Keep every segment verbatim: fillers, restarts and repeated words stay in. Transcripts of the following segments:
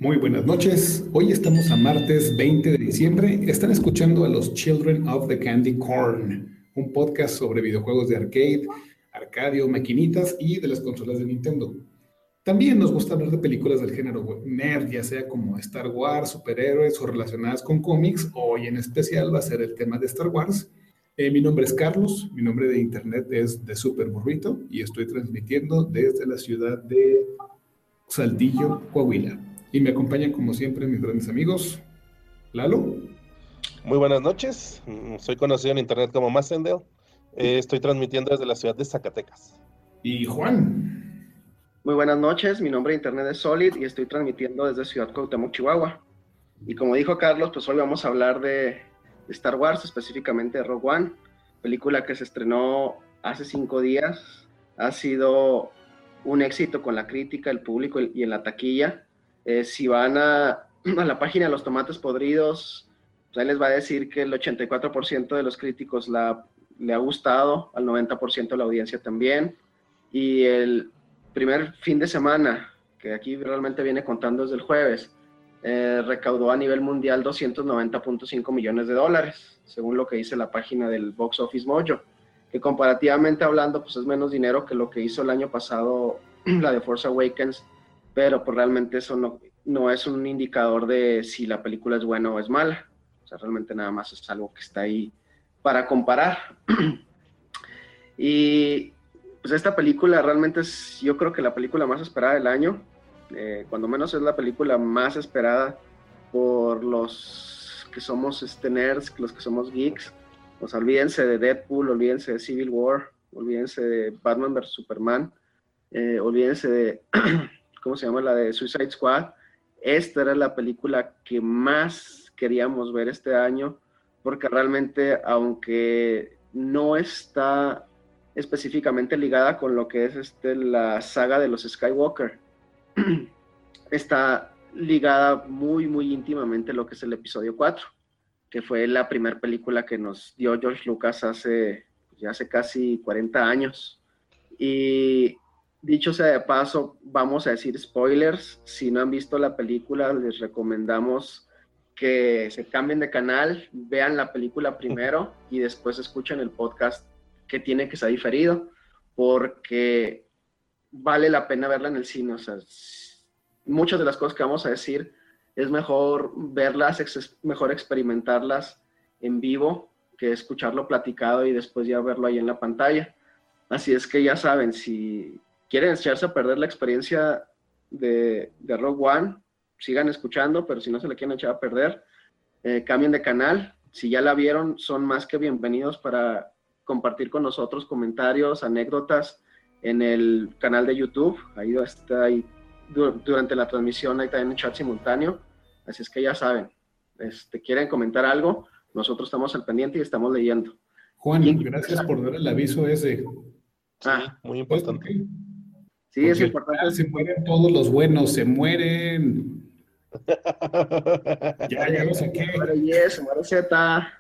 Muy buenas noches. Hoy estamos a martes veinte de diciembre. Están escuchando a los Children of the Candy Corn, un podcast sobre videojuegos de arcade, arcadio, maquinitas y de las consolas de Nintendo. También nos gusta hablar de películas del género nerd, ya sea como Star Wars, superhéroes o relacionadas con cómics. Hoy en especial va a ser el tema de Star Wars. Eh, mi nombre es Carlos, mi nombre de internet es de Super Burrito y estoy transmitiendo desde la ciudad de Saltillo, Coahuila. Y me acompañan como siempre mis grandes amigos, Lalo. Muy buenas noches, mm, soy conocido en internet como Massendale. Eh, estoy transmitiendo desde la ciudad de Zacatecas. Y Juan. Muy buenas noches, mi nombre de internet es Solid y estoy transmitiendo desde Ciudad Cuauhtémoc, Chihuahua. Y como dijo Carlos, pues hoy vamos a hablar de, de Star Wars, específicamente de Rogue One, película que se estrenó hace cinco días. Ha sido un éxito con la crítica, el público y en la taquilla. Eh, si van a, a la página de Los Tomates Podridos, pues ahí les va a decir que el ochenta y cuatro por ciento de los críticos la, le ha gustado, al noventa por ciento de la audiencia también. Y el primer fin de semana, que aquí realmente viene contando desde el jueves, eh, recaudó a nivel mundial doscientos noventa punto cinco millones de dólares, según lo que dice la página del Box Office Mojo, que comparativamente hablando, pues es menos dinero que lo que hizo el año pasado la de Force Awakens, pero pues realmente eso no, no es un indicador de si la película es buena o es mala. O sea, realmente nada más es algo que está ahí para comparar. Y pues esta película realmente es, yo creo que la película más esperada del año, eh, cuando menos es la película más esperada por los que somos este, nerds, los que somos geeks. O sea, olvídense de Deadpool, olvídense de Civil War, olvídense de Batman versus Superman, eh, olvídense de, ¿cómo se llama? La de Suicide Squad. Esta era la película que más queríamos ver este año, porque realmente, aunque no está específicamente ligada con lo que es este, la saga de los Skywalker, está ligada muy, muy íntimamente a lo que es el episodio cuatro, que fue la primera película que nos dio George Lucas hace, ya hace casi cuarenta años. Y dicho sea de paso, vamos a decir spoilers. Si no han visto la película, les recomendamos que se cambien de canal, vean la película primero y después escuchen el podcast que tiene que ser diferido, porque vale la pena verla en el cine. O sea, muchas de las cosas que vamos a decir es mejor verlas, es mejor experimentarlas en vivo que escucharlo platicado y después ya verlo ahí en la pantalla. Así es que ya saben, si quieren echarse a perder la experiencia de, de Rogue One, sigan escuchando, pero si no se le quieren echar a perder, eh, cambien de canal. Si ya la vieron, son más que bienvenidos para compartir con nosotros comentarios, anécdotas en el canal de YouTube. Ahí está, ahí, durante la transmisión, ahí también en chat simultáneo. Así es que ya saben, este, quieren comentar algo, nosotros estamos al pendiente y estamos leyendo. Juan, gracias por dar el aviso ese. Sí, ah, muy importante. Sí, Porque es importante. Se mueren todos los buenos, se mueren. Ya, ya lo saqué. Se muere Yes, se muere Z.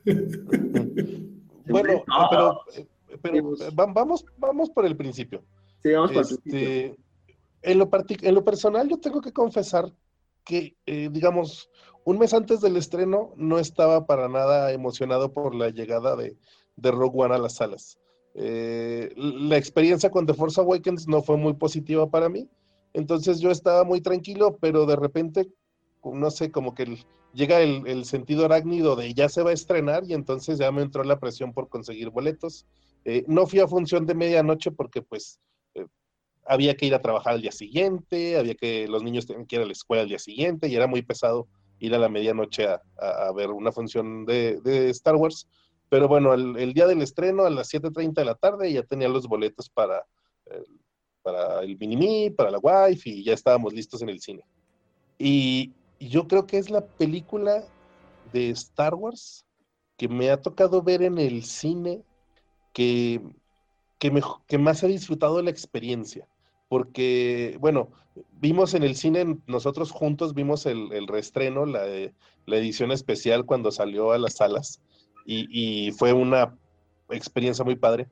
Bueno, no. pero, pero vamos, vamos por el principio. Sí, vamos por este, el principio. En lo, en lo personal, yo tengo que confesar que, eh, digamos, un mes antes del estreno no estaba para nada emocionado por la llegada de, de Rogue One a las salas. Eh, la experiencia con The Force Awakens no fue muy positiva para mí, entonces yo estaba muy tranquilo, pero de repente, no sé, como que el, llega el, el sentido arácnido de ya se va a estrenar y entonces ya me entró la presión por conseguir boletos. Eh, no fui a función de medianoche porque pues eh, había que ir a trabajar al día siguiente, había que, los niños tenían que ir a la escuela al día siguiente y era muy pesado ir a la medianoche a, a, a ver una función de, de Star Wars. Pero bueno, el, el día del estreno a las siete treinta de la tarde ya tenía los boletos para, eh, para el Mini-Me, para la Wife y ya estábamos listos en el cine. Y, y yo creo que es la película de Star Wars que me ha tocado ver en el cine que, que, me, que más he disfrutado de la experiencia. Porque, bueno, vimos en el cine, nosotros juntos vimos el, el reestreno, la, la edición especial cuando salió a las salas, y, y fue una experiencia muy padre,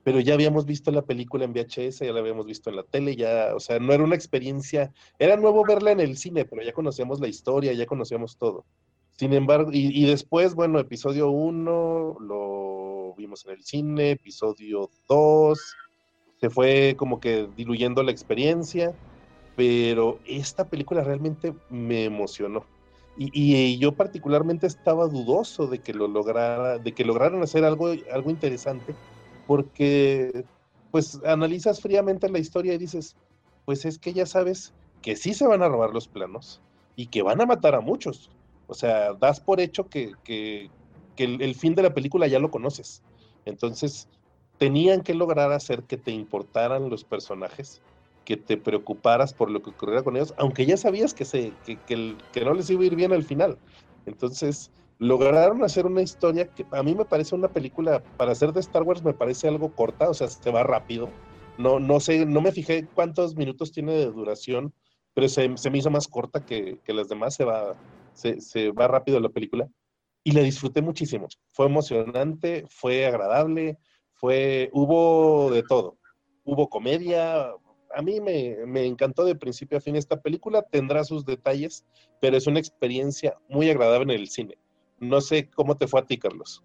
pero ya habíamos visto la película en V H S, ya la habíamos visto en la tele, ya, o sea, no era una experiencia, era nuevo verla en el cine, pero ya conocíamos la historia, ya conocíamos todo. Sin embargo, y, y después, bueno, episodio uno lo vimos en el cine, episodio dos se fue como que diluyendo la experiencia, pero esta película realmente me emocionó. Y, y yo particularmente estaba dudoso de que lo lograra, de que lograran hacer algo, algo interesante, porque pues analizas fríamente la historia y dices, pues es que ya sabes que sí se van a robar los planos y que van a matar a muchos. O sea, das por hecho que, que, que el, el fin de la película ya lo conoces. Entonces, tenían que lograr hacer que te importaran los personajes, que te preocuparas por lo que ocurriera con ellos, aunque ya sabías que, se, que, que, el, que no les iba a ir bien al final. Entonces, lograron hacer una historia que a mí me parece una película, para hacer de Star Wars me parece algo corta, o sea, se va rápido. No, no sé, no me fijé cuántos minutos tiene de duración, pero se, se me hizo más corta que, que las demás, se va, se, se va rápido la película. Y la disfruté muchísimo. Fue emocionante, fue agradable, fue, hubo de todo. Hubo comedia. A mí me, me encantó de principio a fin esta película, tendrá sus detalles, pero es una experiencia muy agradable en el cine. No sé cómo te fue a ti, Carlos.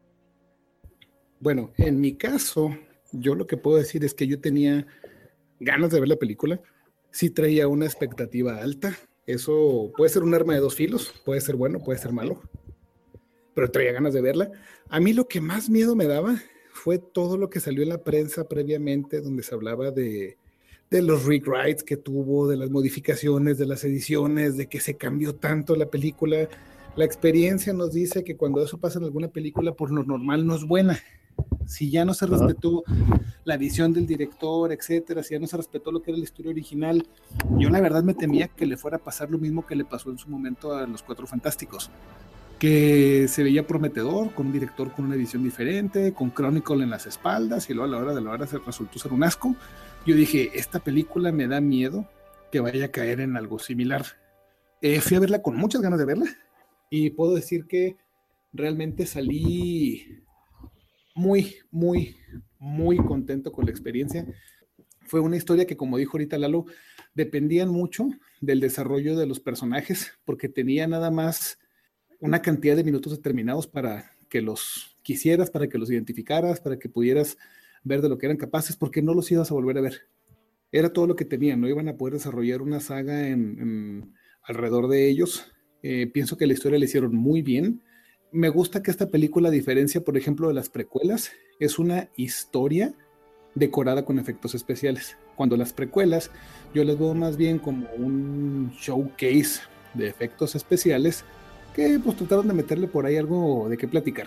Bueno, en mi caso, yo lo que puedo decir es que yo tenía ganas de ver la película, sí traía una expectativa alta, eso puede ser un arma de dos filos, puede ser bueno, puede ser malo, pero traía ganas de verla. A mí lo que más miedo me daba fue todo lo que salió en la prensa previamente, donde se hablaba de, de los rewrites que tuvo, de las modificaciones, de las ediciones, de que se cambió tanto la película. La experiencia nos dice que cuando eso pasa en alguna película, por lo normal no es buena. Si ya no se respetó la visión del director, etcétera, si ya no se respetó lo que era la historia original, yo la verdad me temía que le fuera a pasar lo mismo que le pasó en su momento a Los Cuatro Fantásticos, que se veía prometedor, con un director con una edición diferente, con Chronicle en las espaldas, y luego a la hora de la hora se resultó ser un asco. Yo dije, esta película me da miedo que vaya a caer en algo similar. Eh, fui a verla con muchas ganas de verla, y puedo decir que realmente salí muy, muy, muy contento con la experiencia. Fue una historia que, como dijo ahorita Lalo, dependían mucho del desarrollo de los personajes, porque tenía nada más una cantidad de minutos determinados para que los quisieras, para que los identificaras, para que pudieras ver de lo que eran capaces, porque no los ibas a volver a ver. Era todo lo que tenían, no iban a poder desarrollar una saga en, en, alrededor de ellos. Eh, pienso que la historia la hicieron muy bien. Me gusta que esta película, a diferencia, por ejemplo, de las precuelas, es una historia decorada con efectos especiales. Cuando las precuelas, yo las veo más bien como un showcase de efectos especiales que pues trataron de meterle por ahí algo de qué platicar.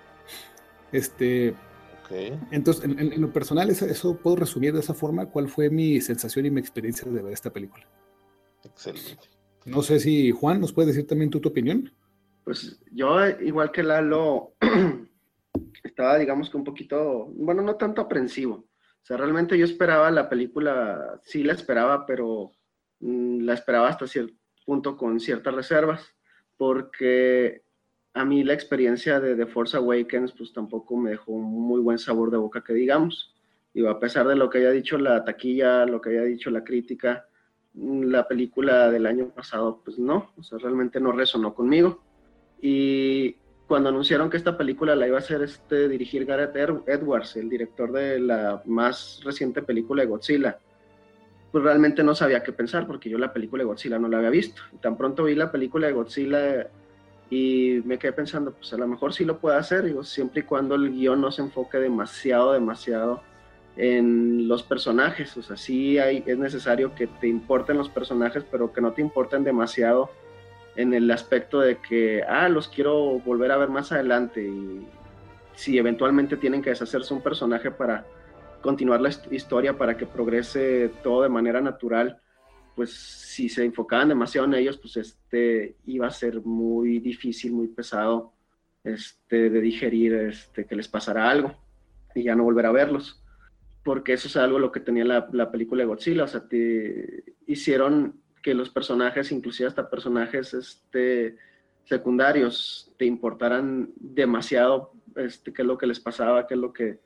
Este, okay. Entonces, en, en, en lo personal, eso, eso puedo resumir de esa forma cuál fue mi sensación y mi experiencia de ver esta película. Excelente. No sé si, Juan, ¿nos puedes decir también tú tu opinión? Pues yo, igual que Lalo, estaba, digamos que un poquito, bueno, no tanto aprensivo. O sea, realmente yo esperaba la película, sí la esperaba, pero mmm, la esperaba hasta cierto punto con ciertas reservas, porque a mí la experiencia de The Force Awakens, pues tampoco me dejó un muy buen sabor de boca, que digamos. Y a pesar de lo que haya dicho la taquilla, lo que haya dicho la crítica, la película del año pasado, pues no, o sea, realmente no resonó conmigo. Y cuando anunciaron que esta película la iba a hacer este, dirigir Gareth Edwards, el director de la más reciente película de Godzilla, pues realmente no sabía qué pensar, porque yo la película de Godzilla no la había visto. Y tan pronto vi la película de Godzilla y me quedé pensando, pues a lo mejor sí lo puede hacer, digo, siempre y cuando el guión no se enfoque demasiado, demasiado en los personajes. O sea, sí hay, es necesario que te importen los personajes, pero que no te importen demasiado en el aspecto de que, ah, los quiero volver a ver más adelante, y si eventualmente tienen que deshacerse un personaje para continuar la historia, para que progrese todo de manera natural, pues si se enfocaban demasiado en ellos, pues este iba a ser muy difícil, muy pesado este, de digerir, este, que les pasara algo y ya no volver a verlos, porque eso es algo lo que tenía la, la película de Godzilla. O sea, te hicieron que los personajes, inclusive hasta personajes este, secundarios, te importaran demasiado este, qué es lo que les pasaba, qué es lo que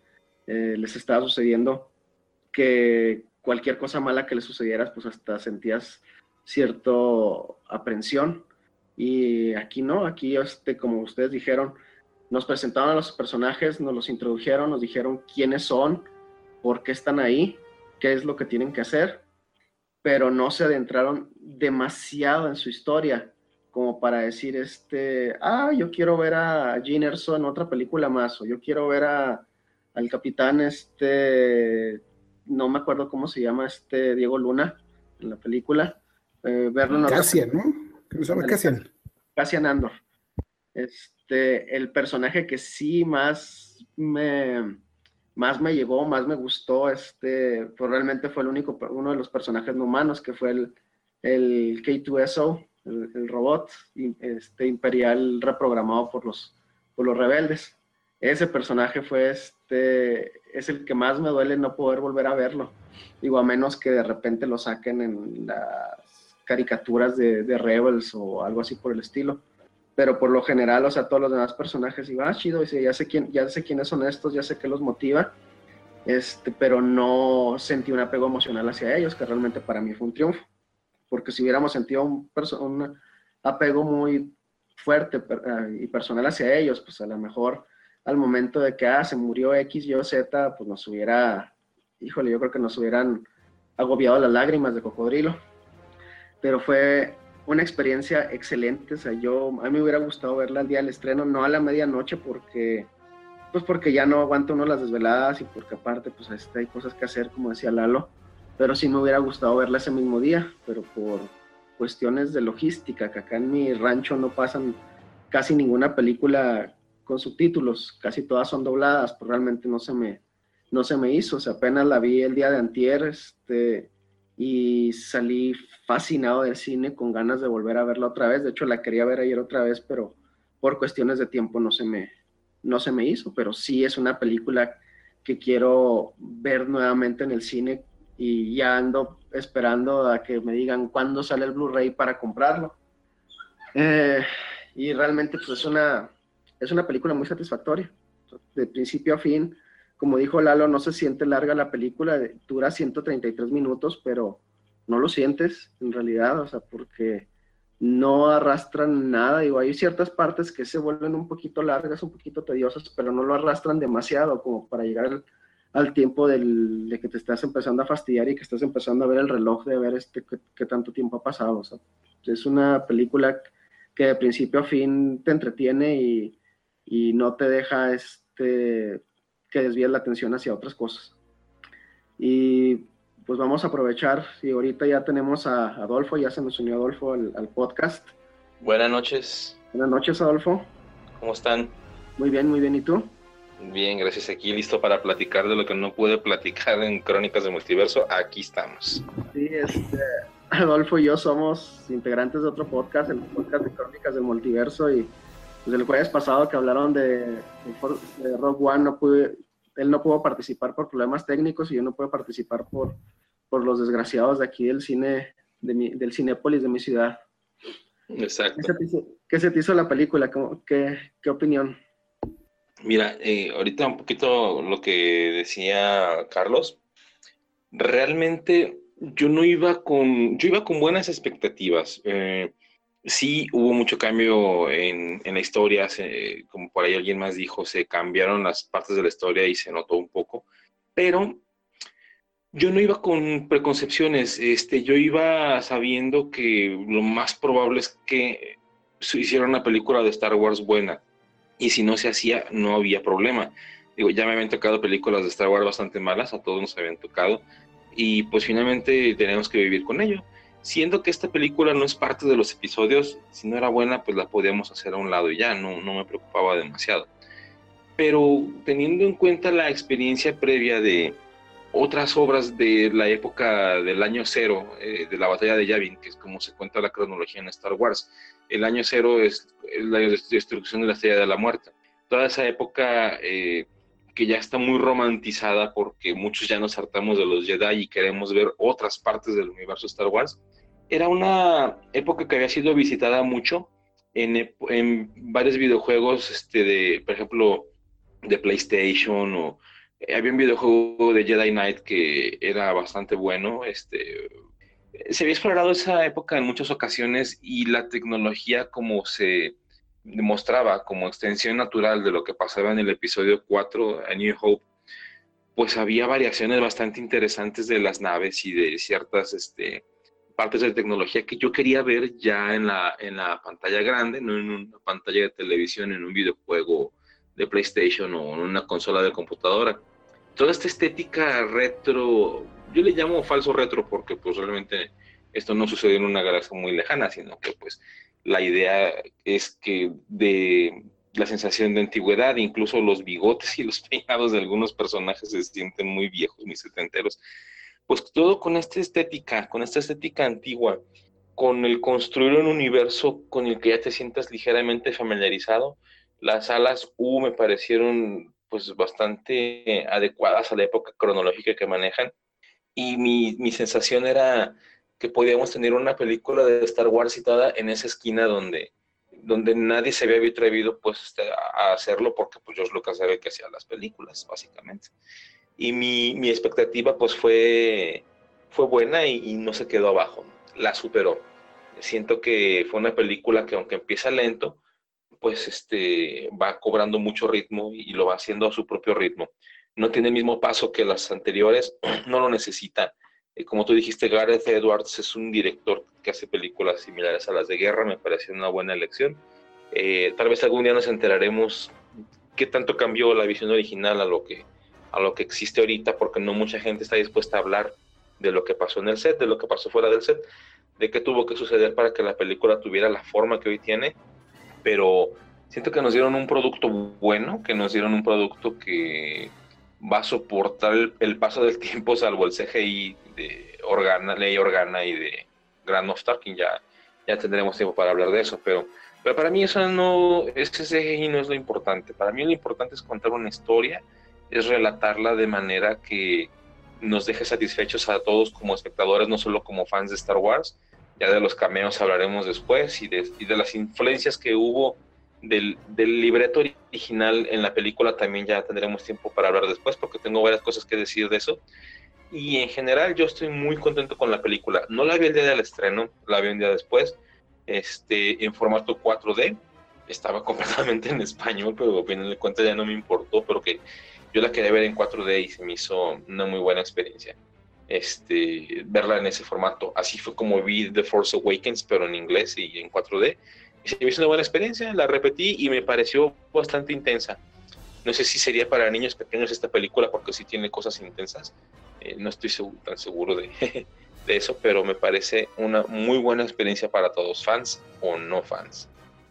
eh, les estaba sucediendo, que cualquier cosa mala que les sucediera, pues hasta sentías cierto aprensión. Y aquí no, aquí este, como ustedes dijeron, nos presentaron a los personajes, nos los introdujeron, nos dijeron quiénes son, por qué están ahí, qué es lo que tienen que hacer, pero no se adentraron demasiado en su historia como para decir, este, ah, yo quiero ver a Jyn Erso en otra película más, o yo quiero ver a, al capitán, este, no me acuerdo cómo se llama, este Diego Luna en la película, eh, verlo en otra Cassian, ¿no? ¿Cómo se llama? Cassian. Cassian Andor. Este, el personaje que sí más me, más me llegó, más me gustó, este, pues realmente fue el único, uno de los personajes no humanos, que fue el, el K dos S O, el, el robot este, imperial reprogramado por los, por los rebeldes. Ese personaje fue este, es el que más me duele no poder volver a verlo. Digo, a menos que de repente lo saquen en las caricaturas de, de Rebels o algo así por el estilo. Pero por lo general, o sea, todos los demás personajes, iba, ah, chido, dice, ya sé quién, ya sé quiénes son estos, ya sé qué los motiva, este, pero no sentí un apego emocional hacia ellos, que realmente para mí fue un triunfo, porque si hubiéramos sentido un, un apego muy fuerte per, uh, y personal hacia ellos, pues a lo mejor al momento de que, ah, se murió X, Y o Z, pues nos hubiera, híjole, yo creo que nos hubieran agobiado las lágrimas de cocodrilo, pero fue una experiencia excelente. O sea, yo, a mí me hubiera gustado verla al día del estreno, no a la medianoche, porque, pues porque ya no aguanta uno las desveladas y porque aparte, pues este, hay cosas que hacer, como decía Lalo, pero sí me hubiera gustado verla ese mismo día, pero por cuestiones de logística, que acá en mi rancho no pasan casi ninguna película con subtítulos, casi todas son dobladas, pues realmente no se me, no se me hizo. O sea, apenas la vi el día de antier, este, y salí fascinado del cine, con ganas de volver a verla otra vez. De hecho, la quería ver ayer otra vez, pero por cuestiones de tiempo no se me, no se me hizo. Pero sí es una película que quiero ver nuevamente en el cine, y ya ando esperando a que me digan cuándo sale el Blu-ray para comprarlo. Eh, y realmente pues es una, es una película muy satisfactoria, de principio a fin. Como dijo Lalo, no se siente larga la película, dura ciento treinta y tres minutos, pero no lo sientes en realidad, o sea, porque no arrastran nada. Digo, hay ciertas partes que se vuelven un poquito largas, un poquito tediosas, pero no lo arrastran demasiado como para llegar al, al tiempo del, de que te estás empezando a fastidiar y que estás empezando a ver el reloj de ver este, qué, qué tanto tiempo ha pasado. O sea, es una película que de principio a fin te entretiene y, y no te deja este, que desvíes la atención hacia otras cosas. Y pues vamos a aprovechar, y ahorita ya tenemos a Adolfo, ya se nos unió Adolfo al, al podcast. Buenas noches. Buenas noches, Adolfo. ¿Cómo están? Muy bien, muy bien, ¿y tú? Bien, gracias. Aquí listo para platicar de lo que no pude platicar en Crónicas del Multiverso. Aquí estamos. Sí, este, Adolfo y yo somos integrantes de otro podcast, el podcast de Crónicas del Multiverso, y pues el jueves pasado que hablaron de, de, de Rogue One, no pude, él no pudo participar por problemas técnicos y yo no pude participar por, por los desgraciados de aquí del cine, de mi, del Cinépolis de mi ciudad. Exacto. ¿Qué se te hizo, qué se te hizo la película? ¿Qué, qué opinión? Mira, eh, ahorita un poquito lo que decía Carlos. Realmente yo no iba con, yo iba con buenas expectativas. Eh, sí hubo mucho cambio en, en la historia, se, como por ahí alguien más dijo, se cambiaron las partes de la historia y se notó un poco, pero yo no iba con preconcepciones. Este, yo iba sabiendo que lo más probable es que se hiciera una película de Star Wars buena. Y si no se hacía, no había problema. Digo, ya me habían tocado películas de Star Wars bastante malas, a todos nos habían tocado, y pues finalmente tenemos que vivir con ello. Siendo que esta película no es parte de los episodios, si no era buena, pues la podíamos hacer a un lado y ya, no, no me preocupaba demasiado. Pero teniendo en cuenta la experiencia previa de otras obras de la época del año cero, eh, de la batalla de Yavin, que es como se cuenta la cronología en Star Wars. El año cero es, es la destrucción de la Estrella de la Muerte. Toda esa época eh, que ya está muy romantizada porque muchos ya nos hartamos de los Jedi y queremos ver otras partes del universo Star Wars, era una época que había sido visitada mucho en, en varios videojuegos, este de, por ejemplo, de PlayStation o Eh, había un videojuego de Jedi Knight que era bastante bueno. Este, se había explorado esa época en muchas ocasiones y la tecnología como se demostraba como extensión natural de lo que pasaba en el episodio cuatro, A New Hope, pues había variaciones bastante interesantes de las naves y de ciertas este, partes de tecnología que yo quería ver ya en la, en la pantalla grande, no en una pantalla de televisión, en un videojuego de PlayStation o en una consola de computadora. Toda esta estética retro, yo le llamo falso retro porque pues realmente esto no sucedió en una galaxia muy lejana, sino que pues la idea es que de la sensación de antigüedad, incluso los bigotes y los peinados de algunos personajes se sienten muy viejos, muy setenteros. Pues todo con esta estética, con esta estética antigua, con el construir un universo con el que ya te sientas ligeramente familiarizado. Las salas U me parecieron pues bastante adecuadas a la época cronológica que manejan, y mi, mi sensación era que podíamos tener una película de Star Wars citada en esa esquina donde, donde nadie se había atrevido pues a hacerlo, porque pues George Lucas sabe que hacía las películas, básicamente. Y mi, mi expectativa pues fue, fue buena y, y no se quedó abajo, la superó. Siento que fue una película que aunque empieza lento, pues este, va cobrando mucho ritmo y lo va haciendo a su propio ritmo. No tiene el mismo paso que las anteriores, no lo necesita. Eh, como tú dijiste, Gareth Edwards es un director que hace películas similares a las de guerra, me pareció una buena elección. Eh, tal vez algún día nos enteraremos qué tanto cambió la visión original a lo que, a lo que existe ahorita, porque no mucha gente está dispuesta a hablar de lo que pasó en el set, de lo que pasó fuera del set, de qué tuvo que suceder para que la película tuviera la forma que hoy tiene. Pero siento que nos dieron un producto bueno, que nos dieron un producto que va a soportar el, el paso del tiempo, salvo el C G I de Organa, Leia Organa y de Grand Moff Tarkin. Ya, ya tendremos tiempo para hablar de eso, pero, pero para mí eso no, ese C G I no es lo importante. Para mí lo importante es contar una historia, es relatarla de manera que nos deje satisfechos a todos como espectadores, no solo como fans de Star Wars. Ya de los cameos hablaremos después, y de, y de las influencias que hubo del, del libreto original en la película también ya tendremos tiempo para hablar después, porque tengo varias cosas que decir de eso. Y en general yo estoy muy contento con la película. No la vi el día del estreno, la vi un día después, este, en formato cuatro D. Estaba completamente en español, pero a fin de cuentas ya no me importó, pero que yo la quería ver en cuatro D y se me hizo una muy buena experiencia. Este, verla en ese formato. Así fue como vi The Force Awakens, pero en inglés y en cuatro D. Y se me hizo una buena experiencia, la repetí y me pareció bastante intensa. No sé si sería para niños pequeños esta película, porque sí tiene cosas intensas. Eh, no estoy seguro, tan seguro de, de eso, pero me parece una muy buena experiencia para todos, fans o no fans.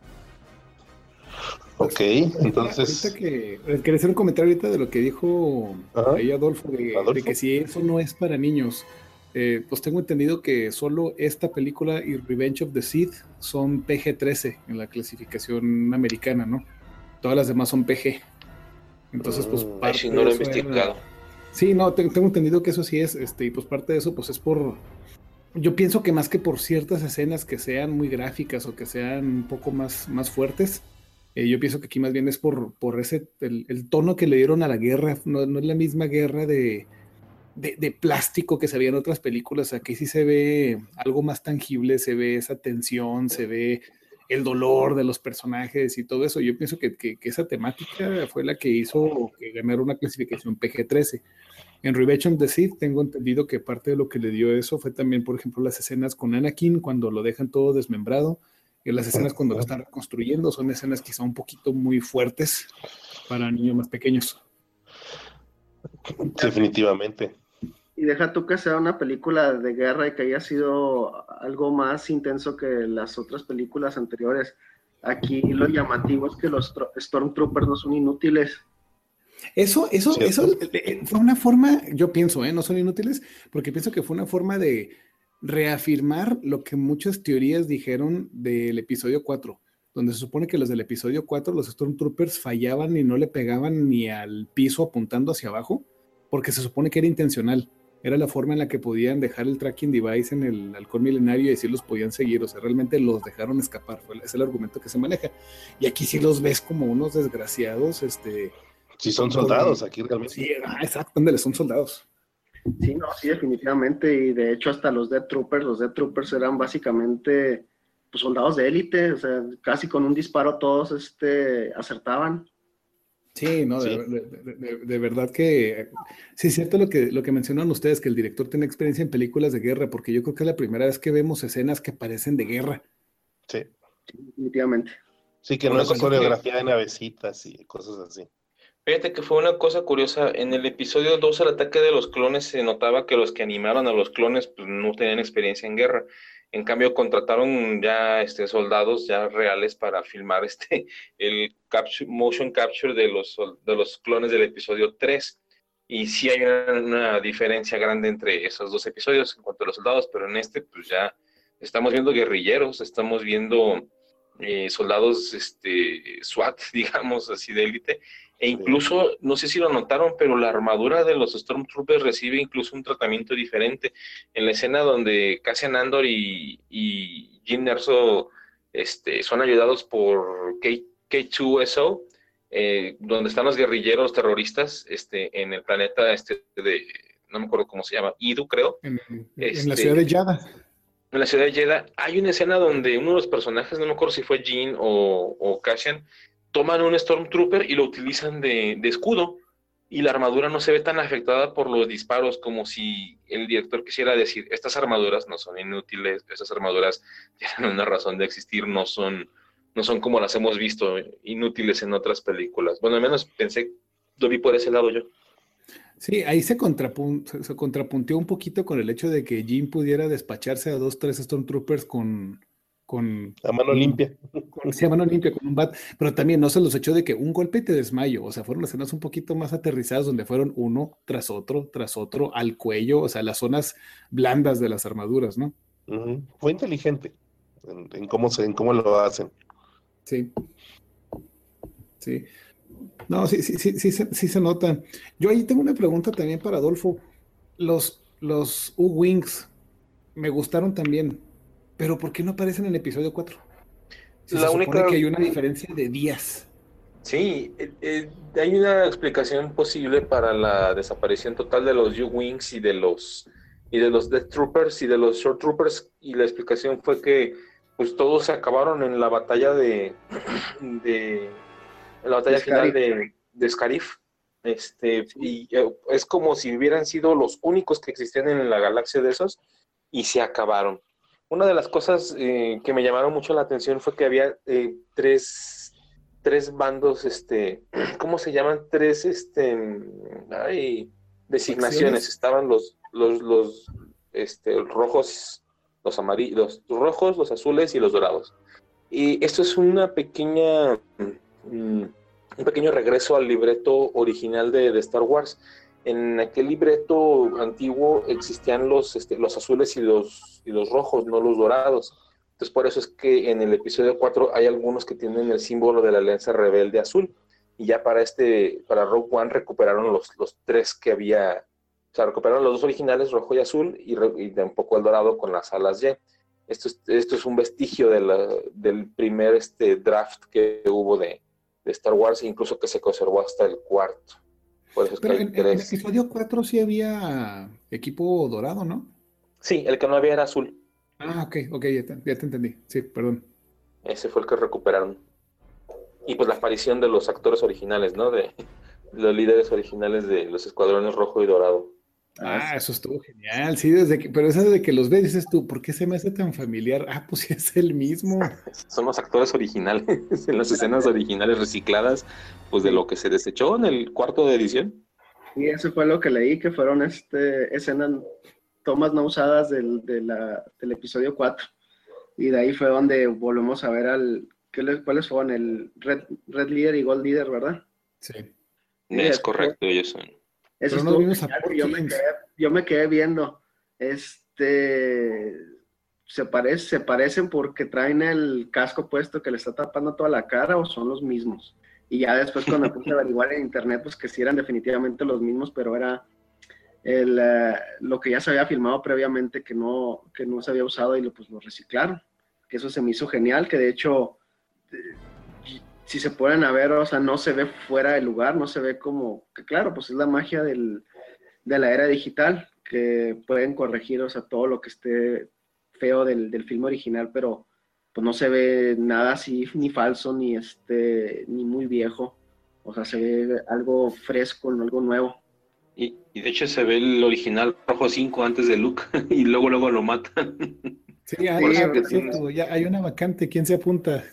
Ok, entonces... Ahorita que quería hacer un comentario ahorita de lo que dijo ahí Adolfo, de, Adolfo, de que si eso no es para niños, eh, pues tengo entendido que solo esta película y Revenge of the Sith son P G trece en la clasificación americana, ¿no? Todas las demás son P G. Entonces, pues Mm, parte Ay, sí, no lo he de eso investigado. era- Sí, no, te- tengo entendido que eso sí es, este, y pues parte de eso pues es por... Yo pienso que más que por ciertas escenas que sean muy gráficas o que sean un poco más, más fuertes, eh, yo pienso que aquí más bien es por, por ese, el, el tono que le dieron a la guerra. No, no es la misma guerra de, de, de plástico que se veía en otras películas. Aquí sí se ve algo más tangible, se ve esa tensión, se ve el dolor de los personajes y todo eso. Yo pienso que, que, que esa temática fue la que hizo que ganara una clasificación P G trece. En Revenge of the Sith tengo entendido que parte de lo que le dio eso fue también, por ejemplo, las escenas con Anakin cuando lo dejan todo desmembrado, y las escenas cuando lo están reconstruyendo son escenas quizá un poquito muy fuertes para niños más pequeños. definitivamente. Y deja tú que sea una película de guerra y que haya sido algo más intenso que las otras películas anteriores. Aquí lo llamativo es que los Stormtroopers no son inútiles. Eso, eso, ¿Cierto? eso eh, fue una forma, yo pienso, ¿eh? No son inútiles, porque pienso que fue una forma de reafirmar lo que muchas teorías dijeron del episodio cuatro, donde se supone que los del episodio cuatro, los Stormtroopers fallaban y no le pegaban ni al piso apuntando hacia abajo, porque se supone que era intencional. Era la forma en la que podían dejar el tracking device en el halcón milenario y así los podían seguir. O sea, realmente los dejaron escapar. Fue, es el argumento que se maneja. Y aquí sí los ves como unos desgraciados, este... Sí, son soldados aquí realmente. Sí, ah, exacto, ándale, son soldados. Sí, no, sí, definitivamente, y de hecho hasta los Death Troopers, los Death Troopers eran básicamente pues, soldados de élite, o sea, casi con un disparo todos este, acertaban. Sí, no, Sí. de, de- de- de verdad que sí es cierto lo que, lo que mencionan ustedes, que el director tiene experiencia en películas de guerra, porque yo creo que es la primera vez que vemos escenas que parecen de guerra. Sí. Sí, definitivamente. Sí, que no Una es cosa que, coreografía de navecitas y cosas así. fíjate que fue una cosa curiosa, en el episodio dos, el ataque de los clones, se notaba que los que animaron a los clones pues, no tenían experiencia en guerra. En cambio, contrataron ya este, soldados ya reales para filmar este, el capture, motion capture de los, sol- de los clones del episodio tres. Y sí hay una, una diferencia grande entre esos dos episodios en cuanto a los soldados, pero en este pues ya estamos viendo guerrilleros, estamos viendo eh, soldados este, SWAT, digamos así, de élite. E Sí. incluso, no sé si lo notaron, pero la armadura de los Stormtroopers recibe incluso un tratamiento diferente. En la escena donde Cassian Andor y, y Jyn Erso este, son ayudados por K dos S O, eh, donde están los guerrilleros terroristas este, en el planeta este de, no me acuerdo cómo se llama, Idu, creo. En, en Este, la ciudad de Yada. En la ciudad de Jeddah hay una escena donde uno de los personajes, no me acuerdo si fue Jyn o, o Cassian, toman un Stormtrooper y lo utilizan de, de escudo, y la armadura no se ve tan afectada por los disparos, como si el director quisiera decir, estas armaduras no son inútiles, estas armaduras tienen una razón de existir, no son, no son como las hemos visto, inútiles en otras películas. Bueno, al menos pensé, lo vi por ese lado yo. Sí, ahí se, contrapun- se, se contrapunteó un poquito con el hecho de que Jim pudiera despacharse a dos, tres Stormtroopers con, con, A mano con un- limpia. con, sí, a mano limpia, con un bat, pero también no se los echó de que un golpe y te desmayo, o sea, fueron escenas un poquito más aterrizadas donde fueron uno tras otro, tras otro, al cuello, o sea, las zonas blandas de las armaduras, ¿no? Ujú. Fue inteligente en, en cómo se, en cómo lo hacen. Sí, sí. No, sí, sí, sí, sí, se, sí se nota. Yo ahí tengo una pregunta también para Adolfo. Los, los U-Wings me gustaron también, pero ¿por qué no aparecen en el episodio cuatro? Si se La supone única, que hay una diferencia de días. sí, eh, eh, hay una explicación posible para la desaparición total de los U-Wings y de los y de los Death Troopers y de los Short Troopers, y la explicación fue que pues todos se acabaron en la batalla de, de en la batalla De final Scarif. de, de Scarif. Este, Sí. y eh, es como si hubieran sido los únicos que existían en la galaxia de esos, y se acabaron. Una de las cosas eh, que me llamaron mucho la atención fue que había eh, tres, tres bandos, este, ¿cómo se llaman? Tres, este, ay, designaciones. ¿Facciones? Estaban los, los, los, este, rojos, los amarillos, los rojos, los azules y los dorados. Y esto es una pequeña, mm, un pequeño regreso al libreto original de, de Star Wars. En aquel libreto antiguo existían los, este, los azules y los, y los rojos, no los dorados. Entonces por eso es que en el episodio cuatro hay algunos que tienen el símbolo de la Alianza Rebelde azul. Y ya para este, para Rogue One recuperaron los, los tres que había, o sea, recuperaron los dos originales, rojo y azul, y, re, y un poco el dorado con las alas Y. Esto es, esto es un vestigio de la, del primer este, draft que hubo de, de Star Wars, incluso que se conservó hasta el cuarto. Por eso es Pero que hay en, en, en tres. episodio cuatro sí había equipo dorado, ¿no? Sí, el que no había era azul. Ah, ok, ok, ya te, ya te entendí. Sí, perdón. Ese fue el que recuperaron. Y pues la aparición de los actores originales, ¿no? De, de los líderes originales de los escuadrones rojo y dorado. Ah, eso estuvo genial. Sí, desde que, pero eso de que los ves, dices tú, ¿por qué se me hace tan familiar? Ah, pues sí, es el mismo. Son los actores originales, en las escenas originales recicladas, pues de lo que se desechó en el cuarto de edición. Y eso fue lo que leí, que fueron este, escenas, tomas no usadas del, de la, del episodio cuatro. Y de ahí fue donde volvemos a ver al, ¿qué les, ¿cuáles fueron? El Red, Red Leader y Gold Leader, ¿verdad? Sí. Sí, Es eso correcto, fue, ellos son. eso Pero no estuvo vimos a genial, y yo me Porkins. quedé, yo me quedé viendo, este, se, parece, se parecen porque traen el casco puesto que le está tapando toda la cara, o son los mismos. Y ya después cuando me puse a averiguar en internet, pues que sí eran definitivamente los mismos, pero era el, uh, lo que ya se había filmado previamente que no, que no se había usado, y lo, pues lo reciclaron. Que eso se me hizo genial, que de hecho, eh, si se ponen a ver, o sea, no se ve fuera de lugar, no se ve como, que claro, pues es la magia del, de la era digital, que pueden corregir, o sea, todo lo que esté feo del, del film original, pero pues no se ve nada así, ni falso, ni este, ni muy viejo, o sea, se ve algo fresco, algo nuevo. Y, y de hecho se ve el original Rojo cinco antes de Luke, y luego luego lo matan. Sí, ah, Sí, ah, que por cierto, ya hay una vacante, ¿quién se apunta?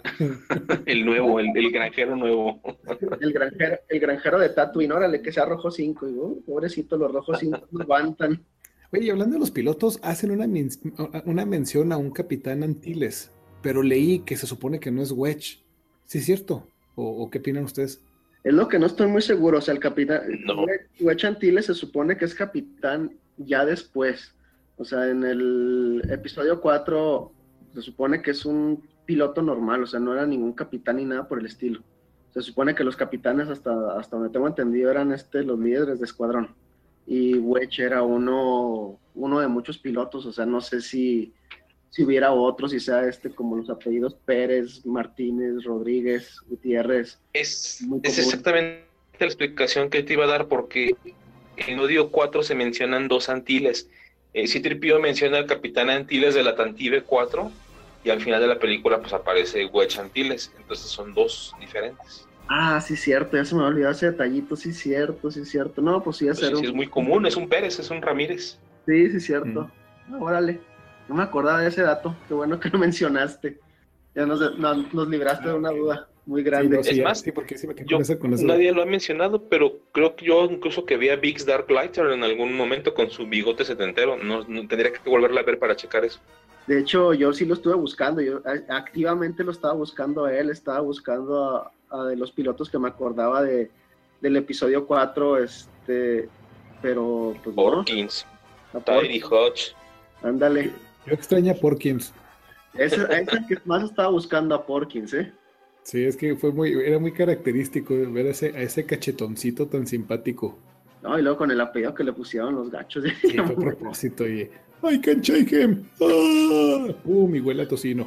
El nuevo, el, el granjero nuevo. El granjero, el granjero de Tatooine, órale, que sea Rojo cinco, y, uh, pobrecito, los Rojos cinco no aguantan. Oye, y hablando de los pilotos, hacen una, men- una mención a un capitán Antilles, pero leí que se supone que no es Wedge. ¿Sí es cierto? ¿O, o qué opinan ustedes? Es lo que no estoy muy seguro, o sea, el capitán, No. Wedge Antilles se supone que es capitán ya después, o sea, en el episodio cuatro se supone que es un piloto normal, o sea, no era ningún capitán ni nada por el estilo. Se supone que los capitanes, hasta, hasta donde tengo entendido, eran este, los líderes de escuadrón, y Wedge era uno, uno de muchos pilotos, o sea, no sé si, si hubiera otros, si sea este como los apellidos Pérez, Martínez, Rodríguez, Gutiérrez, Es, muy es común. exactamente la explicación que te iba a dar, porque en Odio cuatro se mencionan dos Antilles. Eh, C tres P O menciona al capitán Antilles de la Tantive cuatro, y al final de la película pues aparece Wedge Antilles, entonces son dos diferentes. Ah, sí, cierto, ya se me olvidó ese detallito, sí, cierto, sí, cierto. No, pues sí, Pues hacer sí, un... sí, es muy común, es un Pérez, es un Ramírez. Sí, sí, cierto. No, órale, no me acordaba de ese dato, qué bueno que lo mencionaste. Ya nos, nos, nos libraste de una duda muy Sí, grande. no, sí, Es ya, más, sí, porque sí me quedé con yo, esa, con esa. nadie lo ha mencionado, pero creo que yo incluso que vi a Biggs Darklighter en algún momento con su bigote setentero. No, no tendría que volverla a ver para checar eso. De hecho, yo sí lo estuve buscando, yo a- activamente lo estaba buscando a él, estaba buscando a, a de los pilotos que me acordaba de, del episodio cuatro, este, pero pues no, Porkins, a Por- Tyree Hodge. ándale. Yo extraño a Porkins. Ese, ese que más estaba buscando a Porkins, ¿eh? Sí, es que fue muy, era muy característico ver a ese, a ese cachetoncito tan simpático. No, y luego con el apellido que le pusieron los gachos. Sí, fue a propósito, y I can shake him. ¡Ah! ¡Uh, mi huele a tocino!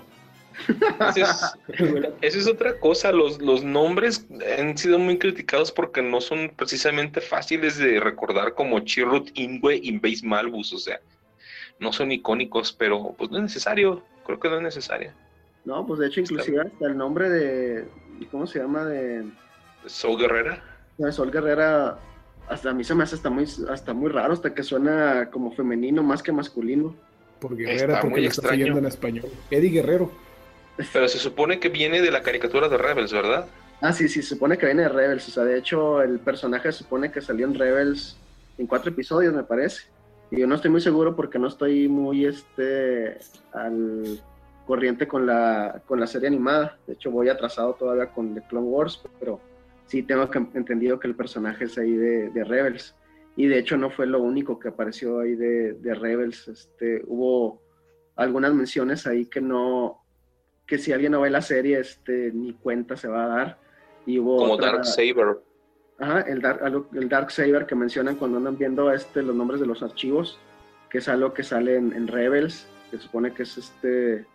Esa es, esa es otra cosa, los, los nombres han sido muy criticados porque no son precisamente fáciles de recordar, como Chirrut Ingwe y Base Malbus, o sea, no son icónicos, pero pues no es necesario, creo que no es necesario. No, pues de hecho, inclusive hasta el nombre de, ¿cómo se llama? De, Saul Guerrera. de Sol Guerrera, hasta a mí se me hace hasta muy, hasta muy raro, hasta que suena como femenino más que masculino. Por Guerrera, Está porque muy lo está extraño. siguiendo en español. Eddie Guerrero. Pero se supone que viene de la caricatura de Rebels, ¿verdad? Ah, sí, sí, se supone que viene de Rebels, o sea, de hecho el personaje se supone que salió en Rebels en cuatro episodios, me parece. Y yo no estoy muy seguro porque no estoy muy este al corriente con la, con la serie animada. De hecho, voy atrasado todavía con The Clone Wars, pero sí tengo que, entendido que el personaje es ahí de, de Rebels. Y de hecho no fue lo único que apareció ahí de, de Rebels. Este, hubo algunas menciones ahí que no, que si alguien no ve la serie, este, ni cuenta se va a dar. Y hubo Como otra, Darksaber. Ajá, el, Dark, el Darksaber que mencionan cuando andan viendo este, los nombres de los archivos, que es algo que sale en, en Rebels, que supone que es este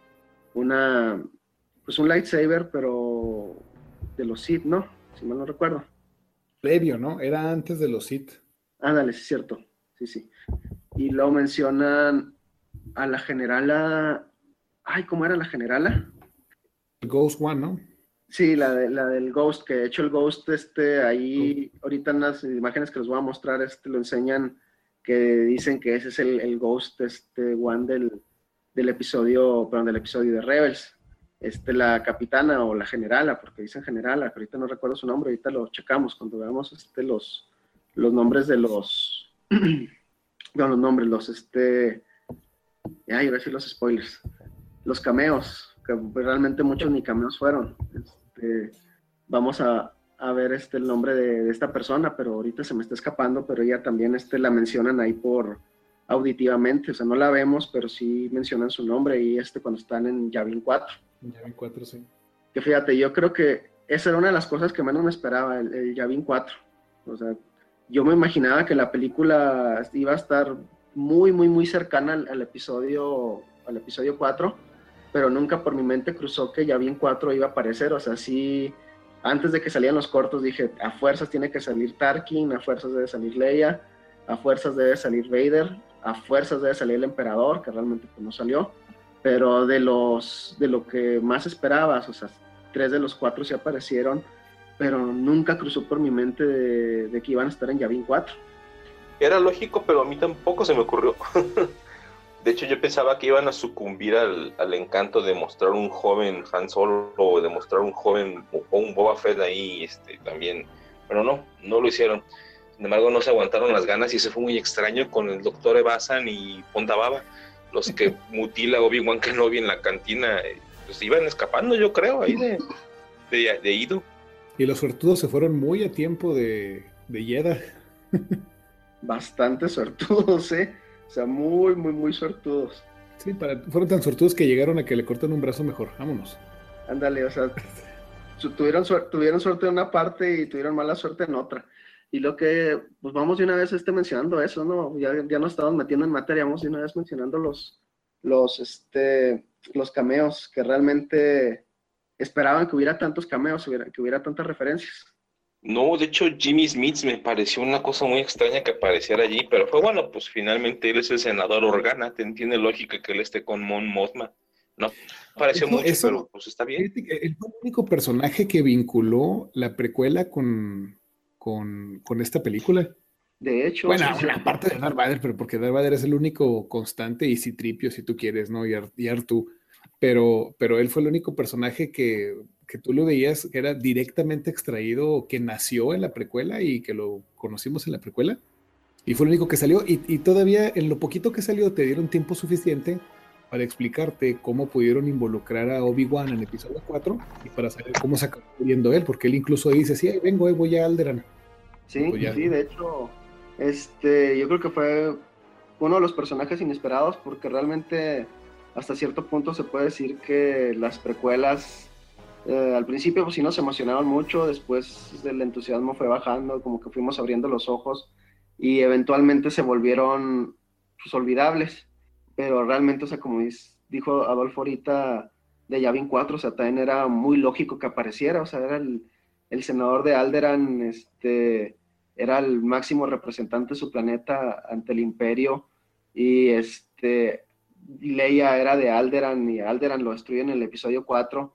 una pues un lightsaber, pero de los Sith, ¿no? Si mal no recuerdo. Previo, ¿no? Era antes de los Sith. Ándale, sí es cierto. Sí, sí. Y luego mencionan a la generala. Ay, ¿cómo era la generala? Ghost One, ¿no? Sí, la, de, la del Ghost, que de hecho el Ghost, este, ahí, ahorita en las imágenes que les voy a mostrar, este, lo enseñan, que dicen que ese es el, el Ghost, este, One del, del episodio, perdón, del episodio de Rebels. Este, la capitana o la generala, porque dicen generala, que ahorita no recuerdo su nombre, ahorita lo checamos cuando veamos, este, los, los nombres de los, no, los nombres, los, este, ay, iba a decir los spoilers, los cameos, que realmente muchos ni cameos fueron. Este, vamos a, a ver este, el nombre de, de esta persona, pero ahorita se me está escapando, pero ella también este, la mencionan ahí por auditivamente, o sea, no la vemos, pero sí mencionan su nombre y este cuando están en Yavin cuatro. Yavin cuatro, sí. Que fíjate, yo creo que esa era una de las cosas que menos me esperaba, el, el Yavin cuatro. O sea, yo me imaginaba que la película iba a estar muy, muy, muy cercana al, al episodio, al episodio cuatro, pero nunca por mi mente cruzó que Yavin cuatro iba a aparecer, o sea, sí, antes de que salían los cortos dije, a fuerzas tiene que salir Tarkin, a fuerzas debe salir Leia, a fuerzas debe salir Vader, a fuerzas debe salir el Emperador, que realmente pues, no salió, pero de los de lo que más esperabas, o sea, tres de los cuatro sí aparecieron, pero nunca cruzó por mi mente de, de que iban a estar en Yavin cuatro. Era lógico, pero a mí tampoco se me ocurrió. De hecho, yo pensaba que iban a sucumbir al, al encanto de mostrar un joven Han Solo o de mostrar un joven o un Boba Fett ahí este, también. Pero no, no lo hicieron. Sin embargo, no se aguantaron las ganas y eso fue muy extraño con el doctor Evazan y Ponda Baba, los que mutila Obi-Wan Kenobi en la cantina. Pues iban escapando, yo creo, ahí de, de, de ido. Y los suertudos se fueron muy a tiempo de, de Jedha. Bastante suertudos, ¿eh? O sea, muy, muy, muy suertudos. Sí, para, fueron tan suertudos que llegaron a que le corten un brazo mejor. Vámonos. Ándale, o sea, tuvieron, suerte, tuvieron suerte en una parte y tuvieron mala suerte en otra. Y lo que, pues vamos de una vez este, mencionando eso, ¿no? Ya, ya nos estamos metiendo en materia, vamos de una vez mencionando los, los, este, los cameos, que realmente esperaban que hubiera tantos cameos, que hubiera tantas referencias. No, de hecho Jimmy Smith me pareció una cosa muy extraña que apareciera allí, pero fue bueno, pues finalmente él es el senador Organa, tiene lógica que él esté con Mon Mothma. No, pareció eso, mucho, eso, pero pues está bien. El único personaje que vinculó la precuela con, con, con esta película. De hecho, bueno, sí, una sí. parte de Darth Vader, pero porque Darth Vader es el único constante y Citripio, si tú quieres, ¿no? Y, Ar y Artu. Pero, pero él fue el único personaje que, que tú lo veías que era directamente extraído, que nació en la precuela y que lo conocimos en la precuela. Y fue el único que salió. Y, y todavía en lo poquito que salió te dieron tiempo suficiente para explicarte cómo pudieron involucrar a Obi-Wan en episodio cuatro y para saber cómo se acabó muriendo él, porque él incluso dice, sí, ahí vengo, ahí voy a Alderaan. Sí, pues ya, sí, de hecho, este, yo creo que fue uno de los personajes inesperados, porque realmente hasta cierto punto se puede decir que las precuelas eh, al principio pues sí nos emocionaron mucho, después el entusiasmo fue bajando, como que fuimos abriendo los ojos y eventualmente se volvieron pues, olvidables, pero realmente, o sea, como dijo Adolfo ahorita, de Yavin cuatro, o sea, también era muy lógico que apareciera, o sea, era el, el senador de Alderaan, este, era el máximo representante de su planeta ante el Imperio, y este, Leia era de Alderaan, y Alderaan lo destruye en el episodio cuatro,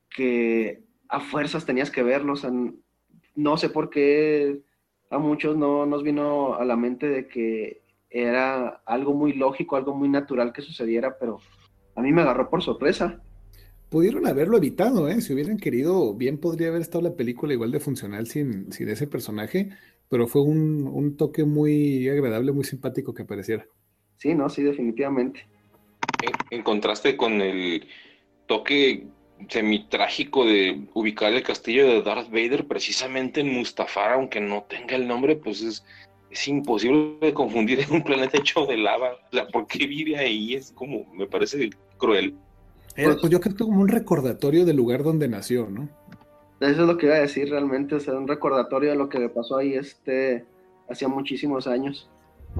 que a fuerzas tenías que verlo, o sea, no sé por qué a muchos no nos vino a la mente de que era algo muy lógico, algo muy natural que sucediera, pero a mí me agarró por sorpresa. Pudieron haberlo evitado, ¿eh? Si hubieran querido, bien podría haber estado la película igual de funcional sin, sin ese personaje, pero fue un, un toque muy agradable, muy simpático que apareciera. Sí, no, sí, definitivamente. En, en contraste con el toque semitrágico de ubicar el castillo de Darth Vader precisamente en Mustafar, aunque no tenga el nombre, pues es, es imposible de confundir en un planeta hecho de lava. O sea, ¿por qué vive ahí? Es como, me parece cruel. Era, pues yo creo que como un recordatorio del lugar donde nació, ¿no? Eso es lo que iba a decir realmente, o sea, un recordatorio de lo que le pasó ahí este, hacía muchísimos años.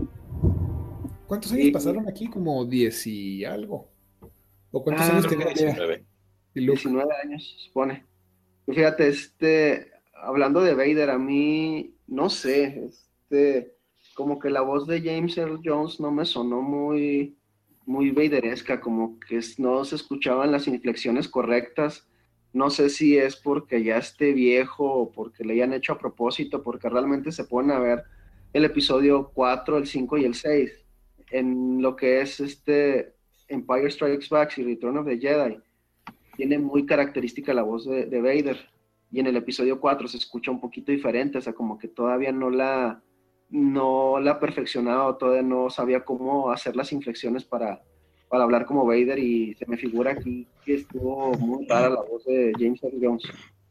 ¿Cuántos años y... pasaron aquí? Como diez y algo. ¿O cuántos ah, años tenía diecinueve? diecinueve años, se supone. Y fíjate, este, hablando de Vader, a mí, no sé, este, como que la voz de James Earl Jones no me sonó muy, muy Vaderesca, como que no se escuchaban las inflexiones correctas. No sé si es porque ya esté viejo o porque le hayan hecho a propósito, porque realmente se ponen a ver el episodio cuatro, el cinco y el seis en lo que es este Empire Strikes Back y Return of the Jedi. Tiene muy característica la voz de, de Vader, y en el episodio cuatro se escucha un poquito diferente, o sea, como que todavía no la no la perfeccionaba, todavía no sabía cómo hacer las inflexiones para, para hablar como Vader, y se me figura aquí que estuvo muy rara la voz de James Earl Jones.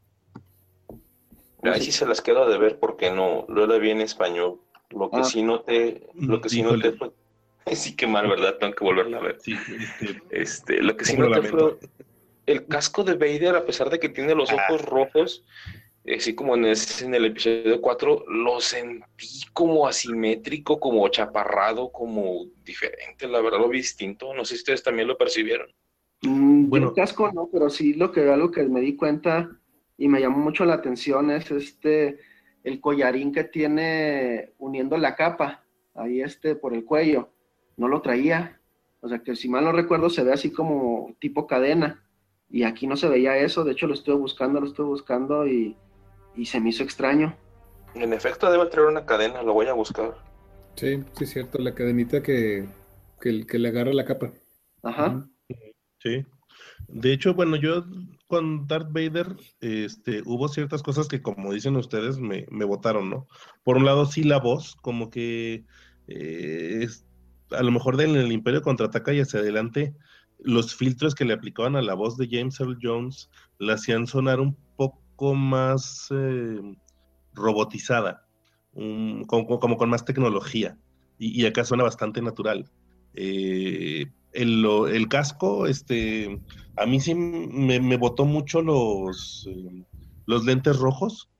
No Ahí sé. Sí se las quedo de ver porque no lo era bien en español. Lo que ah. sí noté, lo que sí noté fue, sí que mal, ¿verdad? Tengo que volverla a ver. Sí, este, este, lo que sí noté fue el casco de Vader, a pesar de que tiene los ojos ah. rojos, así como en, ese, en el episodio cuatro, lo sentí como asimétrico, como chaparrado, como diferente, la verdad, lo vi distinto. No sé si ustedes también lo percibieron. Mm, bueno, el casco no, pero sí lo que algo que me di cuenta y me llamó mucho la atención es este, el collarín que tiene uniendo la capa, ahí este, por el cuello, no lo traía, o sea que si mal no recuerdo se ve así como tipo cadena, y aquí no se veía eso, de hecho lo estuve buscando, lo estuve buscando y, y se me hizo extraño. En efecto debe traer una cadena, lo voy a buscar. Sí, sí es cierto, la cadenita que, que, que le agarra la capa. Ajá. Ujú. Sí. De hecho, bueno, yo con Darth Vader, este, hubo ciertas cosas que, como dicen ustedes, me, me botaron, ¿no? Por un lado, sí, la voz, como que eh, es, a lo mejor en el Imperio Contraataca y hacia adelante, los filtros que le aplicaban a la voz de James Earl Jones la hacían sonar un poco más eh, robotizada, un- como, como con más tecnología, y, y acá suena bastante natural. Eh, el, lo- el casco, este, a mí sí me, me botó mucho los, eh, los lentes rojos.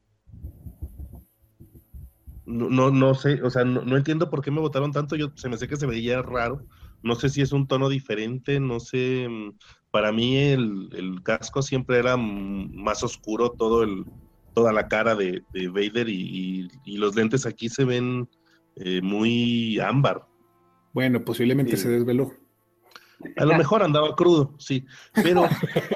No, no, no sé, o sea, no, no entiendo por qué me botaron tanto. Yo se me sé que se veía raro. No sé si es un tono diferente, no sé. mm, Para mí el, el casco siempre era mm, más oscuro, todo el, toda la cara de, de Vader y, y- y los lentes aquí se ven eh, muy ámbar. Bueno, posiblemente se Eh, desveló. a lo mejor andaba crudo, sí, pero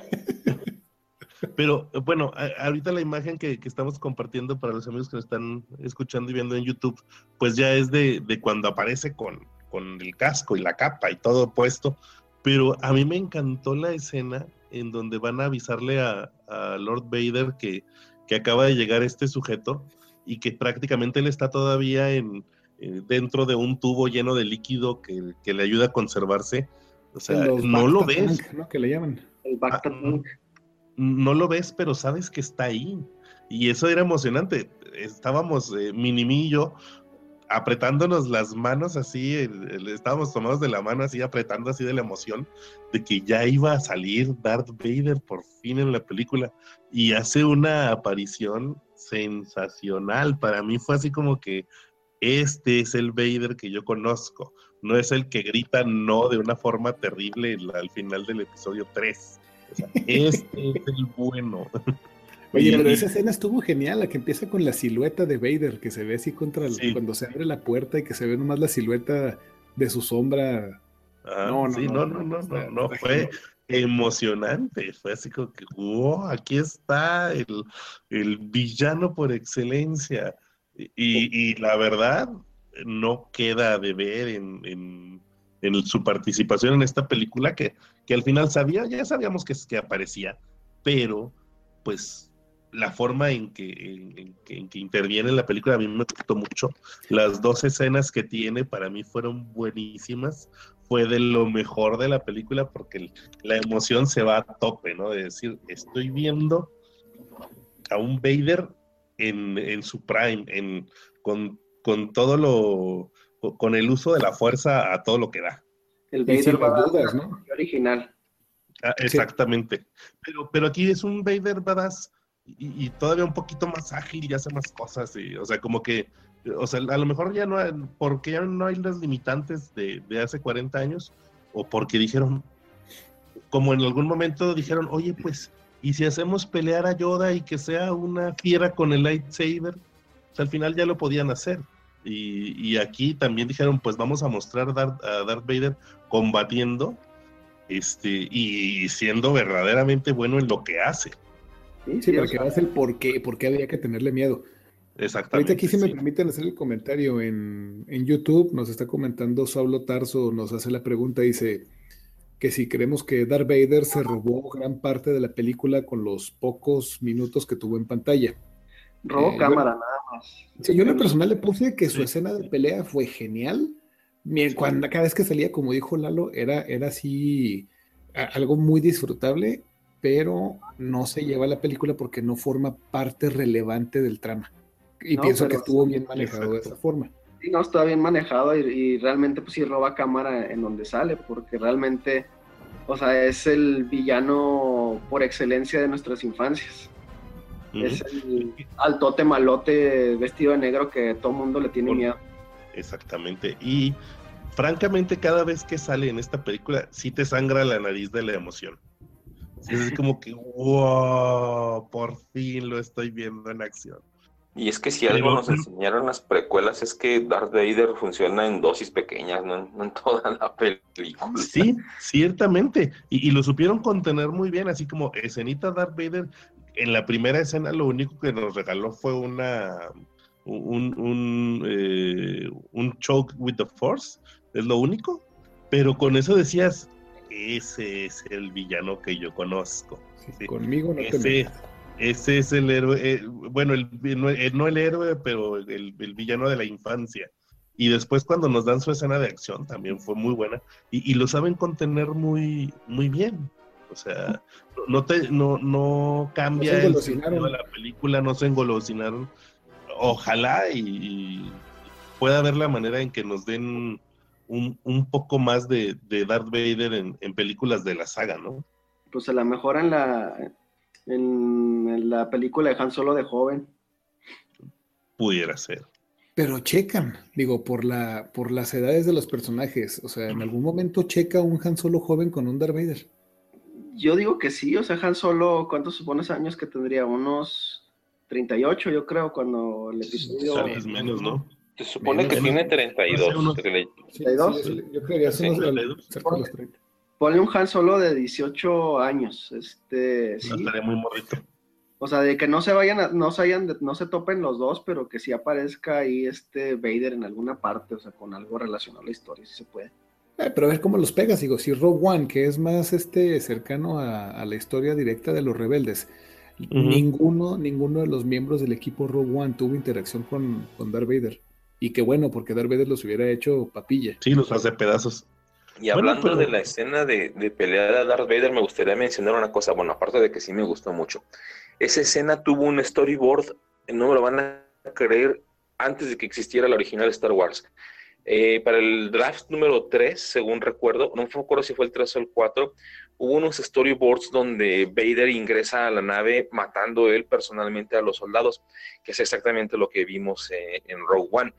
Pero eh, bueno, a- ahorita la imagen que, que estamos compartiendo para los amigos que nos están escuchando y viendo en YouTube, pues ya es de, de cuando aparece con, con el casco y la capa y todo puesto. Pero a mí me encantó la escena en donde van a avisarle a, a Lord Vader que, que acaba de llegar este sujeto y que prácticamente él está todavía en, eh, dentro de un tubo lleno de líquido que, que le ayuda a conservarse. O En sea, los no lo Bacta ves. Tank, ¿no? Que le llaman. El Ah, Bacta Tank. no lo ves, pero sabes que está ahí. Y eso era emocionante. Estábamos, eh, Minimi y yo, apretándonos las manos así, el- el- estábamos tomados de la mano así, apretando así de la emoción de que ya iba a salir Darth Vader por fin en la película. Y hace una aparición sensacional. Para mí fue así como que este es el Vader que yo conozco. No es el que grita no de una forma terrible al final del episodio tres. O sea, este es el bueno. Oye, Y, pero y esa escena estuvo genial, la que empieza con la silueta de Vader, que se ve así contra el- sí, cuando se abre la puerta y que se ve nomás la silueta de su sombra. ajá, No, no, sí, no, no, no, no, no, no, no, está, no, está fue genial. emocionante, fue así como que, wow, aquí está el, el villano por excelencia. Y, y la verdad, no queda de ver en, en, en su participación en esta película, que, que al final sabía, ya sabíamos que, que aparecía, pero pues la forma en que, en, en que, en que interviene en la película a mí me gustó mucho. Las dos escenas que tiene para mí fueron buenísimas, fue de lo mejor de la película porque el- la emoción se va a tope, ¿no? De decir, estoy viendo a un Vader en, en su prime, en, con, con todo lo, con el uso de la fuerza a todo lo que da. El Y Vader sin las Badass de dudas, la ¿no? trilogía original. Ah, Sí, exactamente. Pero, pero aquí es un Vader badass y, y todavía un poquito más ágil y hace más cosas. Y, o sea, como que, o sea, a lo mejor ya no hay, porque ya no hay las limitantes de, de hace cuarenta años, o porque dijeron, como en algún momento dijeron, oye, pues, ¿y si hacemos pelear a Yoda y que sea una fiera con el lightsaber? O sea, al final ya lo podían hacer. Y, y aquí también dijeron, pues vamos a mostrar a Darth, a Darth Vader combatiendo este, y siendo verdaderamente bueno en lo que hace. Sí, sí, sí, o para que sea, veas el por qué, por qué había que tenerle miedo. Ahorita aquí Exactamente, si me sí. permiten hacer el comentario en, en YouTube, nos está comentando Saulo Tarso, nos hace la pregunta, dice que si creemos que Darth Vader se robó gran parte de la película con los pocos minutos que tuvo en pantalla. robo Eh, yo, cámara nada más. sí, yo en lo En- personal le puse que su Sí, escena de pelea fue genial. Mien- sí. Cuando, cada vez que salía, como dijo Lalo, era, era así a- algo muy disfrutable, pero no se lleva a la película porque no forma parte relevante del trama. Y No, pienso que pero estuvo bien manejado de Exacto. esa forma. sí, no, está bien manejado y, y realmente pues sí roba cámara en donde sale, porque realmente, o sea, es el villano por excelencia de nuestras infancias. Ujú. Es el altote malote vestido de negro que todo mundo le tiene Con- miedo. Exactamente. Y francamente, cada vez que sale en esta película, sí te sangra la nariz de la emoción. Es así como que, wow, por fin lo estoy viendo en acción. Y es que si algo Pero- nos enseñaron las precuelas es que Darth Vader funciona en dosis pequeñas, no, no en toda la película. Sí, ciertamente. Y, y lo supieron contener muy bien, así como escenita Darth Vader. En la primera escena lo único que nos regaló fue una un, un, eh, un choke with the force, es lo único. Pero con eso decías, ese es el villano que yo conozco. Sí, Sí. conmigo no te Ese, metas. ese es el héroe, eh, bueno, el, no, el, no el héroe, pero el, el villano de la infancia. Y después cuando nos dan su escena de acción también fue muy buena y, y lo saben contener muy, muy bien. O sea, no, te, no, no cambia No se el sentido engolosinaron. de la película, no se engolosinaron. Ojalá y, y pueda haber la manera en que nos den un, un poco más de, de Darth Vader en, en películas de la saga, ¿no? Pues a lo mejor en la, en, en la película de Han Solo de joven. Pudiera ser. Pero checan, digo, por la, por las edades de los personajes. O sea, en algún momento checa un Han Solo joven con un Darth Vader. Yo digo que sí, o sea, Han Solo, ¿cuántos supones años que tendría? Unos treinta y ocho, yo creo, cuando el episodio... Tal vez menos, ¿no? Se supone Menos, que menos. tiene treinta y No sé, dos. unos- que le- Sí, ¿treinta y dos? sí, yo, yo creería Sí, unos treinta y dos. cerca de los treinta. Ponle un Han Solo de dieciocho años, este, No sí. estaría muy morrito. O sea, de que no se vayan, a- no se hayan, no se topen los dos, pero que sí aparezca ahí este Vader en alguna parte, o sea, con algo relacionado a la historia, si se puede. Eh, pero a ver cómo los pegas, digo, si Rogue One, que es más este cercano a, a la historia directa de los rebeldes, Ujú. ninguno, ninguno de los miembros del equipo Rogue One tuvo interacción con, con Darth Vader. Y qué bueno, porque Darth Vader los hubiera hecho papilla. Sí, los hace pedazos. Y Bueno, hablando pero- de la escena de, de pelea de Darth Vader, me gustaría mencionar una cosa, bueno, aparte de que sí me gustó mucho. Esa escena tuvo un storyboard, no me lo van a creer, antes de que existiera la original Star Wars. Eh, para el draft número tres, según recuerdo, no me acuerdo si fue el tres o el cuatro, hubo unos storyboards donde Vader ingresa a la nave matando él personalmente a los soldados, que es exactamente lo que vimos eh, en Rogue One.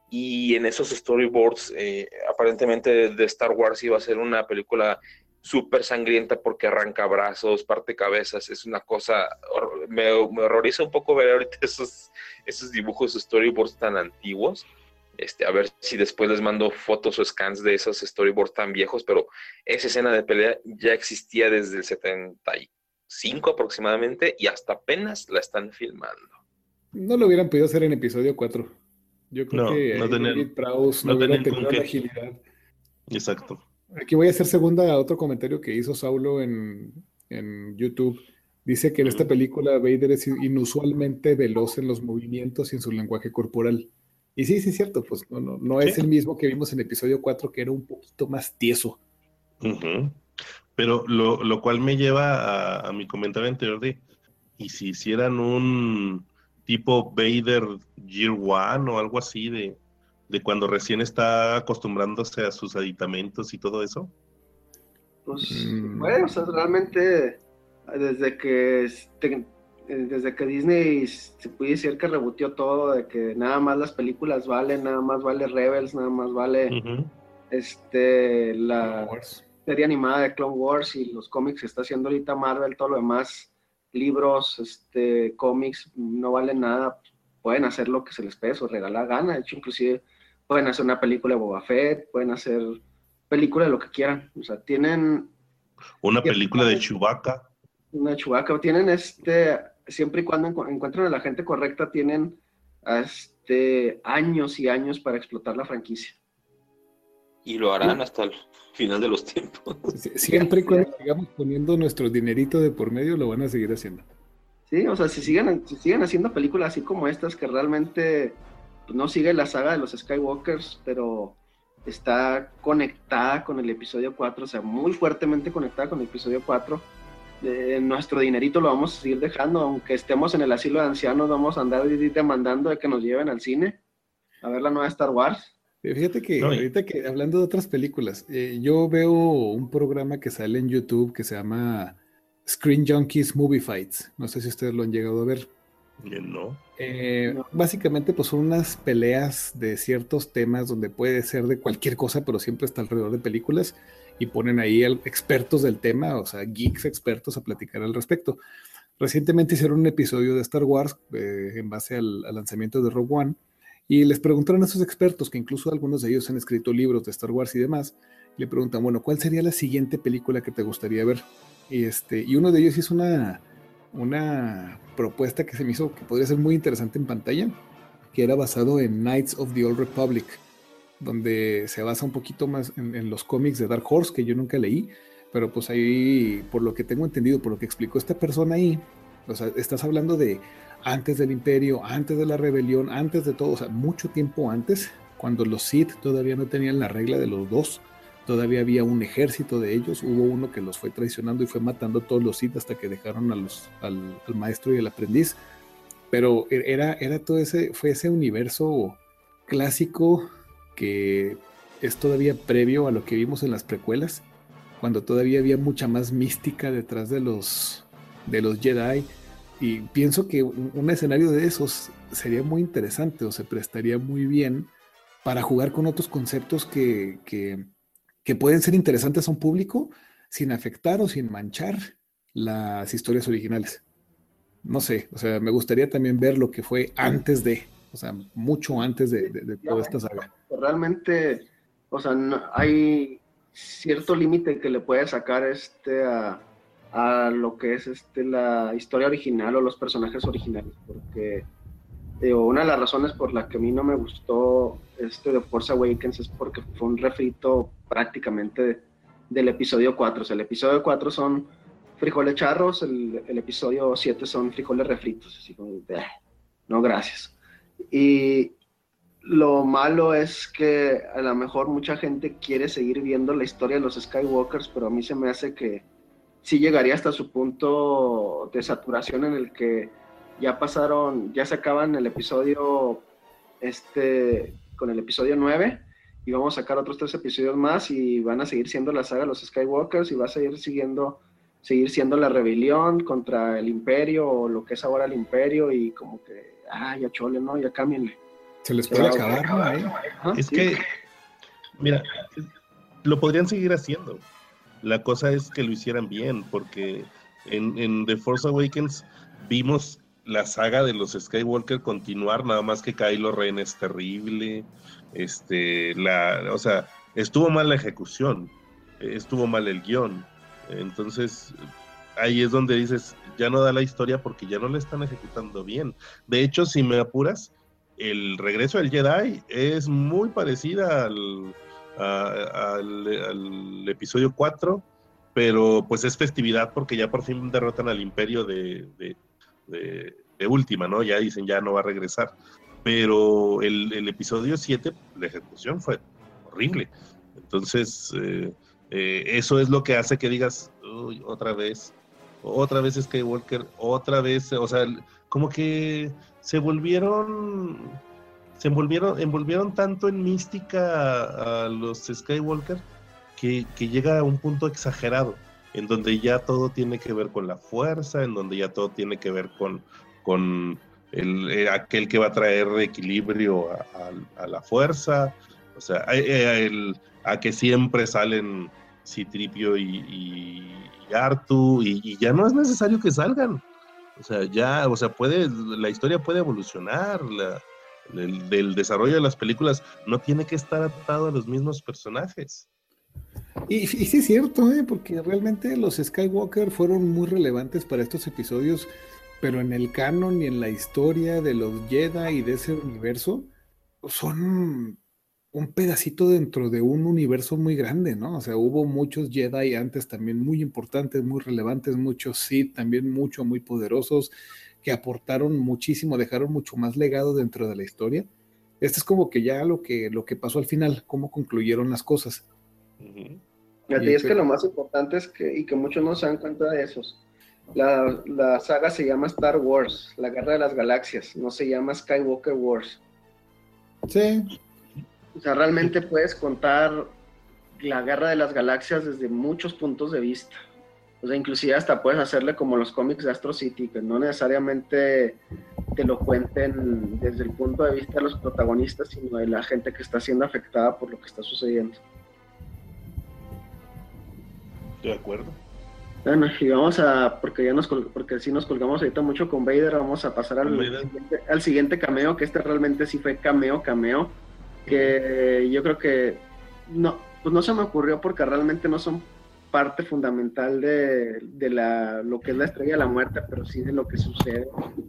Y en esos storyboards, eh, aparentemente de Star Wars iba a ser una película súper sangrienta porque arranca brazos, parte cabezas, es una cosa, hor- me, me horroriza un poco ver ahorita esos, esos dibujos, storyboards tan antiguos. Este, a ver si después les mando fotos o scans de esos storyboards tan viejos, pero esa escena de pelea ya existía desde el setenta y cinco aproximadamente y hasta apenas la están filmando. No lo hubieran podido hacer en episodio cuatro. Yo creo No, que no ahí tenían- David Prowse no, no hubiera tenían con tenido qué. la agilidad. Exacto. Aquí voy a hacer segunda a otro comentario que hizo Saulo en, en YouTube. Dice que en esta Ujú. película Vader es inusualmente veloz en los movimientos y en su lenguaje corporal. Y sí, sí es cierto, pues no, no, no es Sí. el mismo que vimos en episodio cuatro, que era un poquito más tieso. Ujú. Pero lo, lo cual me lleva a, a mi comentario anterior de, ¿y si hicieran un tipo Vader Year One o algo así de, de cuando recién está acostumbrándose a sus aditamentos y todo eso? Pues, Mm. bueno, o sea, realmente, desde que, este, desde que Disney se puede decir que rebutió todo, de que nada más las películas valen, nada más vale Rebels, nada más vale Ujú. este, la Clone Wars. serie animada de Clone Wars y los cómics que está haciendo ahorita Marvel, todo lo demás, libros, este, cómics, no valen nada, pueden hacer lo que se les pese o regala gana, de hecho, inclusive pueden hacer una película de Boba Fett, pueden hacer película de lo que quieran, o sea, tienen Una Sí, película de entonces- Chewbacca. una Chewbacca, tienen este, siempre y cuando encu- encuentren a la gente correcta, tienen este, años y años para explotar la franquicia. Y lo harán hasta el final de los tiempos. Sie- Siempre y cuando sigamos poniendo nuestro dinerito de por medio, lo van a seguir haciendo. Sí, o sea, si siguen, si siguen haciendo películas así como estas, que realmente pues, no sigue la saga de los Skywalkers, pero está conectada con el episodio cuatro, o sea, muy fuertemente conectada con el episodio cuatro, eh, nuestro dinerito lo vamos a seguir dejando, aunque estemos en el asilo de ancianos, vamos a andar demandando de que nos lleven al cine a ver la nueva Star Wars. Eh, Fíjate que No, y- ahorita que hablando de otras películas, eh, yo veo un programa que sale en YouTube que se llama Screen Junkies Movie Fights. No sé si ustedes lo han llegado a ver. Que no. Eh, No. Básicamente, pues son unas peleas de ciertos temas donde puede ser de cualquier cosa, pero siempre está alrededor de películas. y ponen ahí el, expertos del tema, o sea, geeks expertos a platicar al respecto. Recientemente hicieron un episodio de Star Wars eh, en base al, al lanzamiento de Rogue One, y les preguntaron a esos expertos, que incluso algunos de ellos han escrito libros de Star Wars y demás, le preguntan, bueno, ¿cuál sería la siguiente película que te gustaría ver? Y, este, y uno de ellos hizo una, una propuesta que se me hizo que podría ser muy interesante en pantalla, que era basado en Knights of the Old Republic, donde se basa un poquito más en, en los cómics de Dark Horse, que yo nunca leí, pero pues ahí, por lo que tengo entendido, por lo que explicó esta persona ahí, o sea, estás hablando de antes del Imperio, antes de la rebelión, antes de todo, o sea, mucho tiempo antes, cuando los Sith todavía no tenían la regla de los dos, todavía había un ejército de ellos, hubo uno que los fue traicionando y fue matando a todos los Sith hasta que dejaron a los, al, al maestro y al aprendiz, pero era, era todo ese, fue ese universo clásico que es todavía previo a lo que vimos en las precuelas, cuando todavía había mucha más mística detrás de los, de los Jedi, y pienso que un, un escenario de esos sería muy interesante o se prestaría muy bien para jugar con otros conceptos que, que, que pueden ser interesantes a un público sin afectar o sin manchar las historias originales. No sé, o sea, me gustaría también ver lo que fue antes de, o sea, mucho antes de, de, de toda esta saga. Realmente, o sea, no, hay cierto límite que le puede sacar este a, a lo que es este la historia original o los personajes originales, porque digo, una de las razones por la que a mí no me gustó este de Force Awakens es porque fue un refrito prácticamente de, del episodio cuatro. O sea, el episodio cuatro son frijoles charros, el, el episodio siete son frijoles refritos, así como, eh, no gracias. Y lo malo es que a lo mejor mucha gente quiere seguir viendo la historia de los Skywalkers, pero a mí se me hace que sí llegaría hasta su punto de saturación en el que ya pasaron, ya se acaban el episodio este con el episodio nueve y vamos a sacar otros tres episodios más y van a seguir siendo la saga de los Skywalkers y va a seguir siguiendo seguir siendo la rebelión contra el Imperio o lo que es ahora el Imperio y como que, ah, ya chole, ¿no? Ya cámbienle. Se les puede acabar, ¿no? ¿Eh? Ajá, es sí. que, mira, lo podrían seguir haciendo. La cosa es que lo hicieran bien, porque en, en The Force Awakens vimos la saga de los Skywalker continuar, nada más que Kylo Ren es terrible, este, la, o sea, estuvo mal la ejecución, estuvo mal el guión, entonces ahí es donde dices, ya no da la historia porque ya no la están ejecutando bien. De hecho, si me apuras, el regreso del Jedi es muy parecida al, a, al, al episodio cuatro, pero pues es festividad porque ya por fin derrotan al Imperio de, de, de, de última, ¿no? Ya dicen, ya no va a regresar. Pero el, el episodio siete, la ejecución fue horrible. Entonces, eh, eh, eso es lo que hace que digas, uy, otra vez, otra vez Skywalker, otra vez, o sea, como que se volvieron, se envolvieron, envolvieron tanto en mística a, a los Skywalker que, que llega a un punto exagerado, en donde ya todo tiene que ver con la fuerza, en donde ya todo tiene que ver con, con el, eh, aquel que va a traer equilibrio a, a, a la fuerza, o sea, a, el, a que siempre salen C-3PO y, y, y Artu, y, y ya no es necesario que salgan. O sea, ya, o sea, puede, la historia puede evolucionar, la, el, del desarrollo de las películas no tiene que estar atado a los mismos personajes. Y, y sí es cierto, ¿eh? Porque realmente los Skywalker fueron muy relevantes para estos episodios, pero en el canon y en la historia de los Jedi y de ese universo, son un pedacito dentro de un universo muy grande, ¿no? O sea, hubo muchos Jedi antes también muy importantes, muy relevantes, muchos Sith también mucho, muy poderosos, que aportaron muchísimo, dejaron mucho más legado dentro de la historia. Este es como que ya lo que, lo que pasó al final, cómo concluyeron las cosas. Uh-huh. Y es que lo más importante es que, y que muchos no se dan cuenta de esos, la, la saga se llama Star Wars, la Guerra de las Galaxias, no se llama Skywalker Wars. Sí. O sea, realmente puedes contar la Guerra de las Galaxias desde muchos puntos de vista. O sea, inclusive hasta puedes hacerle como los cómics de Astro City, que no necesariamente te lo cuenten desde el punto de vista de los protagonistas, sino de la gente que está siendo afectada por lo que está sucediendo. De acuerdo. Bueno, y vamos a, porque ya nos col- porque sí nos colgamos ahorita mucho con Vader, vamos a pasar al siguiente, al siguiente cameo, que este realmente sí fue cameo, cameo, que yo creo que no, pues no se me ocurrió porque realmente no son parte fundamental de, de la, lo que es la Estrella de la Muerte, pero sí de lo que sucede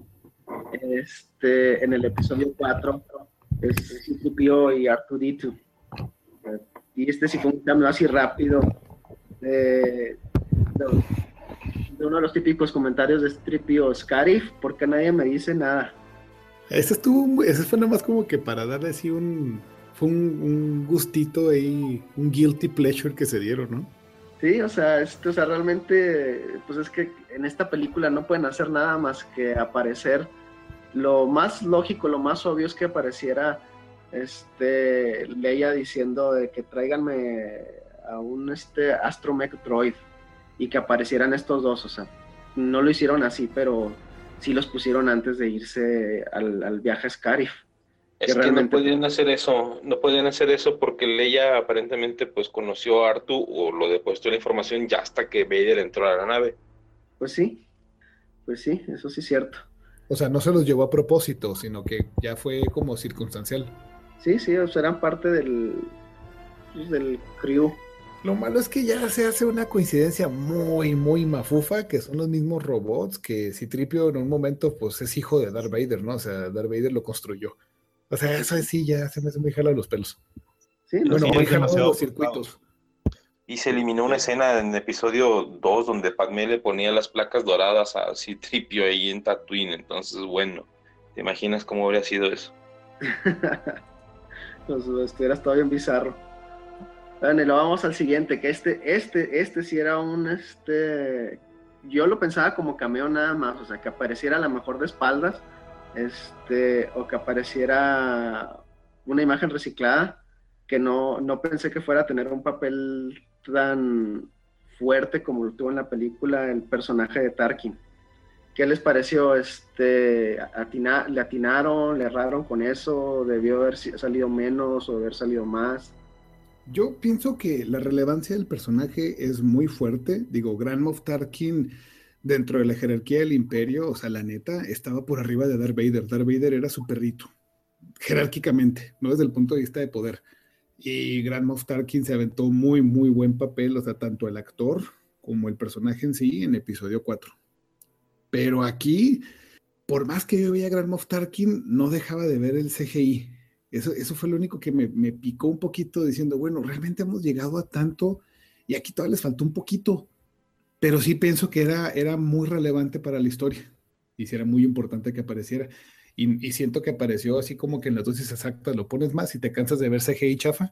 este, en el episodio cuatro, es C tres P O y R dos D dos. Y este sí fue un cambio así rápido de, de, de uno de los típicos comentarios de C tres P O, Scarif, porque nadie me dice nada. Ese estuvo, ese fue nada más como que para darle así un, fue un, un gustito ahí, un guilty pleasure que se dieron, ¿no? Sí, o sea, este, o sea, realmente, pues es que en esta película no pueden hacer nada más que aparecer. Lo más lógico, lo más obvio es que apareciera este, Leia diciendo de que tráiganme a un este, Astromech Droid y que aparecieran estos dos, o sea, no lo hicieron así, pero sí los pusieron antes de irse al, al viaje a Scarif. Es que, realmente... no podían hacer eso, no podían hacer eso porque Leia aparentemente pues conoció a Artu o lo depositó la información ya hasta que Vader entró a la nave. Pues sí, pues sí, eso sí es cierto. O sea, no se los llevó a propósito, sino que ya fue como circunstancial. Sí, sí, o sea, eran parte del, pues, del crew. Lo malo es que ya se hace una coincidencia muy, muy mafufa, que son los mismos robots, que C tres P O en un momento pues es hijo de Darth Vader, ¿no? O sea, Darth Vader lo construyó. O sea, eso sí ya se me hace muy jala los pelos. Sí, bueno, sí, muy jala los circuitos. Y se eliminó una escena en el episodio dos donde Padmé le ponía las placas doradas a C tres P O ahí en Tatooine. Entonces, bueno, ¿te imaginas cómo habría sido eso? Pues estuviera todo bien bizarro. Bueno, y lo vamos al siguiente, que este, este, este sí era un, este, yo lo pensaba como cameo nada más, o sea, que apareciera a lo mejor de espaldas, este, o que apareciera una imagen reciclada, que no, no pensé que fuera a tener un papel tan fuerte como lo tuvo en la película el personaje de Tarkin. ¿Qué les pareció? Este, atina, ¿Le atinaron? ¿Le erraron con eso? ¿Debió haber salido menos o haber salido más? Yo pienso que la relevancia del personaje es muy fuerte. Digo, Grand Moff Tarkin, dentro de la jerarquía del Imperio, o sea, la neta, estaba por arriba de Darth Vader. Darth Vader era su perrito, jerárquicamente, no desde el punto de vista de poder. Y Grand Moff Tarkin se aventó muy, muy buen papel, o sea, tanto el actor como el personaje en sí, en episodio cuatro. Pero aquí, por más que yo veía a Grand Moff Tarkin, no dejaba de ver el C G I. Eso, eso fue lo único que me, me picó un poquito, diciendo, bueno, realmente hemos llegado a tanto y aquí todavía les faltó un poquito. Pero sí pienso que era, era muy relevante para la historia y sí era muy importante que apareciera. Y, y siento que apareció así como que en las dosis exactas lo pones más y te cansas de ver C G I chafa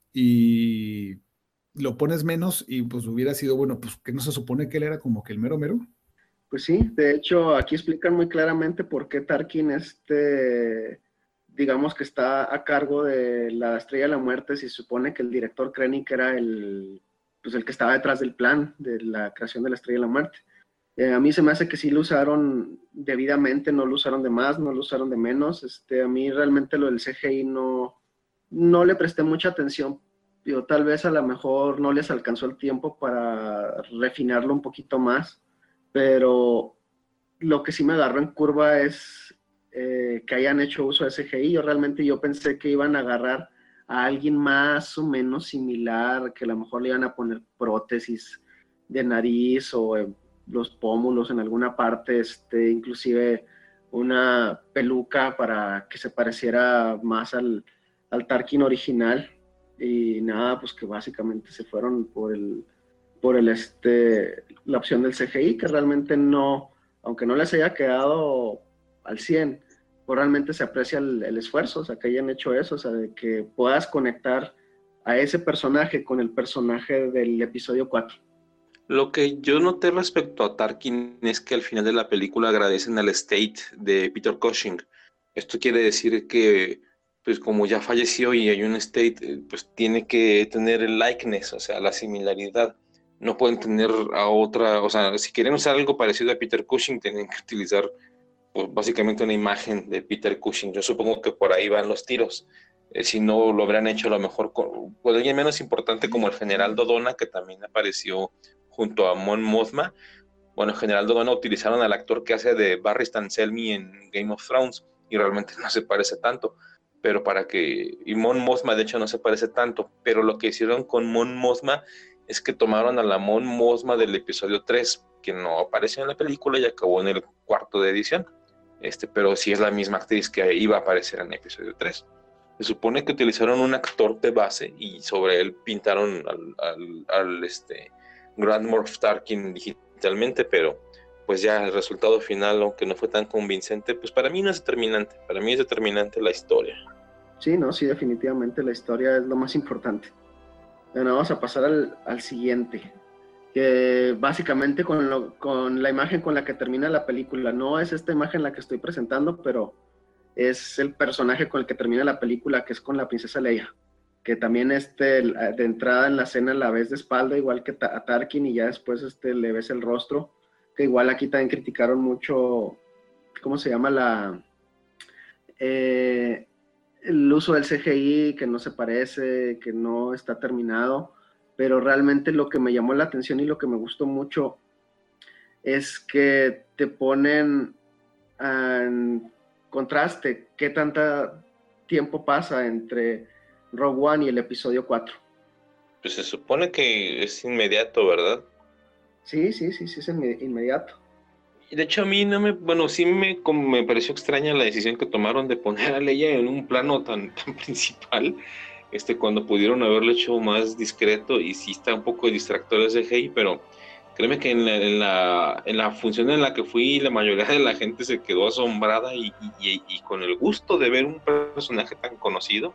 y lo pones menos y pues hubiera sido, bueno, pues que no se supone que él era como que el mero mero. Pues sí, de hecho aquí explican muy claramente por qué Tarkin este, digamos que está a cargo de la Estrella de la Muerte, si se supone que el director Krennic era el, pues el que estaba detrás del plan de la creación de la Estrella de la Muerte. Eh, a mí se me hace que sí lo usaron debidamente, no lo usaron de más, no lo usaron de menos. Este, a mí realmente lo del C G I no, no le presté mucha atención. Digo, tal vez a lo mejor no les alcanzó el tiempo para refinarlo un poquito más, pero lo que sí me agarró en curva es eh, que hayan hecho uso de C G I. Yo realmente yo pensé que iban a agarrar a alguien más o menos similar, que a lo mejor le iban a poner prótesis de nariz o eh, los pómulos en alguna parte, este, inclusive una peluca para que se pareciera más al, al Tarkin original. Y nada, pues que básicamente se fueron por el por el este la opción del C G I, que realmente no, aunque no les haya quedado al cien, pues realmente se aprecia el, el esfuerzo, o sea, que hayan hecho eso, o sea, de que puedas conectar a ese personaje con el personaje del episodio cuatro. Lo que yo noté respecto a Tarkin es que al final de la película agradecen al estate de Peter Cushing. Esto quiere decir que, pues como ya falleció y hay un estate, pues tiene que tener el likeness, o sea, la similaridad. No pueden tener a otra, o sea, si quieren usar algo parecido a Peter Cushing, tienen que utilizar pues, básicamente una imagen de Peter Cushing. Yo supongo que por ahí van los tiros. Eh, si no, lo habrían hecho a lo mejor con, con alguien menos importante como el general Dodona, que también apareció junto a Mon Mothma. Bueno, en general no utilizaron al actor que hace de Barry Stan Selmy en Game of Thrones y realmente no se parece tanto, pero para que, y Mon Mothma de hecho no se parece tanto, pero lo que hicieron con Mon Mothma es que tomaron a la Mon Mothma del episodio tres, que no apareció en la película y acabó en el cuarto de edición, este, pero sí es la misma actriz que iba a aparecer en el episodio tres. Se supone que utilizaron un actor de base y sobre él pintaron al, al, al este, Grand Moff Tarkin digitalmente, pero pues ya el resultado final, aunque no fue tan convincente, pues para mí no es determinante, para mí es determinante la historia. Sí, no, sí, definitivamente la historia es lo más importante. Bueno, vamos a pasar al, al siguiente, que básicamente con, lo, con la imagen con la que termina la película, no es esta imagen la que estoy presentando, pero es el personaje con el que termina la película, que es con la princesa Leia, que también este, de entrada en la escena la ves de espalda, igual que a Tarkin, y ya después este, le ves el rostro, que igual aquí también criticaron mucho, ¿cómo se llama? La, eh, el uso del C G I, que no se parece, que no está terminado, pero realmente lo que me llamó la atención y lo que me gustó mucho es que te ponen en contraste qué tanta tiempo pasa entre Rogue One y el episodio cuatro. Pues se supone que es inmediato, ¿verdad? Sí, sí, sí, sí, es inmediato. Y de hecho a mí no me, bueno, sí me, como me pareció extraña la decisión que tomaron de poner a Leia en un plano tan, tan principal, este, cuando pudieron haberlo hecho más discreto, y sí está un poco distractor el C G I, pero créeme que en la, en la, en la función en la que fui, la mayoría de la gente se quedó asombrada y, y, y con el gusto de ver un personaje tan conocido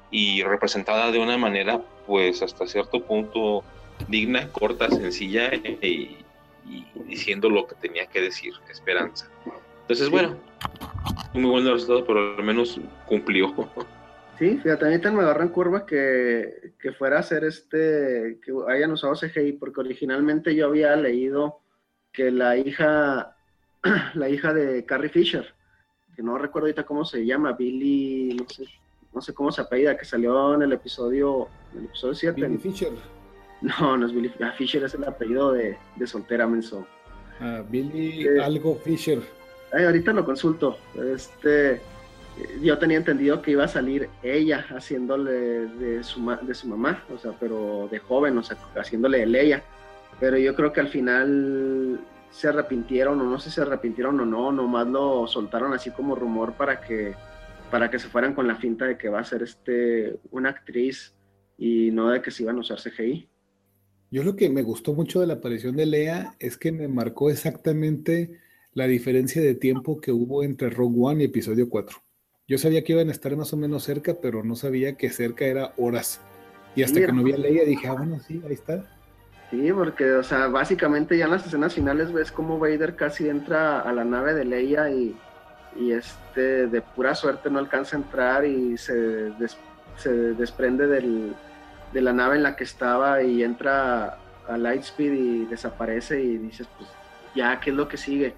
y representada de una manera, pues hasta cierto punto digna, corta, sencilla y, y diciendo lo que tenía que decir, esperanza. Entonces, sí. Bueno, muy buen resultado, pero al menos cumplió. Sí, fíjate, a mí también me agarran curva que, que fuera a hacer este, que hayan usado C G I, porque originalmente yo había leído que la hija, la hija de Carrie Fisher, que no recuerdo ahorita cómo se llama, Billy, no sé, no sé cómo se apellida, que salió en el episodio, en el episodio siete. Billy Fisher. No, no es Billy, ah, Fisher es el apellido de, de soltera, menso. Ah, Billy eh, algo Fisher. Ay, ahorita lo consulto, este... Yo tenía entendido que iba a salir ella haciéndole de su, de su mamá, o sea, pero de joven, o sea, haciéndole de Leia. Pero yo creo que al final se arrepintieron, o no sé si se arrepintieron o no, nomás lo soltaron así como rumor para que, para que se fueran con la finta de que va a ser este, una actriz y no de que se iban a usar C G I. Yo lo que me gustó mucho de la aparición de Leia es que me marcó exactamente la diferencia de tiempo que hubo entre Rogue One y Episodio cuatro. Yo sabía que iban a estar más o menos cerca, pero no sabía que cerca era horas. Y hasta sí, que no vi a Leia dije, ah, bueno, sí, ahí está. Sí, porque, o sea, básicamente ya en las escenas finales ves cómo Vader casi entra a la nave de Leia y, y este, de pura suerte no alcanza a entrar y se, des, se desprende del, de la nave en la que estaba y entra a Lightspeed y desaparece y dices, pues, ya, ¿qué es lo que sigue?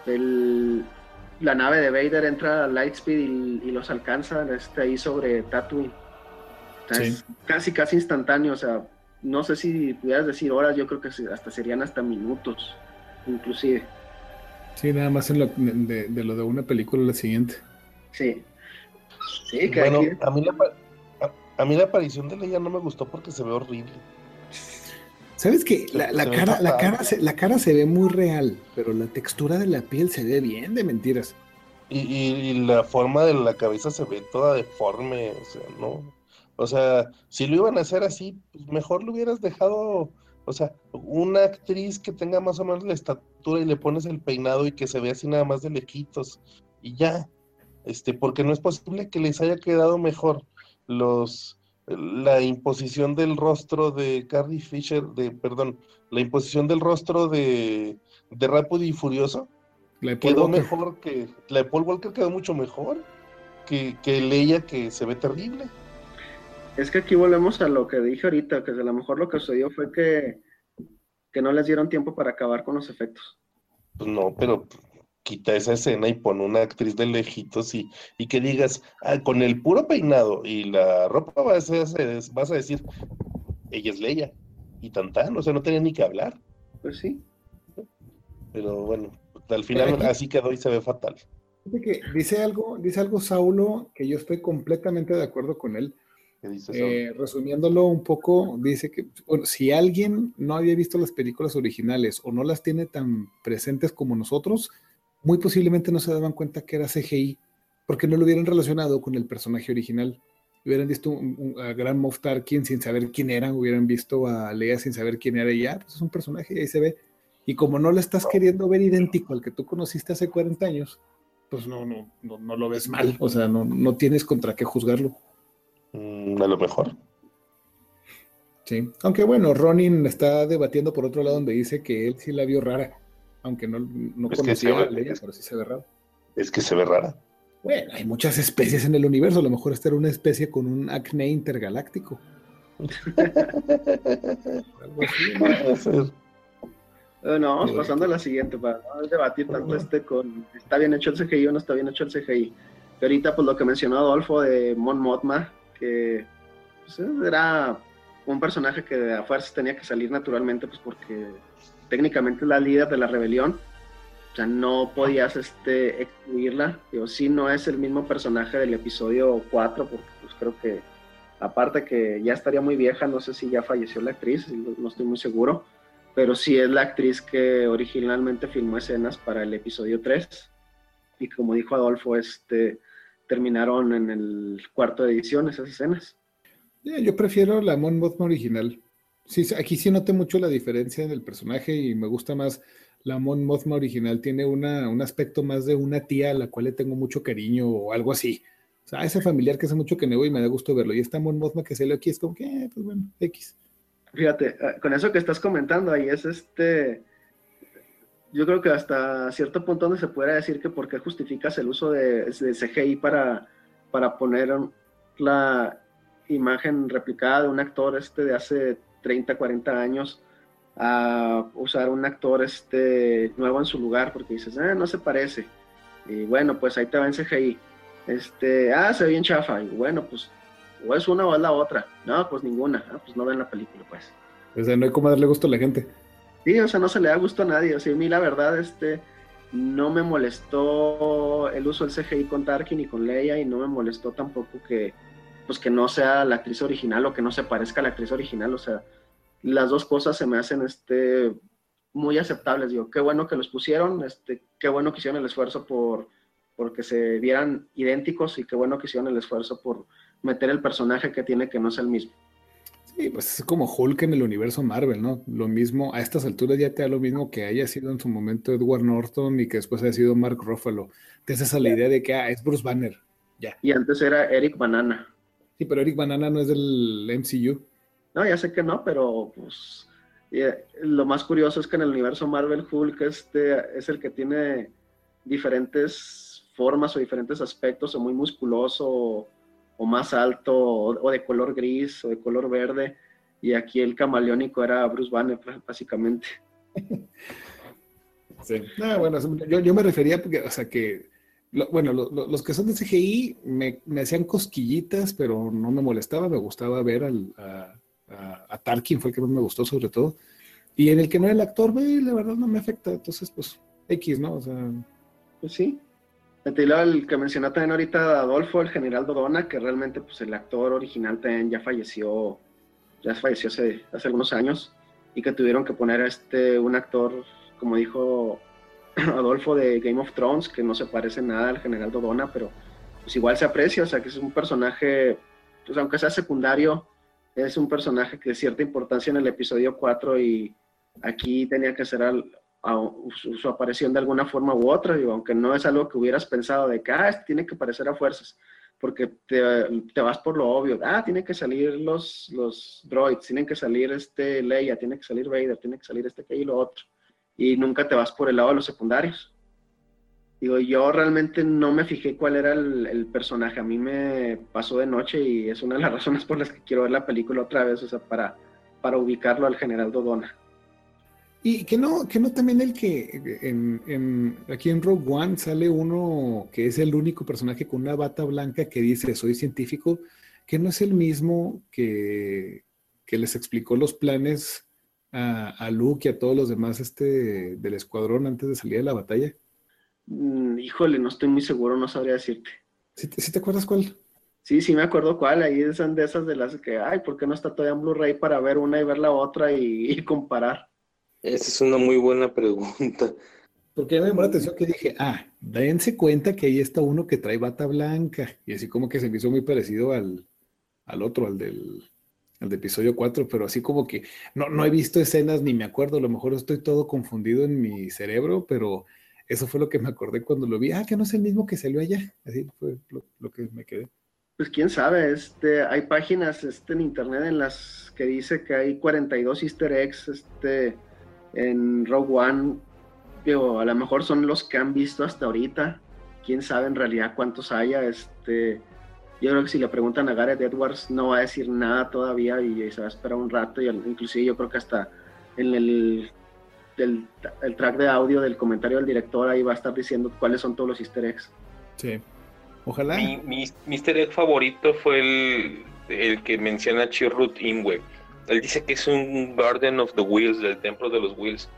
El... La nave de Vader entra a Lightspeed y, y los alcanza este, ahí sobre Tatooine. O sea, sí. Es casi, casi instantáneo. O sea, no sé si pudieras decir horas, yo creo que hasta serían hasta minutos, inclusive. Sí, nada más en lo, de, de lo de una película a la siguiente. Sí. Sí, que bueno, aquí... a, mí la, a, a mí la aparición de Leia no me gustó porque se ve horrible. ¿Sabes qué? La, la, cara, la, cara se, la cara se ve muy real, pero la textura de la piel se ve bien de mentiras. Y, y, y la forma de la cabeza se ve toda deforme, o sea, no. O sea, si lo iban a hacer así, pues mejor lo hubieras dejado, o sea, una actriz que tenga más o menos la estatura y le pones el peinado y que se vea así nada más de lejitos, y ya. Este, porque no es posible que les haya quedado mejor los... la imposición del rostro de Carrie Fisher, de, perdón, la imposición del rostro de, de Rápido y Furioso, la de Paul quedó Walker. mejor que, la de Paul Walker quedó mucho mejor que, que Leia, que se ve terrible. Es que aquí volvemos a lo que dije ahorita, que a lo mejor lo que sucedió fue que, que no les dieron tiempo para acabar con los efectos. Pues no, pero quita esa escena y pon una actriz de lejitos y, y que digas, ah, con el puro peinado y la ropa vas a, vas a decir, ella es Leia, y tan tan, o sea, no tenía ni que hablar. Pues sí. Pero bueno, al final Aquí- así quedó y se ve fatal. Fíjate que dice algo, dice algo Saulo, que yo estoy completamente de acuerdo con él. ¿Qué dices? Eh, resumiéndolo un poco, dice que bueno, si alguien no había visto las películas originales o no las tiene tan presentes como nosotros, muy posiblemente no se daban cuenta que era C G I, porque no lo hubieran relacionado con el personaje original. Hubieran visto un, un- a Gran Moff Tarkin sin saber quién era, hubieran visto a Leia sin saber quién era, y ya, pues es un personaje, y ahí se ve. Y como no lo estás queriendo ver idéntico al que tú conociste hace cuarenta años, pues no, no, no, no lo ves mal, o sea, no, no tienes contra qué juzgarlo. Mm, a lo mejor. Sí, aunque bueno, Ronin está debatiendo por otro lado donde dice que él sí la vio rara, aunque no, no Es que se conocía a ve, Leia, es, pero sí se ve raro. es que se ve rara. Bueno, hay muchas especies en el universo, a lo mejor esta era una especie con un acné intergaláctico, algo así, ¿no? Puede ser. Bueno, vamos Eh, pasando a la siguiente para no debatir tanto este con está bien hecho el C G I o no está bien hecho el C G I. Que ahorita, pues lo que mencionó Adolfo de Mon Mothma, que pues, era un personaje que a fuerzas tenía que salir naturalmente, pues porque técnicamente es la líder de la rebelión. O sea, no podías este, excluirla. Digo, sí, no es el mismo personaje del episodio cuatro, porque pues creo que, aparte que ya estaría muy vieja, no sé si ya falleció la actriz, no estoy muy seguro, pero sí es la actriz que originalmente filmó escenas para el episodio tres, y como dijo Adolfo, este, terminaron en el cuarto de edición esas escenas. eh, yo prefiero la Mon Mothma original. Sí, aquí sí noté mucho la diferencia en el personaje y me gusta más la Mon Mothma original. Tiene una, un aspecto más de una tía a la cual le tengo mucho cariño o algo así. O sea, ese familiar que hace mucho que no veo y me da gusto verlo. Y esta Mon Mothma que salió aquí es como que, eh, pues bueno, X. Fíjate, con eso que estás comentando ahí es este, yo creo que hasta cierto punto donde se puede decir que por qué justificas el uso de, de C G I para, para poner la imagen replicada de un actor este de hace treinta, cuarenta años a usar un actor este nuevo en su lugar, porque dices, ah, no se parece. Y bueno, pues ahí te va en C G I. Este, ah, se ve bien chafa. Y bueno, pues o es una o es la otra. No, pues ninguna. Ah, pues no ven la película, pues. O sea, no hay como darle gusto a la gente. Sí, o sea, no se le da gusto a nadie. O sea, a mí la verdad, este, no me molestó el uso del C G I con Tarkin y con Leia, y no me molestó tampoco que, pues, que no sea la actriz original o que no se parezca a la actriz original. O sea, las dos cosas se me hacen, este, muy aceptables. Digo, qué bueno que los pusieron, este, qué bueno que hicieron el esfuerzo por, por que se vieran idénticos, y qué bueno que hicieron el esfuerzo por meter el personaje que tiene que no es el mismo. Sí, pues es como Hulk en el universo Marvel, ¿no? Lo mismo, a estas alturas ya te da lo mismo que haya sido en su momento Edward Norton y que después haya sido Mark Ruffalo. Te haces a la idea de que, ah, es Bruce Banner, ya. Y antes era Eric Banana. Sí, pero Eric Banana no es del M C U. No, ya sé que no, pero pues eh, lo más curioso es que en el universo Marvel Hulk este es el que tiene diferentes formas o diferentes aspectos, o muy musculoso, o, o más alto, o, o de color gris, o de color verde, y aquí el camaleónico era Bruce Banner, básicamente. Sí. No, bueno, yo, yo me refería porque, o sea, que, lo- bueno, lo- lo- los que son de C G I me, me hacían cosquillitas, pero no me molestaba, me gustaba ver al, a, a- a Tarkin, fue el que más me gustó sobre todo. Y en el que no era el actor, ve, la verdad no me afecta, entonces, pues, X, ¿no? O sea, Pues sí. Y luego el que mencionó también ahorita Adolfo, el general Dodona, que realmente pues el actor original también ya falleció, ya falleció hace, hace algunos años, y que tuvieron que poner a este, un actor, como dijo Adolfo, de Game of Thrones, que no se parece nada al general Dodona, pero pues igual se aprecia, o sea que es un personaje, pues aunque sea secundario, es un personaje que de cierta importancia en el episodio cuatro, y aquí tenía que ser al, a, su, su, aparición de alguna forma u otra, digo, aunque no es algo que hubieras pensado de que, ah, este tiene que aparecer a fuerzas, porque te, te vas por lo obvio, ah, tienen que salir los, los droids, tienen que salir este Leia, tiene que salir Vader, tiene que salir este que y lo otro, y nunca te vas por el lado de los secundarios. Digo, yo realmente no me fijé cuál era el, el personaje, a mí me pasó de noche, y es una de las razones por las que quiero ver la película otra vez, o sea, para, para ubicarlo al general Dodona. y que no, que no también el que en, en, aquí en Rogue One sale uno que es el único personaje con una bata blanca que dice soy científico, que no es el mismo que, que les explicó los planes a, a Luke y a todos los demás este, del escuadrón antes de salir a la batalla? Mm, híjole, no estoy muy seguro, no sabría decirte. ¿Sí, te- sí te acuerdas cuál? Sí, sí me acuerdo cuál, ahí son de esas de las que, ay, ¿por qué no está todavía en Blu-ray para ver una y ver la otra y, y comparar? Esa es una muy buena pregunta. Porque me llamó la atención que dije, ah, dense cuenta que ahí está uno que trae bata blanca. Y así como que se me hizo muy parecido al, al otro, al del, al de episodio cuatro, pero así como que no, no he visto escenas ni me acuerdo, a lo mejor estoy todo confundido en mi cerebro, pero eso fue lo que me acordé cuando lo vi. Ah, que no es el mismo que salió allá. Así fue lo, lo que me quedé. Pues quién sabe, este, hay páginas este, en internet en las que dice que hay cuarenta y dos easter eggs este, en Rogue One. Digo, a lo mejor son los que han visto hasta ahorita. Quién sabe en realidad cuántos haya. Este, yo creo que si le preguntan a Gareth Edwards no va a decir nada todavía y se va a esperar un rato. Y inclusive yo creo que hasta en el, el, el track de audio del comentario del director ahí va a estar diciendo cuáles son todos los easter eggs. Sí, ojalá. Mi, mi, mi easter egg favorito fue el, el que menciona Chirrut Imwe. Él dice que es un Garden of the Wheels, del Templo de los Wheels.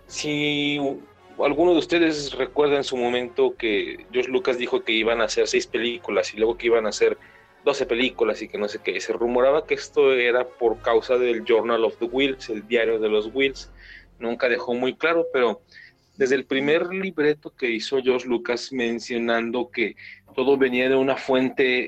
Si alguno de ustedes recuerda en su momento que George Lucas dijo que iban a hacer seis películas y luego que iban a hacer doce películas y que no sé qué, se rumoraba que esto era por causa del Journal of the Wheels, el diario de los Wheels. Nunca dejó muy claro, pero desde el primer libreto que hizo George Lucas mencionando que todo venía de una fuente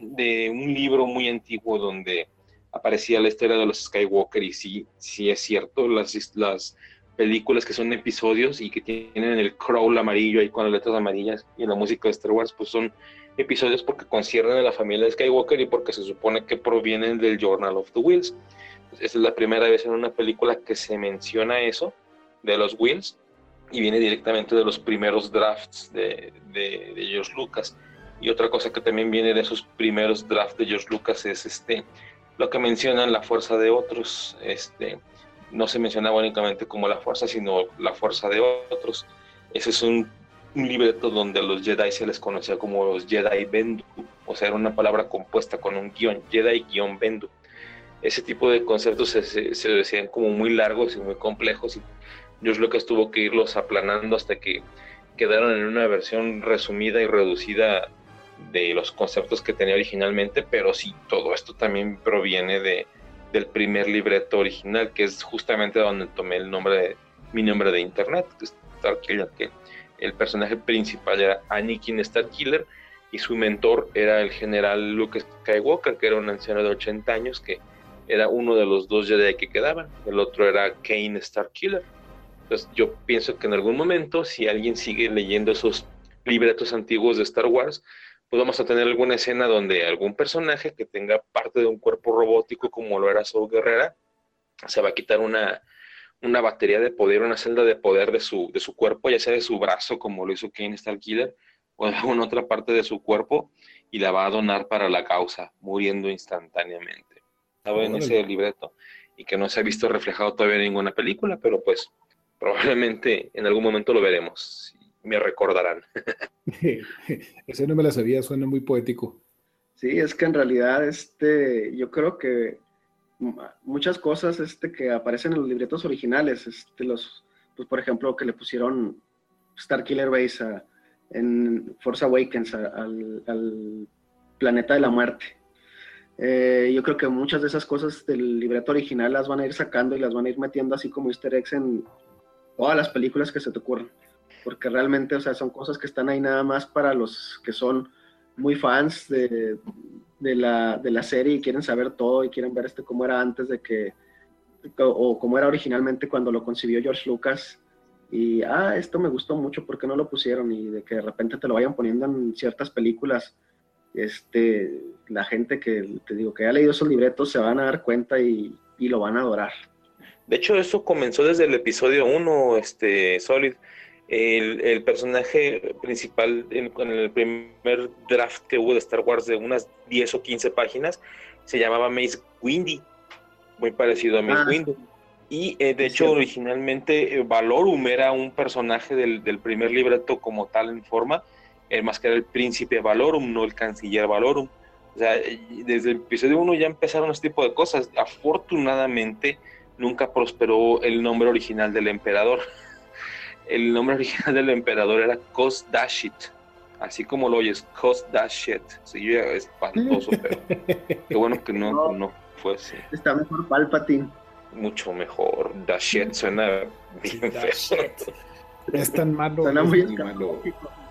de un libro muy antiguo donde aparecía la historia de los Skywalker, y sí, sí es cierto, las, las películas que son episodios y que tienen el crawl amarillo ahí con las letras amarillas y la música de Star Wars, pues son episodios porque conciernen a la familia de Skywalker y porque se supone que provienen del Journal of the Wheels. Esta es la primera vez en una película que se menciona eso de los Wheels, y viene directamente de los primeros drafts de, de, de George Lucas. Y otra cosa que también viene de esos primeros drafts de George Lucas es este, lo que mencionan la fuerza de otros. Este, no se mencionaba únicamente como la fuerza, sino la fuerza de otros. Ese es un, un libreto donde a los Jedi se les conocía como los Jedi Bendu, o sea, era una palabra compuesta con un guión, Jedi-Bendu. Ese tipo de conceptos se, se, se decían como muy largos y muy complejos, y George Lucas tuvo que irlos aplanando hasta que quedaron en una versión resumida y reducida de los conceptos que tenía originalmente, pero sí, todo esto también proviene de, del primer libreto original, que es justamente donde tomé el nombre de, mi nombre de internet, Starkiller, que el personaje principal era Anakin Starkiller y su mentor era el general Luke Skywalker, que era un anciano de ochenta años que era uno de los dos Jedi que quedaban, el otro era Kane Starkiller. Entonces yo pienso que en algún momento, si alguien sigue leyendo esos libretos antiguos de Star Wars, pues vamos a tener alguna escena donde algún personaje que tenga parte de un cuerpo robótico, como lo era Saw Gerrera, se va a quitar una, una batería de poder, una celda de poder de su, de su cuerpo, ya sea de su brazo, como lo hizo Kane Starkiller, o de alguna otra parte de su cuerpo, y la va a donar para la causa, muriendo instantáneamente. Estaba en ese libreto, y que no se ha visto reflejado todavía en ninguna película, pero pues probablemente en algún momento lo veremos, me recordarán. Ese no me la sabía, suena muy poético. Sí, es que en realidad este, yo creo que muchas cosas este, que aparecen en los libretos originales, este, los, pues por ejemplo que le pusieron Starkiller Base a, en Force Awakens a, al, al planeta de la muerte. Eh, yo creo que muchas de esas cosas del libreto original las van a ir sacando y las van a ir metiendo así como easter eggs en todas las películas que se te ocurran, porque realmente, o sea, son cosas que están ahí nada más para los que son muy fans de, de, la, de la serie y quieren saber todo y quieren ver este cómo era antes de que, o cómo era originalmente cuando lo concibió George Lucas, y, ah, esto me gustó mucho, ¿por qué no lo pusieron? Y de que de repente te lo vayan poniendo en ciertas películas, este, la gente que, te digo, que ha leído esos libretos se van a dar cuenta y, y lo van a adorar. De hecho, eso comenzó desde el episodio uno, este, Solid. El, el personaje principal en, en el primer draft que hubo de Star Wars, de unas diez o quince páginas, se llamaba Mace Windu, muy parecido a Mace ah, Windu. Y eh, de hecho, sí, originalmente eh, Valorum era un personaje del, del primer libreto como tal en forma, eh, más que era el príncipe Valorum, no el canciller Valorum. O sea, desde el episodio uno ya empezaron este tipo de cosas. Afortunadamente, nunca prosperó el nombre original del emperador. El nombre original del emperador era Kos Dashit, así como lo oyes, Kos Dashit. Sí, yo ya es espantoso, pero qué bueno que no, no, no fue así. Está mejor Palpatine. Mucho mejor. Dashit suena bien feo. Es tan malo. Suena es muy muy malo.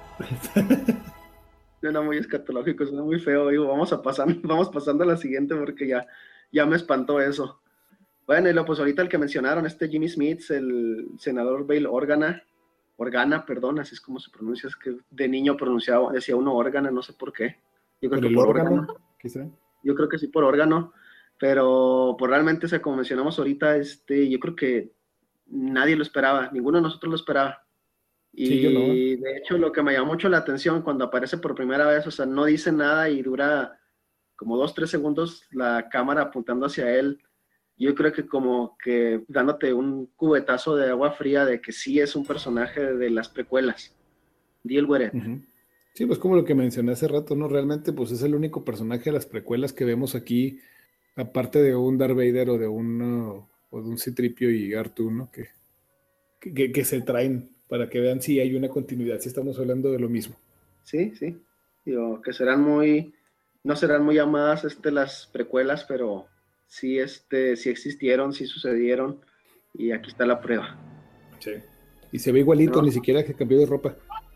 Suena muy escatológico, suena muy feo. Digo, vamos a pasar, vamos pasando a la siguiente porque ya, ya me espantó eso. Bueno, y lo, pues ahorita el que mencionaron, este Jimmy Smith, el senador Bail Organa, Organa, perdón, así es como se pronuncia, es que de niño pronunciaba, decía uno Organa, no sé por qué. Yo creo ¿Por que el por órgano, órgano. quizá? Yo creo que sí por órgano, pero pues realmente, o sea, como mencionamos ahorita, este, yo creo que nadie lo esperaba, ninguno de nosotros lo esperaba. Sí, yo no. Y de hecho lo que me llamó mucho la atención cuando aparece por primera vez, o sea, no dice nada y dura como dos, tres segundos la cámara apuntando hacia él. Yo creo que como que dándote un cubetazo de agua fría de que sí es un personaje de las precuelas. Deal with it. Ujú. Sí, pues como lo que mencioné hace rato, ¿no? Realmente, pues es el único personaje de las precuelas que vemos aquí, aparte de un Darth Vader o de un, uh, o de un C-3PO y R dos, ¿no? Que, que, que se traen para que vean si hay una continuidad, si estamos hablando de lo mismo. Sí, sí. Digo, que serán muy, no serán muy llamadas este, las precuelas, pero sí, este, sí existieron, sí sucedieron, y aquí está la prueba. Sí. Y se ve igualito, ¿No? ni siquiera que cambió de ropa.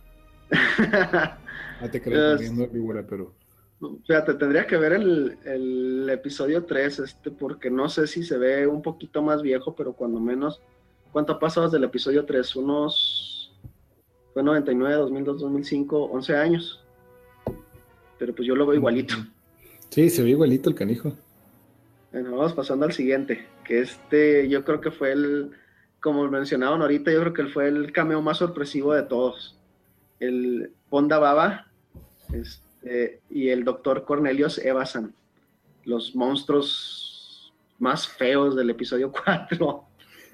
Ah, te crees, Es- también no es figura, pero... Fíjate, tendría que ver el, el episodio tres, este, porque no sé si se ve un poquito más viejo, pero cuando menos, ¿cuánto pasó desde el episodio tres? Unos, fue noventa y nueve, dos mil dos, dos mil cinco, once años. Pero pues yo lo veo igualito. Sí, se ve igualito el canijo. Bueno, vamos pasando al siguiente, que este yo creo que fue el, como mencionaban ahorita, yo creo que fue el cameo más sorpresivo de todos. El Ponda Baba este, y el doctor Cornelius Evasan, los monstruos más feos del episodio cuatro.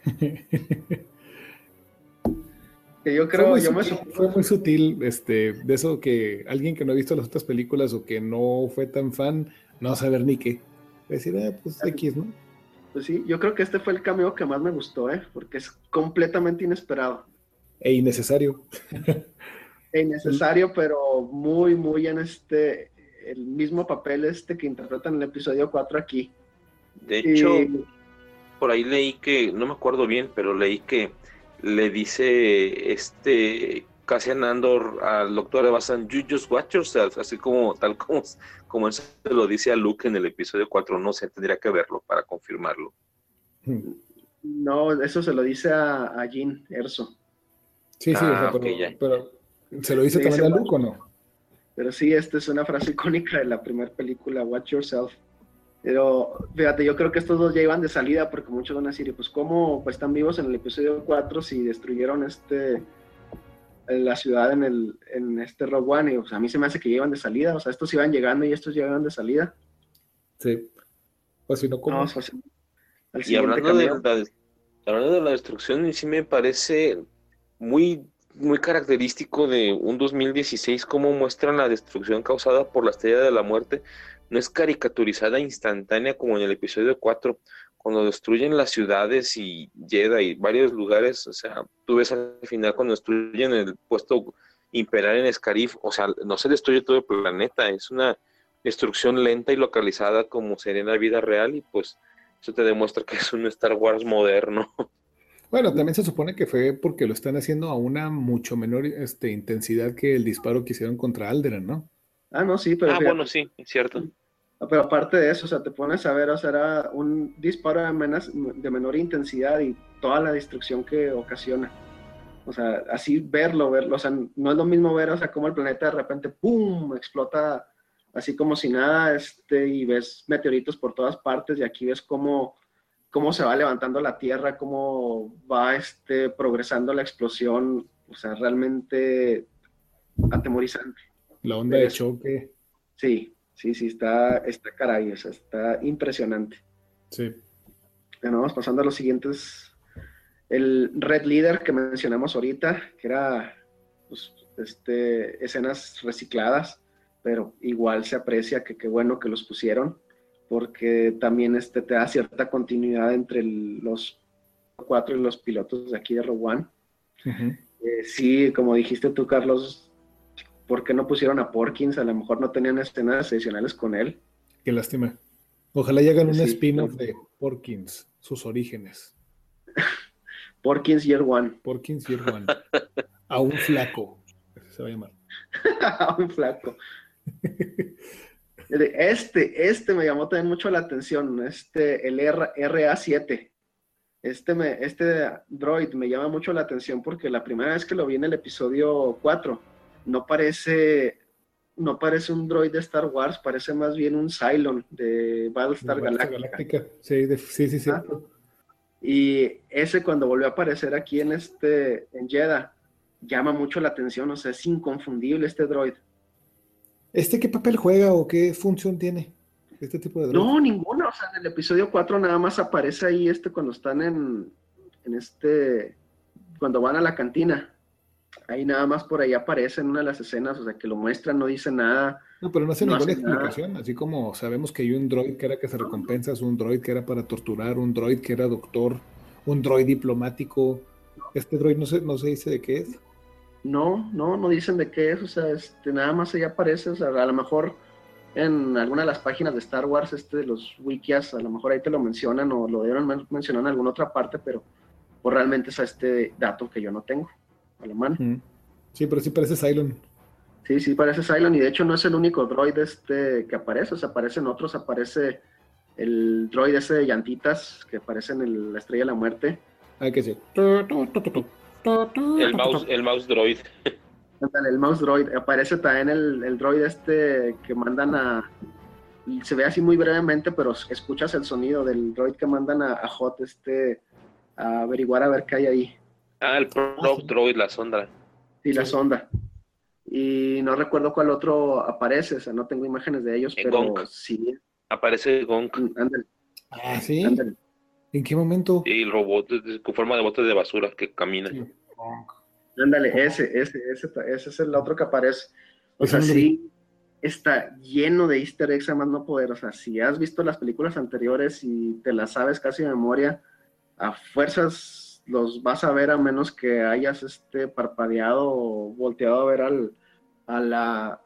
Que yo Fue creo, muy yo me sutil, fue muy sutil, este, de eso que alguien que no ha visto las otras películas o que no fue tan fan, no va a saber ni qué. Decir, eh, pues X, ¿no? Pues sí, yo creo que este fue el cameo que más me gustó, ¿eh? Porque es completamente inesperado. E innecesario. E innecesario, pero muy, muy en este, el mismo papel este que interpreta en el episodio cuatro aquí. De hecho, Y por ahí leí que, no me acuerdo bien, pero leí que le dice este Cassian Andor al doctor Evasan, you just watch yourself, así como tal como, como él se lo dice a Luke en el episodio cuatro, no sé, tendría que verlo para confirmarlo. no, eso se lo dice a, a Jean Erso. Sí, sí, o sea, Ah, ok, pero, ya. pero ¿se lo dice Le también dice, a Luke o no? pero sí, esta es una frase icónica de la primera película, Watch Yourself. Pero fíjate, yo creo que estos dos ya iban de salida porque muchos van a decir, pues cómo pues, están vivos en el episodio cuatro si destruyeron este la ciudad en el en este Rogue One. Y, o sea, a mí se me hace que ya iban de salida, o sea, estos iban llegando y estos ya iban de salida. Sí. Pues si no, ¿cómo? Vamos pues, al Y siguiente hablando de cameo. la, hablando de la destrucción, sí me parece muy, muy característico de un dos mil dieciséis cómo muestran la destrucción causada por la Estrella de la Muerte. No es caricaturizada instantánea como en el episodio cuatro, cuando destruyen las ciudades y Jedha y varios lugares. O sea, tú ves al final cuando destruyen el puesto imperial en Scarif, o sea, no se destruye todo el planeta, es una destrucción lenta y localizada como sería en la vida real, y pues eso te demuestra que es un Star Wars moderno. Bueno, también se supone que fue porque lo están haciendo a una mucho menor este, intensidad que el disparo que hicieron contra Alderaan, ¿no? Ah, no, sí, pero Ah, fíjate, bueno, sí, es cierto. pero aparte de eso, o sea, te pones a ver, o sea, era un disparo de, menos, de menor intensidad y toda la destrucción que ocasiona. O sea, así verlo, verlo, o sea, no es lo mismo ver, o sea, cómo el planeta de repente, ¡pum!, explota así como si nada, este, y ves meteoritos por todas partes, y aquí ves cómo, cómo se va levantando la Tierra, cómo va, este, progresando la explosión, o sea, realmente atemorizante. La onda Ver de eso. choque. Sí, sí, sí, está, está caray, o sea, está impresionante. Sí. Bueno, vamos pasando a los siguientes. El Red Leader que mencionamos ahorita, que era pues, este, escenas recicladas, pero igual se aprecia que qué bueno que los pusieron. porque también este, te da cierta continuidad entre el, los cuatro y los pilotos de aquí de Rogue One. Uh-huh. Eh, sí, como dijiste tú, Carlos, ¿por qué no pusieron a Porkins? A lo mejor no tenían escenas adicionales con él. Qué lástima. Ojalá y hagan un Sí, spin-off no. de Porkins, sus orígenes. Porkins Year One. Porkins Year One. A un flaco. Ese se va a llamar. Un flaco. Este, este me llamó también mucho la atención. Este, el R A siete. Este, me, este droid me llama mucho la atención porque la primera vez que lo vi en el episodio cuatro, no parece, no parece un droid de Star Wars, parece más bien un Cylon de Battlestar Galactica. Galáctica. Sí, de, sí, sí, sí. ¿Ah? Y ese cuando volvió a aparecer aquí en este, en Jedha, llama mucho la atención, o sea, es inconfundible este droid. ¿Este qué papel juega o qué función tiene? Este tipo de droid. No, ninguna, o sea, en el episodio cuatro nada más aparece ahí este cuando están en, en este, cuando van a la cantina. Ahí nada más por ahí aparece en una de las escenas, o sea, que lo muestran, no dice nada. No, pero no hace no ninguna hace explicación, nada. Así como sabemos que hay un droid que era que se recompensas, un droid que era para torturar, un droid que era doctor, un droid diplomático. Este droid no se, no se dice de qué es. No, no, no dicen de qué es, o sea, este, nada más ahí aparece, o sea, a lo mejor en alguna de las páginas de Star Wars, este, de los wikias, a lo mejor ahí te lo mencionan o lo deben men- mencionar en alguna otra parte, pero pues realmente es este dato que yo no tengo a la mano. Mm. Sí, pero sí parece Cylon. Sí, sí, parece Cylon, y de hecho no es el único droid este que aparece, o sea, aparecen otros, aparece el droid ese de llantitas que aparece en el- la Estrella de la Muerte. Hay que decir. El mouse, el mouse droid. Ándale, el mouse droid, aparece también el, el droid este que mandan a, y se ve así muy brevemente, pero escuchas el sonido del droid que mandan a, a Hot este, a averiguar a ver qué hay ahí. Ah, el Probe Droid, la sonda. Sí, la Sí. sonda. Y no recuerdo cuál otro aparece, o sea, no tengo imágenes de ellos, En pero Gonk. sí, Aparece Gonk ándale, Ah, ¿sí? ándale. ¿En qué momento? y el robot de- con forma de bote de basura que camina. Sí. Ándale, ese, ese, ese, ese es el otro que aparece. O Ese sea, no lo vi. sí, está lleno de easter eggs a más no poder. O sea, si has visto las películas anteriores y te las sabes casi de memoria, a fuerzas los vas a ver a menos que hayas este, parpadeado o volteado a ver al, a la,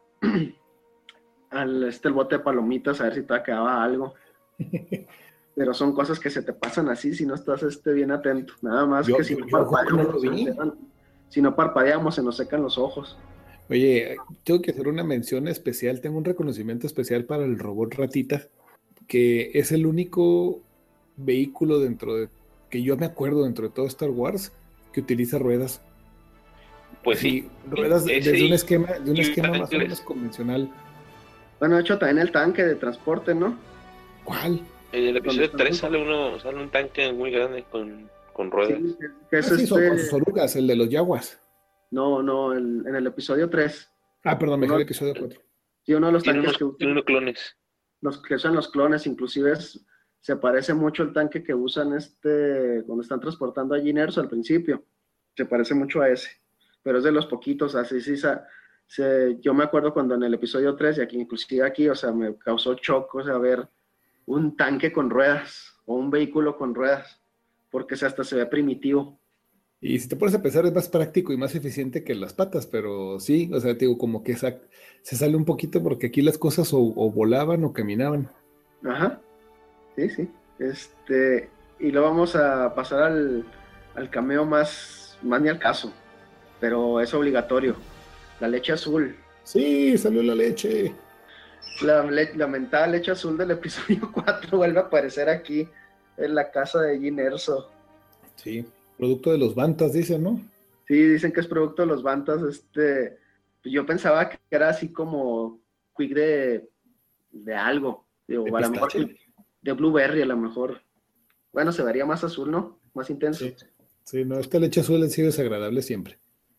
al este, el bote de palomitas a ver si te quedaba algo. Pero son cosas que se te pasan así si no estás este, bien atento. Nada más Yo- que si yo- no yo no parpadeamos, lo se vi. nos secan- si no parpadeamos, se nos secan los ojos. Oye, tengo que hacer una mención especial, tengo un reconocimiento especial para el robot Ratita, que es el único vehículo dentro de, que yo me acuerdo dentro de todo Star Wars, que utiliza ruedas. Pues sí, ruedas ese desde un y- esquema, de un y esquema más o tanques. menos convencional. Bueno, de hecho, también el tanque de transporte, ¿no? ¿Cuál? En el episodio ¿Dónde tres está? sale uno, sale un tanque muy grande con, con ruedas. Sí, que- que es Ah, sí, son este... con sus orugas, el de los Yaguas. No, no, el- en el episodio tres. Ah, perdón, me Uno- dejé el episodio cuatro. Sí, uno de los Tiene tanques unos, que tiene usan, unos clones. los que usan los clones, inclusive es- se parece mucho el tanque que usan este, cuando están transportando a Jyn Erso al principio. Se parece mucho a ese, pero es de los poquitos, así sí, sa- se- yo me acuerdo cuando en el episodio tres, y aquí, inclusive aquí, o sea, me causó shock, o sea, ver un tanque con ruedas, o un vehículo con ruedas, porque se- hasta se ve primitivo. Y si te pones a pensar, es más práctico y más eficiente que las patas, pero sí, o sea, te digo, como que sa- se sale un poquito porque aquí las cosas o, o volaban o caminaban. Ajá, sí, sí. Este, y luego vamos a pasar al, al cameo más, más ni al caso, pero es obligatorio. La leche azul. Sí, salió la leche. La, le- la mentada leche azul del episodio cuatro vuelve a aparecer aquí en la casa de Jyn Erso. Sí, producto de los Bantas, dicen, ¿no? Sí, dicen que es producto de los Bantas. Este, pues yo pensaba que era así como quick de, de algo. Digo, ¿De a lo mejor pistache? de blueberry, a lo mejor. Bueno, se vería más azul, ¿no? Más intenso. Sí. Sí, no, esta leche azul ha sido desagradable siempre.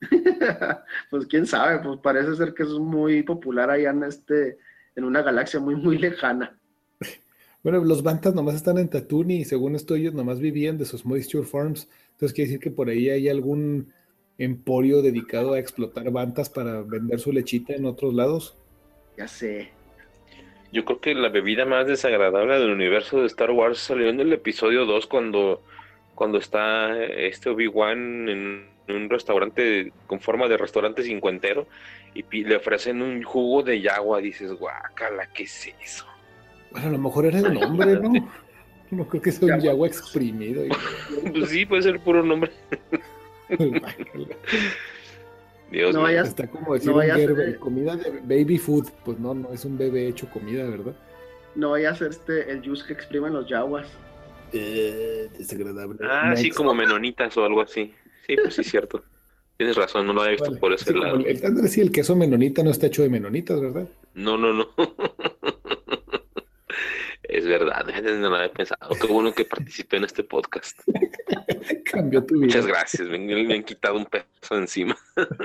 Pues quién sabe, pues parece ser que es muy popular allá en este, en una galaxia muy, muy lejana. Bueno, los Bantas nomás están en Tatooine y según esto ellos nomás vivían de sus moisture farms. Entonces quiere decir que por ahí hay algún emporio dedicado a explotar Bantas para vender su lechita en otros lados. Ya sé. Yo creo que la bebida más desagradable del universo de Star Wars salió en el episodio dos cuando, cuando está este Obi-Wan en un restaurante con forma de restaurante cincuentero y pi- le ofrecen un jugo de yagua. Dices, guácala, ¿qué es eso? Bueno, a lo mejor era el nombre, ¿no? No creo que sea un Yagua. yagua exprimido. Y... Pues sí, puede ser puro nombre. Dios No mío. vayas- Está como decir no un vaya a ser- verbo, comida de baby food. Pues no, no es un bebé hecho comida, ¿verdad? No vaya a ser este, el juice que exprimen los yaguas. Eh, desagradable. Ah, sí, Next. como menonitas o algo así. Sí, pues sí, es cierto. Tienes razón, no lo había visto Vale. por ese Sí, como lado. el, el, tal vez sí, el queso menonita no está hecho de menonitas, ¿verdad? No, no, no. Es verdad, no lo había pensado. Qué bueno que participé en este podcast. Cambió tu vida. Muchas gracias, me, me han quitado un peso encima.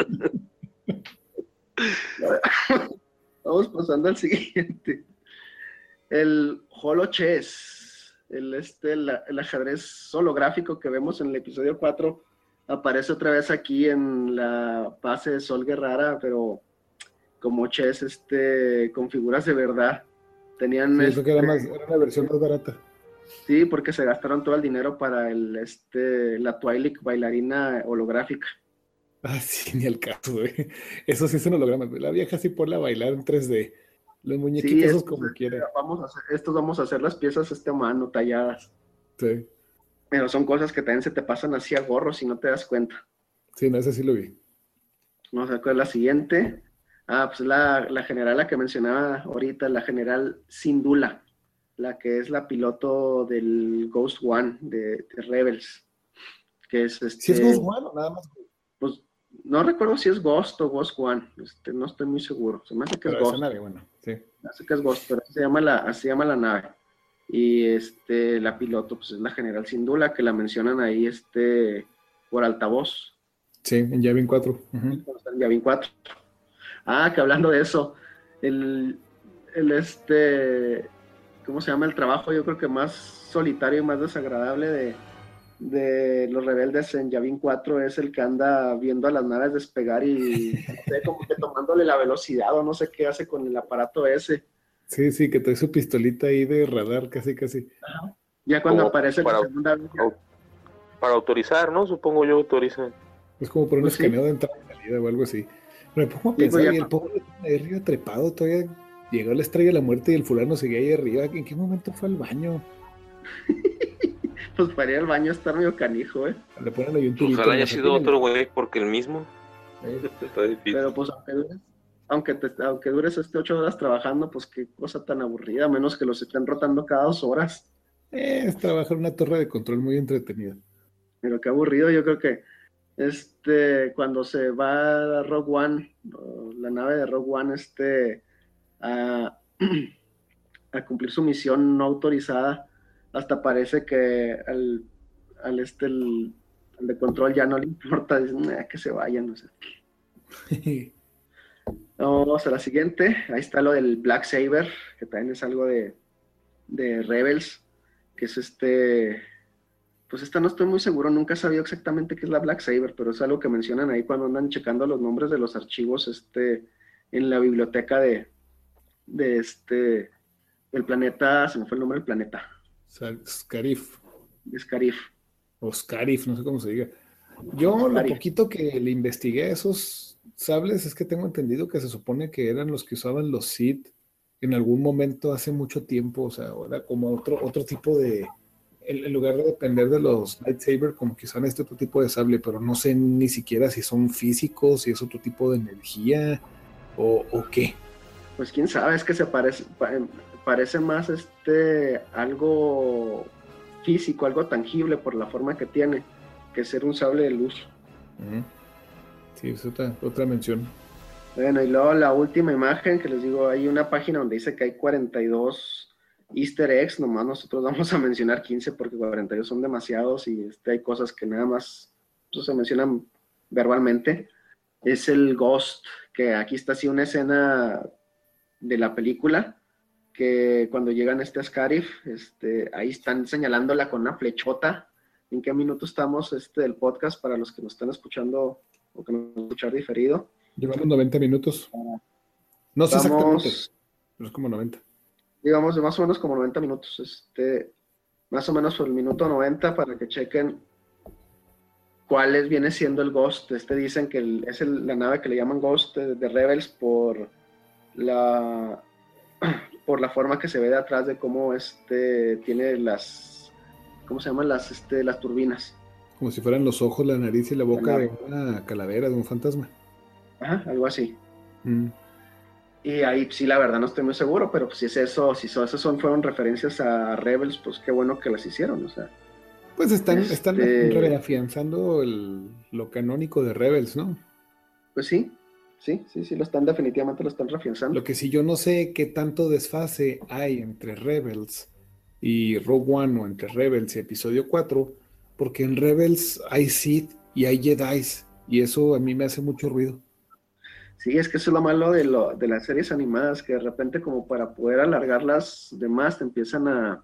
Vamos pasando al siguiente. El Holochess, el, este, la- el ajedrez holográfico que vemos en el episodio cuatro, aparece otra vez aquí en la base de Sol Guerrara, pero como chess este, con figuras de verdad. Tenían Sí, eso que era, este, más, era una versión más barata. sí, porque se gastaron todo el dinero para el, este, la Twi'lek bailarina holográfica. Ah, sí, ni el caso, güey. Eso sí es un holograma. La vieja sí ponla a bailar en tres D. Los Sí, muñequitos esos estos, como este, quiera. vamos a hacer, estos vamos a hacer las piezas este a mano, talladas. Sí, Pero son cosas que también se te pasan así a gorro si no te das cuenta. sí, no, ese sí lo vi. Vamos a ver cuál es la siguiente. Ah, pues la, la general, la que mencionaba ahorita, la general Syndulla, la que es la piloto del Ghost One de, de Rebels, que es este, ¿Sí es Ghost One o nada más? pues no recuerdo si es Ghost o Ghost One, este, no estoy muy seguro, se me hace que es Pero esa Ghost, nave, bueno, sí. me hace que es Ghost, pero así se llama la, así se llama la nave. Y este, la piloto, pues es la general Syndulla, que la mencionan ahí este, por altavoz, Sí, en Yavin cuatro. Ujú. cuando está en Yavin cuatro. Ah, que hablando de eso, el, el este, ¿cómo se llama? El trabajo yo creo que más solitario y más desagradable de, de los rebeldes en Yavin cuatro es el que anda viendo a las naves despegar y no sé, como que tomándole la velocidad o no sé qué hace con el aparato ese. Sí, sí, que trae su pistolita ahí de radar, casi, casi. Ya cuando Como aparece para- la segunda vez, ya- Para autorizar, ¿no? Supongo yo autorizan. Es como por un Pues sí. escaneo de entrada y salida o algo así. Me pongo a Sí, pensar, pues ya- y el pobre ahí arriba trepado, todavía llegó la estrella de la muerte y el fulano seguía ahí arriba. ¿En qué momento fue al baño? pues para ir al baño estar medio canijo, ¿eh? Le ponen ahí un turito. Ojalá en la haya sido saquilla. otro güey, porque el mismo Eh, está difícil. Pero pues aunque dures, aunque, te- aunque dures este ocho horas trabajando, pues qué cosa tan aburrida, a menos que los estén rotando cada dos horas. eh, es trabajar en una torre de control muy entretenida. Pero qué aburrido, yo creo que este, cuando se va Rogue One, o la nave de Rogue One, este, a, a cumplir su misión no autorizada, hasta parece que al, al este, el, al de control ya no le importa, dicen, "Nah, que se vayan, no sé". Vamos a la siguiente, ahí está lo del Black Saber, que también es algo de, de Rebels, que es este, pues esta no estoy muy seguro, nunca he sabido exactamente qué es la Black Saber, pero es algo que mencionan ahí cuando andan checando los nombres de los archivos este, en la biblioteca de, de este, el planeta, se me fue el nombre del planeta, Sal- Scarif. de Scarif. O Scarif, no sé cómo se diga. Yo lo Scarif. poquito que le investigué a esos sables es que tengo entendido que se supone que eran los que usaban los Sith en algún momento hace mucho tiempo, o sea, ahora como otro, otro tipo de, en, en lugar de depender de los lightsaber, como que usan este otro tipo de sable, pero no sé ni siquiera si son físicos, si es otro tipo de energía o, o qué. Pues quién sabe, es que se parece, pa- parece más este, algo físico, algo tangible por la forma que tiene, que ser un sable de luz. Ujú. Sí, es otra, otra mención. Bueno, y luego la última imagen que les digo, hay una página donde dice que hay cuarenta y dos easter eggs, nomás nosotros vamos a mencionar quince porque cuarenta y dos son demasiados y este, hay cosas que nada más pues, se mencionan verbalmente. Es el Ghost, que aquí está así una escena de la película, que cuando llegan a este Scarif, este, ahí están señalándola con una flechota. ¿En qué minuto estamos este, del podcast para los que nos están escuchando o que nos van a escuchar diferido? Llevamos noventa minutos. No sé Vamos, exactamente, pero es como noventa. digamos, de más o menos como noventa minutos, este, más o menos por el minuto noventa para que chequen cuál viene siendo el Ghost. Este dicen que el, es el, la nave que le llaman Ghost de, de Rebels por la, por la forma que se ve de atrás de cómo este, tiene las, ¿cómo se llaman? Las, este, las turbinas. Como si fueran los ojos, la nariz y la boca La de una calavera, de un fantasma. Ajá, algo así. Mm. Y ahí sí, la verdad no estoy muy seguro, pero pues si es eso, si eso, esas son, fueron referencias a Rebels, pues qué bueno que las hicieron, o sea. Pues están, Este- están reafianzando el, lo canónico de Rebels, ¿no? Pues sí, sí, sí, sí, lo están, definitivamente lo están reafianzando. Lo que sí yo no sé qué tanto desfase hay entre Rebels y Rogue One o entre Rebels y Episodio cuatro, porque en Rebels hay Sith y hay Jedis, y eso a mí me hace mucho ruido. Sí, es que eso es lo malo de, lo, de las series animadas, que de repente como para poder alargarlas de más te empiezan a,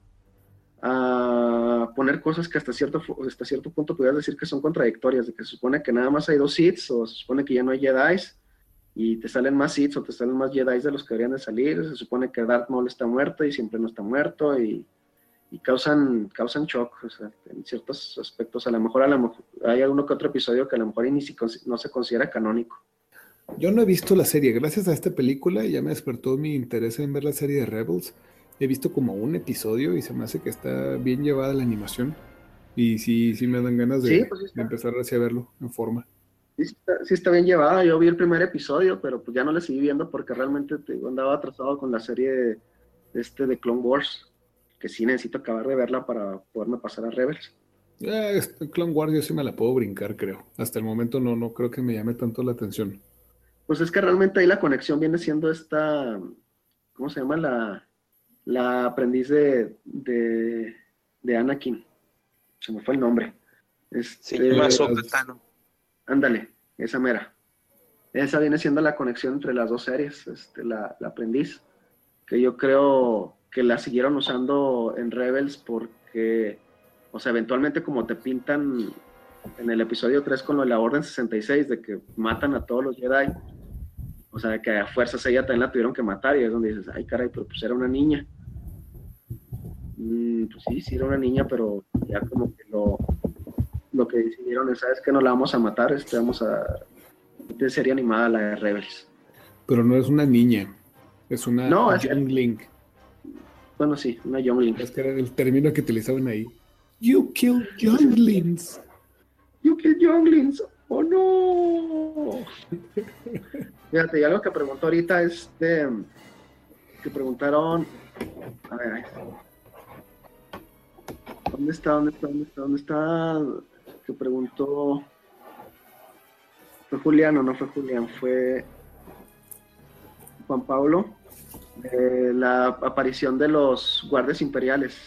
a poner cosas que hasta cierto, fu- hasta cierto punto pudieras decir que son contradictorias, de que se supone que nada más hay dos Siths, o se supone que ya no hay Jedis, y te salen más Siths o te salen más Jedis de los que deberían de salir. Se supone que Darth Maul está muerto y siempre no está muerto, y, y causan, causan shock, o sea, en ciertos aspectos. A lo mejor, a lo mejor hay alguno que otro episodio que a lo mejor ni si, no se considera canónico. Yo no he visto la serie, gracias a esta película ya me despertó mi interés en ver la serie de Rebels. He visto como un episodio y se me hace que está bien llevada la animación. Y sí, sí me dan ganas de, Sí, pues sí de está. empezar así a verlo en forma. Sí, sí está, sí está bien llevada. Yo vi el primer episodio, pero pues ya no le seguí viendo porque realmente te digo, andaba atrasado con la serie de, este, de Clone Wars, que sí necesito acabar de verla para poderme pasar a Rebels. Ah, este Clone Wars yo sí me la puedo brincar, creo. Hasta el momento no, no creo que me llame tanto la atención. Pues es que realmente ahí la conexión viene siendo esta, ¿cómo se llama? La, la aprendiz de, de, de Anakin. Se me fue el nombre. Se Este, llama Eh, Ahsoka las- Tano. ándale, esa mera. Esa viene siendo la conexión entre las dos series, este, la, la aprendiz, que yo creo que la siguieron usando en Rebels porque, o sea, eventualmente como te pintan en el episodio tres con lo de la Orden sesenta y seis, de que matan a todos los Jedi, o sea, que a fuerzas ella también la tuvieron que matar, y es donde dices, ay caray, pero pues era una niña. Mm, pues sí, sí era una niña, pero ya como que lo, lo que decidieron es, ¿sabes qué? No la vamos a matar, este, vamos a... de serie animada la de Rebels. pero no es una niña, es una No, es que, youngling. bueno, sí, una youngling. Es que era el término que utilizaban ahí. You kill younglings. You kill younglings. ¡Oh, no! Fíjate, y algo que preguntó ahorita es de, que preguntaron, a ver, ¿dónde está, dónde está, dónde está, dónde está? Que preguntó, fue Julián o no fue Julián, fue Juan Pablo, de la aparición de los guardias imperiales.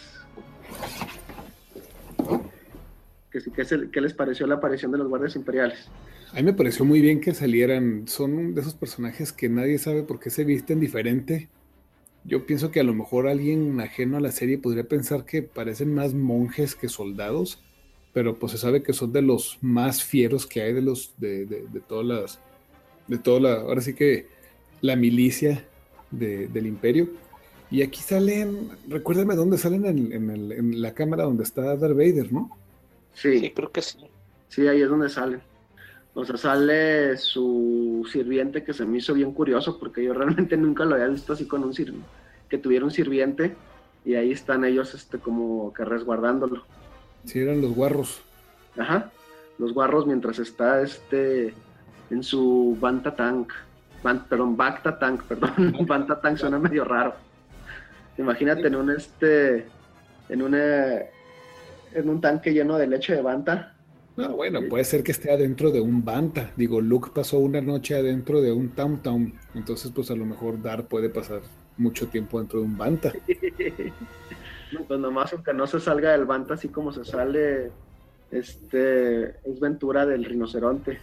Que, sí, que es el- ¿Qué les pareció la aparición de los guardias imperiales? A mí me pareció muy bien que salieran. Son de esos personajes que nadie sabe por qué se visten diferente. Yo pienso que a lo mejor alguien ajeno a la serie podría pensar que parecen más monjes que soldados, pero pues se sabe que son de los más fieros que hay de los de, de, de todas las de toda la, ahora sí que la milicia de, del imperio. Y aquí salen, recuérdame dónde salen en, en, el, en la cámara donde está Darth Vader, ¿no? Sí, Sí, creo que sí. sí, ahí es donde salen. O sea, sale su sirviente, que se me hizo bien curioso porque yo realmente nunca lo había visto así con un sirviente, que tuviera un sirviente, y ahí están ellos este, como que resguardándolo. Sí, eran los guarros. Ajá, los guarros mientras está este en su Banta Tank. Ban, perdón, Bacta Tank, perdón. Banta Tank suena medio raro. Imagínate en un este en una en un tanque lleno de leche de Banta. No, bueno, puede ser que esté adentro de un Banta. Digo, Luke pasó una noche adentro de un Tam Tam. Entonces, pues a lo mejor Dar puede pasar mucho tiempo dentro de un Banta. Pues nomás aunque no se salga del Banta así como se sale este es Ventura del rinoceronte.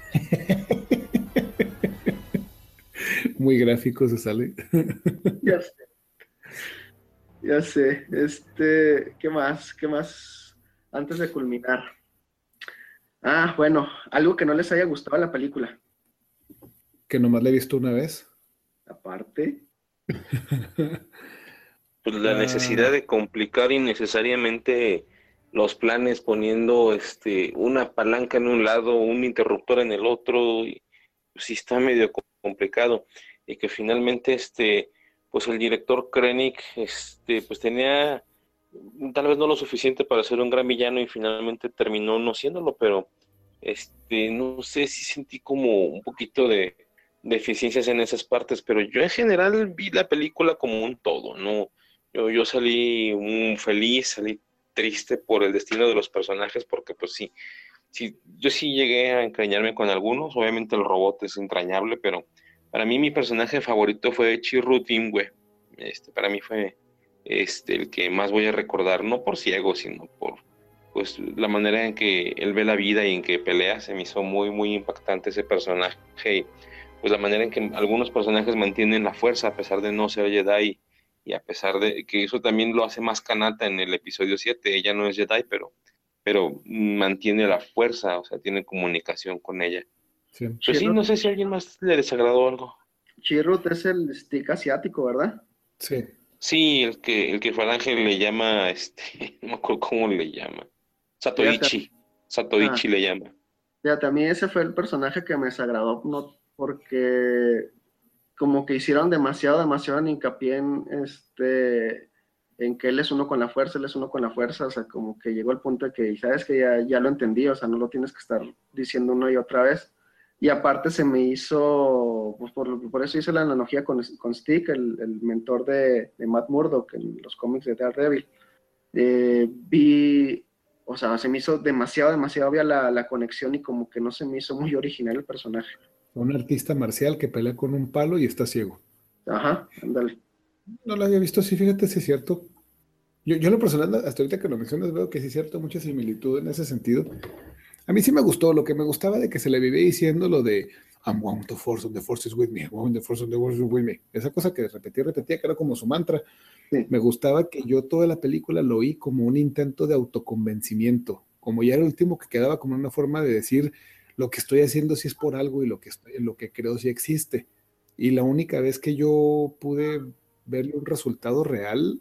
Muy gráfico se sale. Ya sé. Ya sé. Este, ¿qué más? ¿Qué más? Antes de culminar. Ah, bueno, algo que no les haya gustado a la película. Que nomás la he visto una vez. Aparte, pues la Ah. necesidad de complicar innecesariamente los planes poniendo este una palanca en un lado, un interruptor en el otro, y pues, sí está medio co- complicado. Y que finalmente este, pues el director Krennic este, pues tenía tal vez no lo suficiente para ser un gran villano y finalmente terminó no siéndolo, pero este, no sé si sentí como un poquito de deficiencias en esas partes, pero yo en general vi la película como un todo, ¿no? Yo, yo salí un feliz, salí triste por el destino de los personajes, porque pues sí, sí, yo sí llegué a encariñarme con algunos, obviamente el robot es entrañable, pero para mí mi personaje favorito fue Chirrut Imwe, este, para mí fue este, el que más voy a recordar, no por ciego, sino por pues la manera en que él ve la vida y en que pelea, se me hizo muy, muy impactante ese personaje, y pues la manera en que algunos personajes mantienen la fuerza a pesar de no ser Jedi, y a pesar de que eso también lo hace más Kanata en el episodio siete, ella no es Jedi, pero, pero mantiene la fuerza, o sea, tiene comunicación con ella. Sí. Pues sí, Chirrut, no sé si a alguien más le desagradó algo. Chirrut es el stick asiático, ¿verdad? Sí. Sí, el que, el que Falange le llama, este, no me acuerdo cómo le llama. Fíjate, Satoichi. ah, Satoichi le llama. fíjate, a mí ese fue el personaje que me desagradó, no, porque como que hicieron demasiado, demasiado en hincapié en, este, en que él es uno con la fuerza, él es uno con la fuerza, o sea, como que llegó el punto de que, sabes que ya, ya lo entendí, o sea, no lo tienes que estar diciendo una y otra vez. Y aparte se me hizo, pues por, por eso hice la analogía con, con Stick, el, el mentor de, de Matt Murdock en los cómics de Daredevil. Eh, vi, o sea, se me hizo demasiado, demasiado obvia la, la conexión y como que no se me hizo muy original el personaje. Un artista marcial que pelea con un palo y está ciego. Ajá, ándale. No lo había visto, sí, fíjate si es cierto. Yo, yo en lo personal, hasta ahorita que lo mencionas, veo que sí es cierto, mucha similitud en ese sentido. A mí sí me gustó, lo que me gustaba de que se le vivía diciendo lo de I'm one with the force, and the force is with me, I'm one with the force, and the force is with me. Esa cosa que repetía, repetía, que era como su mantra. Sí. Me gustaba que yo toda la película lo oí como un intento de autoconvencimiento, como ya era el último que quedaba como una forma de decir lo que estoy haciendo sí es por algo y lo que, estoy, lo que creo sí existe. Y la única vez que yo pude verle un resultado real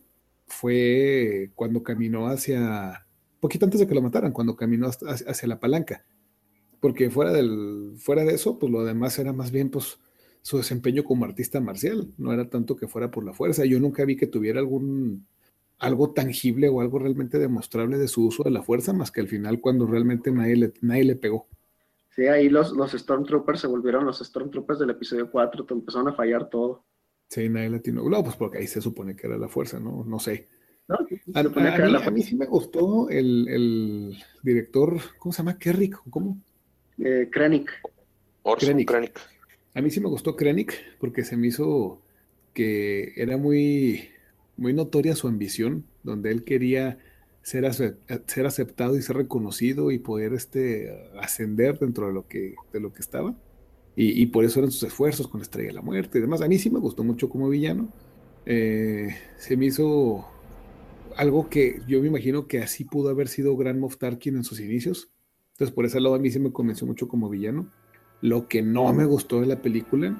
fue cuando caminó hacia, poquito antes de que lo mataran, cuando caminó hacia, hacia la palanca. Porque fuera, del, fuera de eso, pues lo demás era más bien pues su desempeño como artista marcial, no era tanto que fuera por la fuerza. Yo nunca vi que tuviera algún algo tangible o algo realmente demostrable de su uso de la fuerza, más que al final cuando realmente nadie le, nadie le pegó. Sí, ahí los, los Stormtroopers se volvieron los Stormtroopers del episodio cuatro, te empezaron a fallar todo. Sí, nadie le atinó. No, pues porque ahí se supone que era la fuerza, ¿no? No sé. ¿No? A, Se suponía a, que a era mí, la a mí fuerza. sí me gustó el, el director, ¿cómo se llama? Kerrick, ¿cómo? Eh, Krennic. Orson Krennic. Krennic. A mí sí me gustó Krennic porque se me hizo que era muy, muy notoria su ambición, donde él quería ser, ace- ser aceptado y ser reconocido y poder este, ascender dentro de lo que, de lo que estaba. Y, y por eso eran sus esfuerzos con la Estrella de la Muerte y demás. A mí sí me gustó mucho como villano. Eh, se me hizo algo que yo me imagino que así pudo haber sido Grand Moff Tarkin en sus inicios. Entonces, por ese lado, a mí sí me convenció mucho como villano. Lo que no me gustó de la película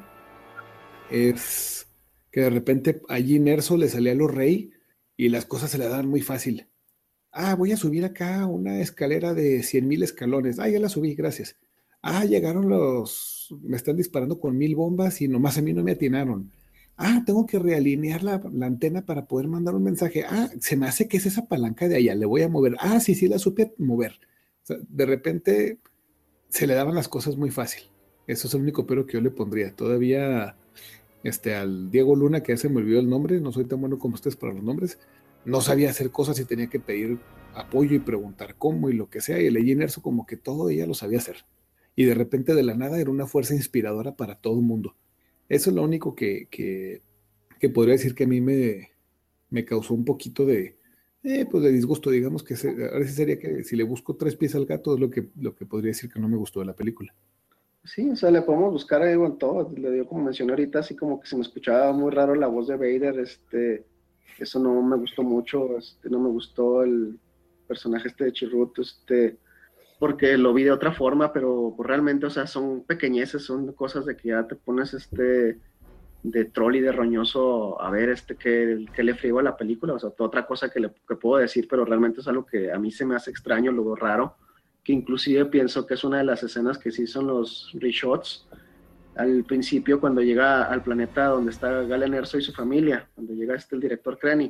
es que de repente allí Nerso le salía a los rey y las cosas se le daban muy fácil. Ah, voy a subir acá una escalera de cien mil escalones. Ah, ya la subí, gracias. Ah, llegaron los, me están disparando con mil bombas y nomás a mí no me atinaron. Ah, tengo que realinear la, la antena para poder mandar un mensaje. Ah, se me hace que es esa palanca de allá, le voy a mover. Ah, sí, sí, la supe mover. O sea, de repente se le daban las cosas muy fácil. Eso es el único pero que yo le pondría. Todavía este, al Diego Luna, que ya se me olvidó el nombre, no soy tan bueno como ustedes para los nombres, no sabía hacer cosas y tenía que pedir apoyo y preguntar cómo y lo que sea, y el Erso como que todo ella lo sabía hacer. Y de repente de la nada era una fuerza inspiradora para todo el mundo. Eso es lo único que, que, que podría decir que a mí me, me causó un poquito de, eh, pues de disgusto, digamos que se, ahora sí sería que si le busco tres pies al gato es lo que, lo que podría decir que no me gustó de la película. Sí, o sea, le podemos buscar algo en todo. Le dio como mencioné ahorita, así como que se me escuchaba muy raro la voz de Vader. Este, eso no me gustó mucho. Este, no me gustó el personaje este de Chirrut, este, porque lo vi de otra forma, pero pues, realmente, o sea, son pequeñeces, son cosas de que ya te pones, este, de troll y de roñoso a ver este qué, qué le friego a la película, o sea, otra cosa que, le, que puedo decir, pero realmente es algo que a mí se me hace extraño, luego raro, que inclusive pienso que es una de las escenas que sí son los reshots al principio cuando llega al planeta donde está Galen Erso y su familia, cuando llega este el director Krennic,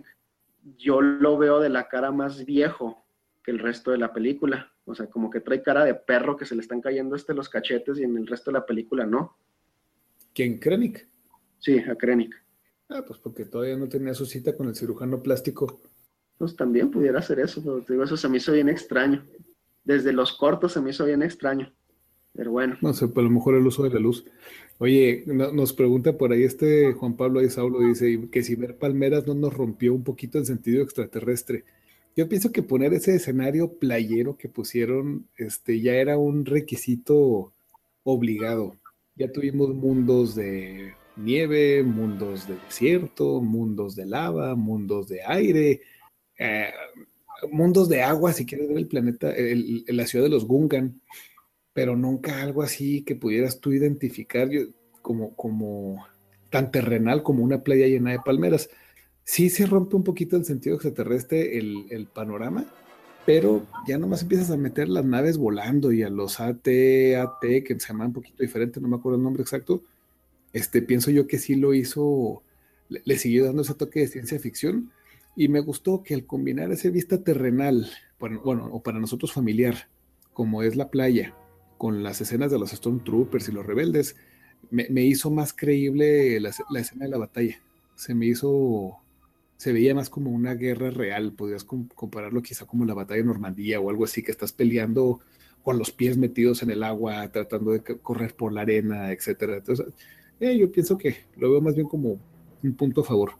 yo lo veo de la cara más viejo que el resto de la película, o sea, como que trae cara de perro que se le están cayendo este los cachetes y en el resto de la película no. ¿Quién? ¿Krennic? Sí, a Krennic. Ah, pues porque todavía no tenía su cita con el cirujano plástico. Pues también pudiera ser eso, pero te digo, eso se me hizo bien extraño. Desde los cortos se me hizo bien extraño. Pero bueno. No sé, pues a lo mejor el uso de la luz. Oye, no, nos pregunta por ahí este Juan Pablo Aizaulo, dice que si ver palmeras no nos rompió un poquito el sentido extraterrestre. Yo pienso que poner ese escenario playero que pusieron, este, ya era un requisito obligado. Ya tuvimos mundos de nieve, mundos de desierto, mundos de lava, mundos de aire, eh, mundos de agua, si quieres ver el planeta, el, el, la ciudad de los Gungan, pero nunca algo así que pudieras tú identificar yo, como, como tan terrenal como una playa llena de palmeras. Sí se rompe un poquito el sentido extraterrestre, el, el panorama, pero ya nomás empiezas a meter las naves volando y a los A T A T, que se llaman un poquito diferente, no me acuerdo el nombre exacto, este, pienso yo que sí lo hizo, le, le siguió dando ese toque de ciencia ficción, y me gustó que al combinar esa vista terrenal, bueno, bueno, o para nosotros familiar, como es la playa, con las escenas de los Stormtroopers y los rebeldes, me, me hizo más creíble la, la escena de la batalla. Se me hizo, se veía más como una guerra real, podrías com compararlo quizá como la batalla de Normandía o algo así, que estás peleando con los pies metidos en el agua, tratando de correr por la arena, etcétera. Entonces, eh, yo pienso que lo veo más bien como un punto a favor.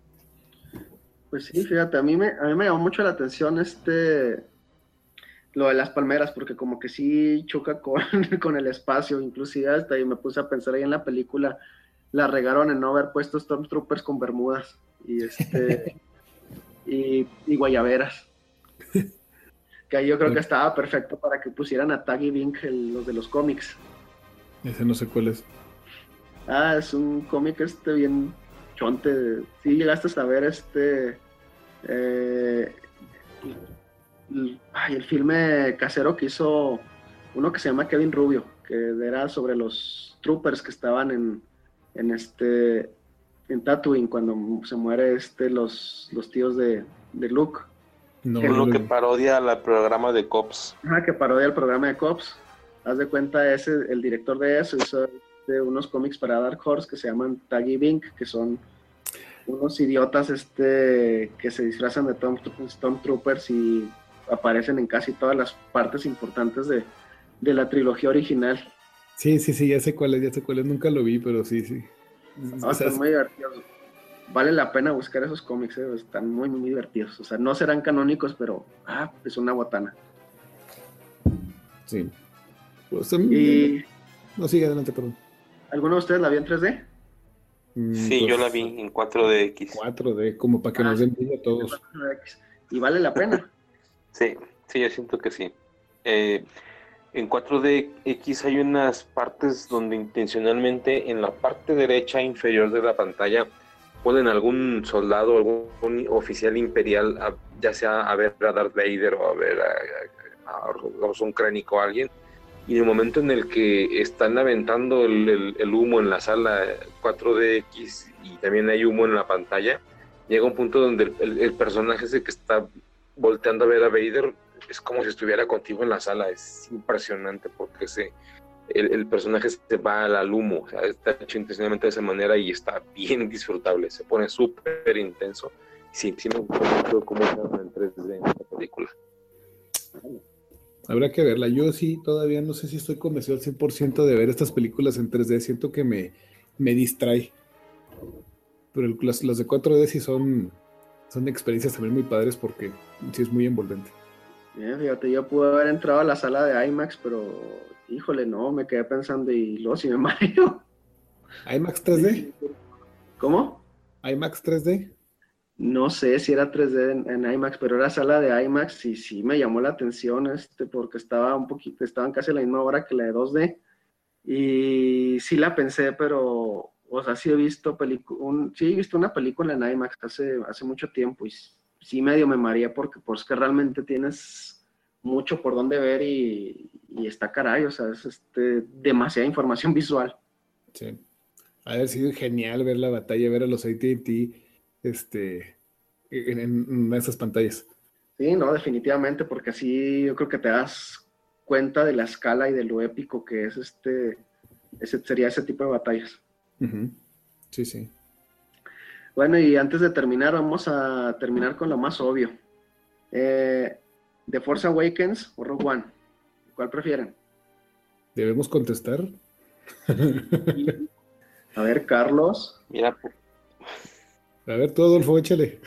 Pues sí, fíjate, a mí me, a mí me llamó mucho la atención este, lo de las palmeras, porque como que sí choca con, con el espacio, inclusive hasta ahí me puse a pensar ahí en la película, la regaron en no haber puesto Stormtroopers con bermudas y este y, y guayaberas. Que ahí yo creo que estaba perfecto para que pusieran a Taggy Bink, el, los de los cómics. Ese no sé cuál es. Ah, es un cómic este bien chonte. Sí llegaste a saber este eh, el, ay, el filme casero que hizo uno que se llama Kevin Rubio, que era sobre los troopers que estaban en, en este en Tatooine cuando se muere este los, los tíos de, de Luke. No, que uno que parodia el programa de Cops. Ajá, que parodia el programa de Cops. Haz de cuenta, ese, el director de eso hizo de unos cómics para Dark Horse que se llaman Taggy Bink, que son unos idiotas este, que se disfrazan de Stormtroopers y aparecen en casi todas las partes importantes de, de la trilogía original. Sí, sí, sí, ya sé cuál es, ya sé cuál es, nunca lo vi, pero sí, sí. No, están muy divertidos. Vale la pena buscar esos cómics, eh, están muy, muy divertidos. O sea, no serán canónicos, pero ah, es una botana. Sí. Pues, um, y... No, sigue adelante, perdón. ¿Alguno de ustedes la vio en tres D? Sí, pues, yo la vi en cuatro D X. cuatro D, como para que ah, nos den vida a todos. ¿Y vale la pena? Sí, sí, yo siento que sí. Eh, en cuatro D X hay unas partes donde intencionalmente en la parte derecha inferior de la pantalla ponen algún soldado, algún oficial imperial, a, ya sea a ver a Darth Vader o a ver a, a, a, a un Krennic o a alguien, y en el momento en el que están aventando el, el, el humo en la sala cuatro D X y también hay humo en la pantalla, llega un punto donde el, el, el personaje ese que está volteando a ver a Vader es como si estuviera contigo en la sala. Es impresionante porque se, el, el personaje se va al humo, o sea, está hecho intencionalmente de esa manera y está bien disfrutable, se pone súper intenso. Sí, sí me gustó mucho cómo se en tres D en esta película. Habrá que verla. Yo sí todavía no sé si estoy convencido al cien por ciento de ver estas películas en tres D. Siento que me, me distrae. Pero el, las, las de cuatro D sí son, son experiencias también muy padres porque sí es muy envolvente. Bien, fíjate, yo pude haber entrado a la sala de IMAX, pero híjole, no, me quedé pensando y luego si me mareo. ¿IMAX tres D? ¿Cómo? ¿IMAX tres D? No sé si era tres D en, en IMAX, pero era sala de IMAX y sí me llamó la atención este porque estaba un poquito, estaban casi a la misma hora que la de dos D y sí la pensé, pero o sea, sí he visto pelicu- un, sí he visto una película en IMAX hace, hace mucho tiempo y sí medio me mareé porque pues que realmente tienes mucho por donde ver y, y está caray, o sea, es este, demasiada información visual. Sí. Ha de haber sido genial ver la batalla, ver a los A T and T este, en, en esas pantallas. Sí, no, definitivamente, porque así yo creo que te das cuenta de la escala y de lo épico que es este, ese, sería ese tipo de batallas. Ujú. Sí, sí. Bueno, y antes de terminar, vamos a terminar con lo más obvio. Eh, ¿The Force Awakens o Rogue One? ¿Cuál prefieren? ¿Debemos contestar? A ver, Carlos. Mira, A ver, tú, Adolfo, échale.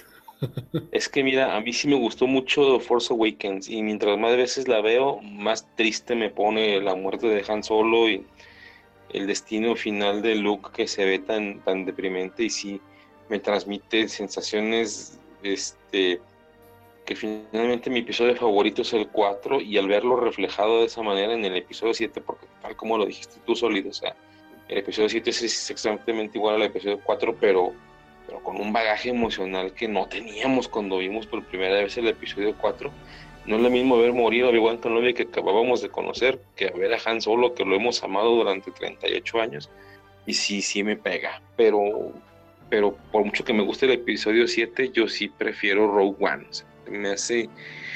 es que mira, a mí sí me gustó mucho The Force Awakens y mientras más veces la veo, más triste me pone la muerte de Han Solo y el destino final de Luke que se ve tan, tan deprimente y sí me transmite sensaciones, este, que finalmente mi episodio favorito es el cuatro y al verlo reflejado de esa manera en el episodio siete, porque tal como lo dijiste tú, Sólido, o sea, el episodio siete es exactamente igual al episodio cuatro, pero, pero con un bagaje emocional que no teníamos cuando vimos por primera vez el episodio cuatro. No es lo mismo ver morir a Obi-Wan Kenobi que acabábamos de conocer que a ver a Han Solo, que lo hemos amado durante treinta y ocho años, y sí, sí me pega, pero, pero por mucho que me guste el episodio siete, yo sí prefiero Rogue One. O sea, me hace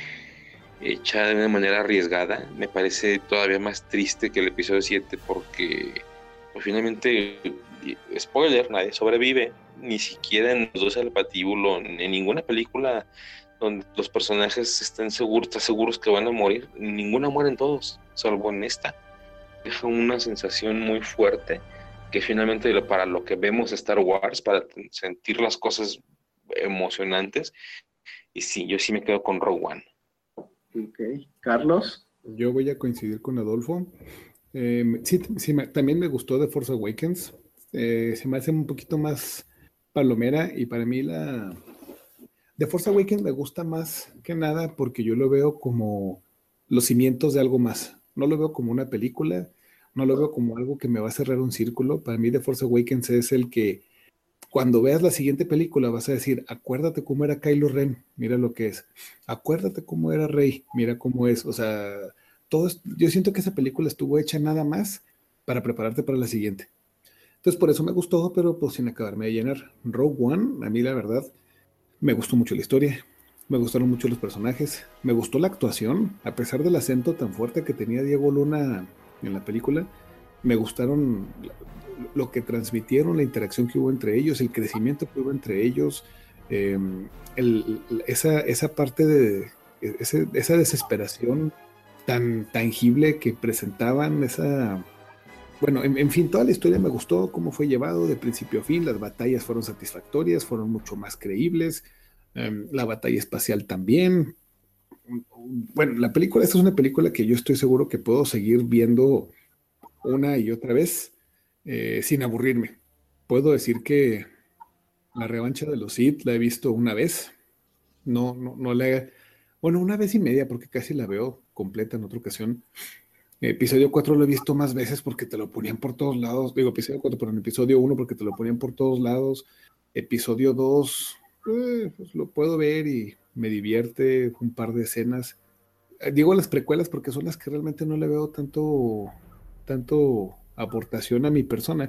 hecha de una manera arriesgada, me parece todavía más triste que el episodio siete porque pues, finalmente, spoiler, nadie sobrevive, ni siquiera en los dos al patíbulo, en ninguna película donde los personajes estén seguros, están seguros que van a morir, ninguna mueren todos, salvo en esta. Deja una sensación muy fuerte que finalmente para lo que vemos Star Wars, para sentir las cosas emocionantes, y sí, yo sí me quedo con Rogue One. Ok. Carlos. Yo voy a coincidir con Adolfo. Eh, sí, sí, me- también me gustó The Force Awakens. Eh, se me hace un poquito más palomera y para mí la The Force Awakens me gusta más que nada porque yo lo veo como los cimientos de algo más. No lo veo como una película, no lo veo como algo que me va a cerrar un círculo. Para mí The Force Awakens es el que cuando veas la siguiente película vas a decir, acuérdate cómo era Kylo Ren, mira lo que es. Acuérdate cómo era Rey, mira cómo es. O sea, todo es- yo siento que esa película estuvo hecha nada más para prepararte para la siguiente. Entonces por eso me gustó, pero pues sin acabarme de llenar. Rogue One, a mí la verdad, me gustó mucho la historia, me gustaron mucho los personajes, me gustó la actuación, a pesar del acento tan fuerte que tenía Diego Luna en la película, me gustaron lo que transmitieron, la interacción que hubo entre ellos, el crecimiento que hubo entre ellos, eh, el, esa, esa parte de ese, esa desesperación tan tangible que presentaban, esa... Bueno, en, en, fin, toda la historia me gustó, cómo fue llevado de principio a fin, las batallas fueron satisfactorias, fueron mucho más creíbles, um, la batalla espacial también. Bueno, la película, esta es una película que yo estoy seguro que puedo seguir viendo una y otra vez eh, sin aburrirme. Puedo decir que la revancha de los Sith la he visto una vez, no, no, no la he, bueno, una vez y media porque casi la veo completa en otra ocasión. Episodio cuatro lo he visto más veces porque te lo ponían por todos lados. Digo, episodio cuatro, pero en episodio uno porque te lo ponían por todos lados. Episodio dos, eh, pues lo puedo ver y me divierte un par de escenas. Eh, digo las precuelas porque son las que realmente no le veo tanto, tanto aportación a mi persona.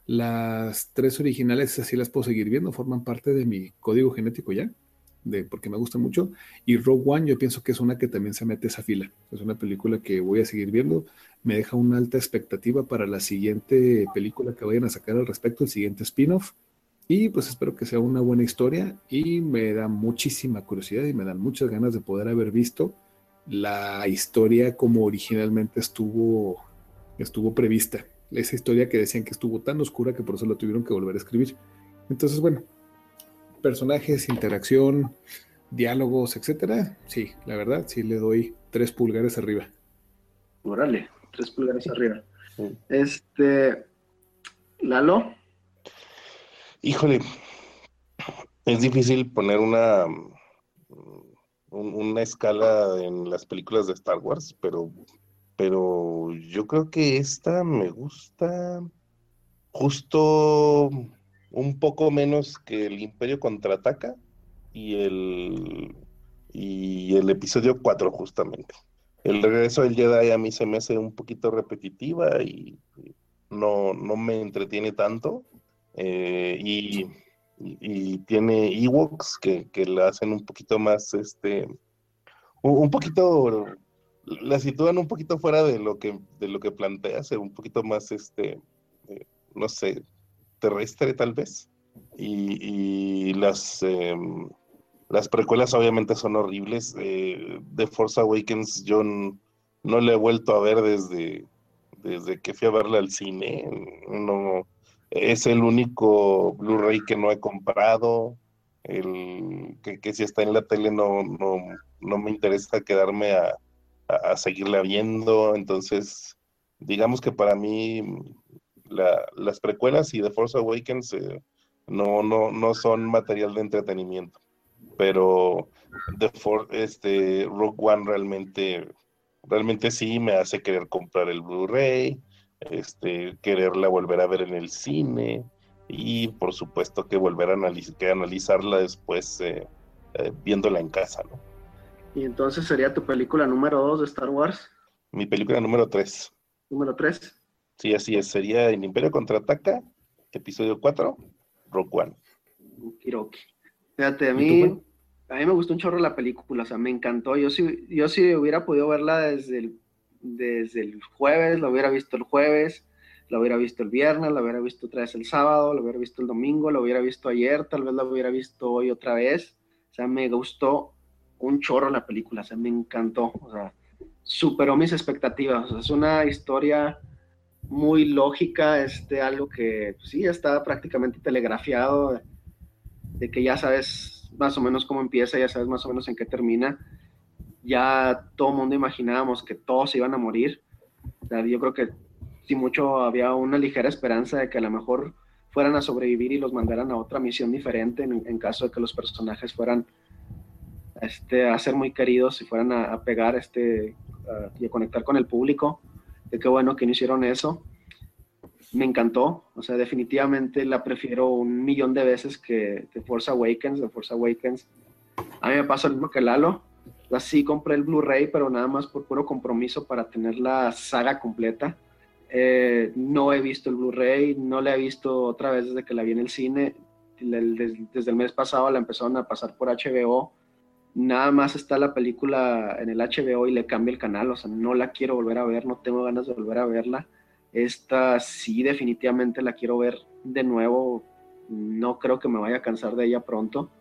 Las tres originales así las puedo seguir viendo, forman parte de mi código genético ya, de, porque me gusta mucho. Y Rogue One yo pienso que es una que también se mete a esa fila. Es una película que voy a seguir viendo. Me deja una alta expectativa para la siguiente película que vayan a sacar al respecto, el siguiente spin-off. Y pues espero que sea una buena historia y me da muchísima curiosidad y me dan muchas ganas de poder haber visto la historia como originalmente estuvo, estuvo prevista. Esa historia que decían que estuvo tan oscura que por eso la tuvieron que volver a escribir. Entonces, bueno, personajes, interacción, diálogos, etcétera. Sí, la verdad, sí le doy tres pulgares arriba. Órale, tres pulgares arriba. Sí. Este, Lalo. Híjole, es difícil poner una, un- una escala en las películas de Star Wars, pero, pero yo creo que esta me gusta. justo un poco menos que el Imperio Contraataca y el, y el episodio cuatro justamente. El regreso del Jedi a mí se me hace un poquito repetitiva y no, no me entretiene tanto. Eh, y, y, y tiene Ewoks que, que la hacen un poquito más, este, un, un poquito, la sitúan un poquito fuera de lo que, de lo que plantea, ser un poquito más, este, eh, no sé, terrestre tal vez. Y, y las, eh, las precuelas obviamente son horribles. Eh, The Force Awakens yo n- no la he vuelto a ver desde, desde que fui a verla al cine. No, es el único Blu-ray que no he comprado. El, que, que si está en la tele no, no, no me interesa quedarme a, a, a seguirla viendo. Entonces, digamos que para mí la, las precuelas y The Force Awakens eh, no, no, no son material de entretenimiento, pero The For este, Rogue One realmente, realmente sí me hace querer comprar el Blu-ray, este, quererla volver a ver en el cine y por supuesto que volver a analiz que analizarla después eh, eh, viéndola en casa, ¿no? Y entonces sería tu película número dos de Star Wars, Mi película número tres, número tres. sí, así es, sería El Imperio Contraataca, episodio cuatro, Rogue One. Kiroki. Fíjate, a ¿Y tú, mí, Juan? a mí me gustó un chorro la película, o sea, me encantó. Yo sí, yo sí hubiera podido verla desde el, desde el jueves, la hubiera visto el jueves, la hubiera visto el viernes, la hubiera visto otra vez el sábado, la hubiera visto el domingo, la hubiera visto ayer, tal vez la hubiera visto hoy otra vez. O sea, me gustó un chorro la película, o sea, me encantó, o sea, superó mis expectativas. O sea, es una historia muy lógica, este, algo que pues, sí está prácticamente telegrafiado, de que ya sabes más o menos cómo empieza, ya sabes más o menos en qué termina. Ya todo el mundo imaginábamos que todos iban a morir. O sea, yo creo que si mucho había una ligera esperanza de que a lo mejor fueran a sobrevivir y los mandaran a otra misión diferente en, en caso de que los personajes fueran este, a ser muy queridos y fueran a, a pegar este, a, y a conectar con el público. De qué bueno que no hicieron eso. Me encantó, o sea, definitivamente la prefiero un millón de veces que The Force Awakens. The Force Awakens, a mí me pasa lo mismo que Lalo, así compré el Blu-ray, pero nada más por puro compromiso para tener la saga completa. Eh, no he visto el Blu-ray, no la he visto otra vez desde que la vi en el cine. Desde, desde el mes pasado la empezaron a pasar por H B O. Nada más está la película en el H B O y le cambia el canal, o sea, no la quiero volver a ver, no tengo ganas de volver a verla. Esta sí definitivamente la quiero ver de nuevo, no creo que me vaya a cansar de ella pronto.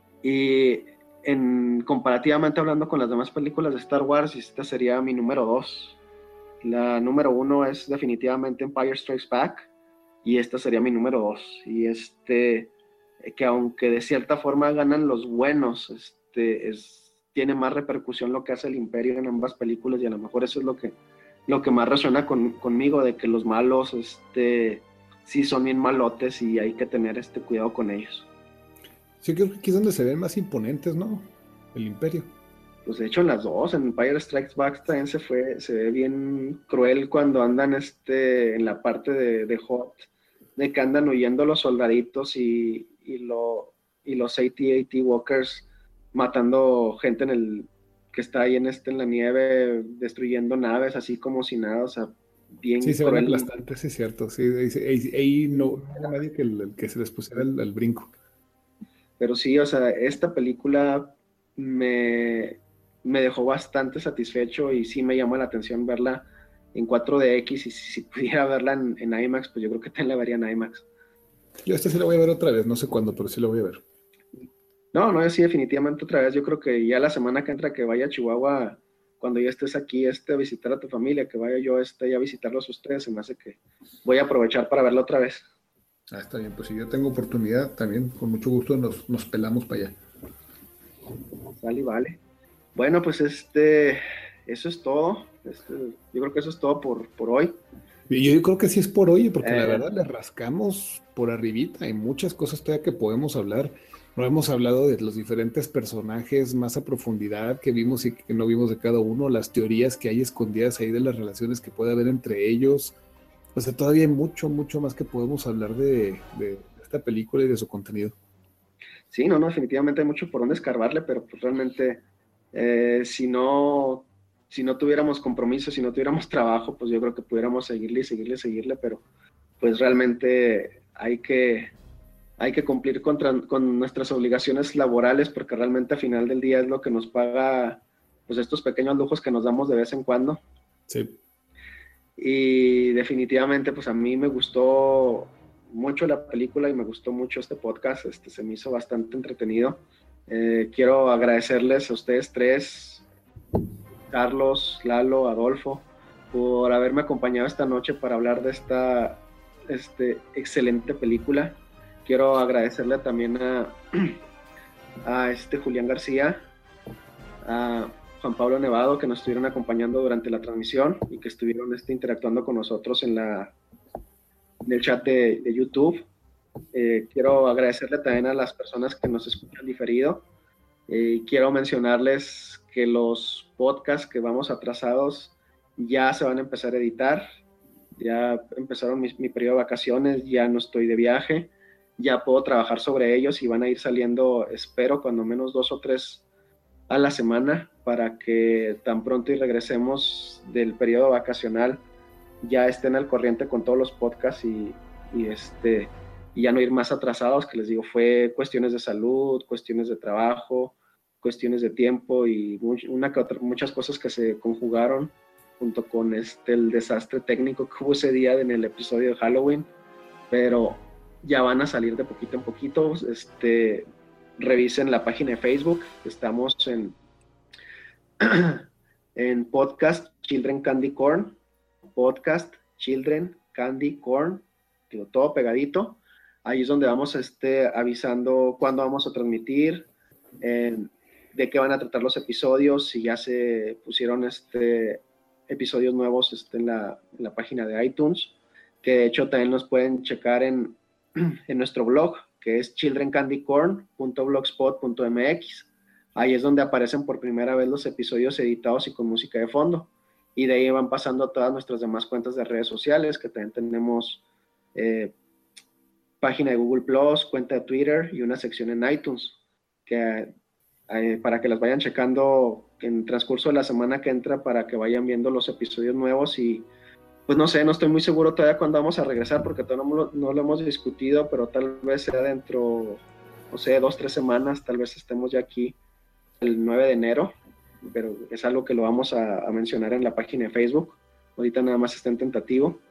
Y en, comparativamente hablando con las demás películas de Star Wars, esta sería mi número dos. La número uno es definitivamente Empire Strikes Back y esta sería mi número dos. Y este, que aunque de cierta forma ganan los buenos, este, es, tiene más repercusión lo que hace el Imperio en ambas películas y a lo mejor eso es lo que, lo que más resuena con, conmigo, de que los malos este, sí son bien malotes y hay que tener este cuidado con ellos. Sí, creo que aquí es donde se ven más imponentes, ¿no? El Imperio. Pues de hecho en las dos, en Empire Strikes Back también se fue, se ve bien cruel cuando andan este, en la parte de, de Hot, de que andan huyendo los soldaditos y, y, lo, y los A T A T Walkers matando gente en el que está ahí en, este, en la nieve, destruyendo naves así como si nada, o sea, bien Sí, se ven cruel. aplastantes, sí es cierto. Sí, ahí, ahí- ahí no, no había nadie que, el- el que se les pusiera el, el brinco. Pero sí, o sea, esta película me, me dejó bastante satisfecho y sí me llamó la atención verla en cuatro D X y si, si pudiera verla en, en IMAX, pues yo creo que también la vería en IMAX. Yo este sí lo voy a ver otra vez, no sé cuándo, pero sí lo voy a ver. No, no, sí, definitivamente otra vez. Yo creo que ya la semana que entra que vaya a Chihuahua, cuando ya estés aquí este, a visitar a tu familia, que vaya yo este, a visitarlos a ustedes, se me hace que voy a aprovechar para verla otra vez. Ah, está bien, pues si yo tengo oportunidad, también con mucho gusto nos, nos pelamos para allá. Vale, vale. Bueno, pues este, eso es todo. Este, yo creo que eso es todo por, por hoy. Y yo creo que sí es por hoy, porque la Eh, verdad le rascamos por arribita. Hay muchas cosas todavía que podemos hablar. No hemos hablado de los diferentes personajes más a profundidad que vimos y que no vimos de cada uno, las teorías que hay escondidas ahí de las relaciones que puede haber entre ellos. O sea, todavía hay mucho, mucho más que podemos hablar de, de esta película y de su contenido. Sí, no, no, definitivamente hay mucho por donde escarbarle, pero pues realmente eh, si no, si no tuviéramos compromiso, si no tuviéramos trabajo, pues yo creo que pudiéramos seguirle y seguirle, seguirle, pero pues realmente hay que, hay que cumplir contra, con nuestras obligaciones laborales, porque realmente al final del día es lo que nos paga pues estos pequeños lujos que nos damos de vez en cuando. Sí. Y definitivamente pues a mí me gustó mucho la película y me gustó mucho este podcast, este, se me hizo bastante entretenido. Eh, quiero agradecerles a ustedes tres, Carlos, Lalo, Adolfo, por haberme acompañado esta noche para hablar de esta este, excelente película. Quiero agradecerle también a, a este Julián García, a Juan Pablo Nevado, que nos estuvieron acompañando durante la transmisión y que estuvieron este, interactuando con nosotros en, la, en el chat de, de YouTube. Eh, quiero agradecerle también a las personas que nos escuchan diferido. Eh, quiero mencionarles que los podcasts que vamos atrasados ya se van a empezar a editar. Ya empezaron mi, mi periodo de vacaciones, ya no estoy de viaje, ya puedo trabajar sobre ellos y van a ir saliendo, espero, cuando menos dos o tres a la semana, para que tan pronto y regresemos del periodo vacacional ya estén al corriente con todos los podcasts y, y, este, y ya no ir más atrasados, que les digo, fue cuestiones de salud, cuestiones de trabajo, cuestiones de tiempo y una que otra, muchas cosas que se conjugaron junto con este, el desastre técnico que hubo ese día en el episodio de Halloween, pero ya van a salir de poquito en poquito. Este, revisen la página de Facebook, estamos en, en podcast Children Candy Corn, podcast Children Candy Corn, digo, todo pegadito. Ahí es donde vamos este, avisando cuándo vamos a transmitir, eh, de qué van a tratar los episodios, si ya se pusieron este, episodios nuevos este, en, la, en la página de iTunes, que de hecho también nos pueden checar en, en nuestro blog, que es children candy corn punto blogspot punto m x. Ahí es donde aparecen por primera vez los episodios editados y con música de fondo. Y de ahí van pasando a todas nuestras demás cuentas de redes sociales, que también tenemos eh, página de Google Plus, cuenta de Twitter y una sección en iTunes, que, eh, para que las vayan checando en el transcurso de la semana que entra, para que vayan viendo los episodios nuevos. Y pues no sé, no estoy muy seguro todavía cuándo vamos a regresar, porque todavía no lo, no lo hemos discutido, pero tal vez sea dentro, no sé, dos, tres semanas, tal vez estemos ya aquí el nueve de enero, pero es algo que lo vamos a, a mencionar en la página de Facebook. Ahorita nada más está en tentativo.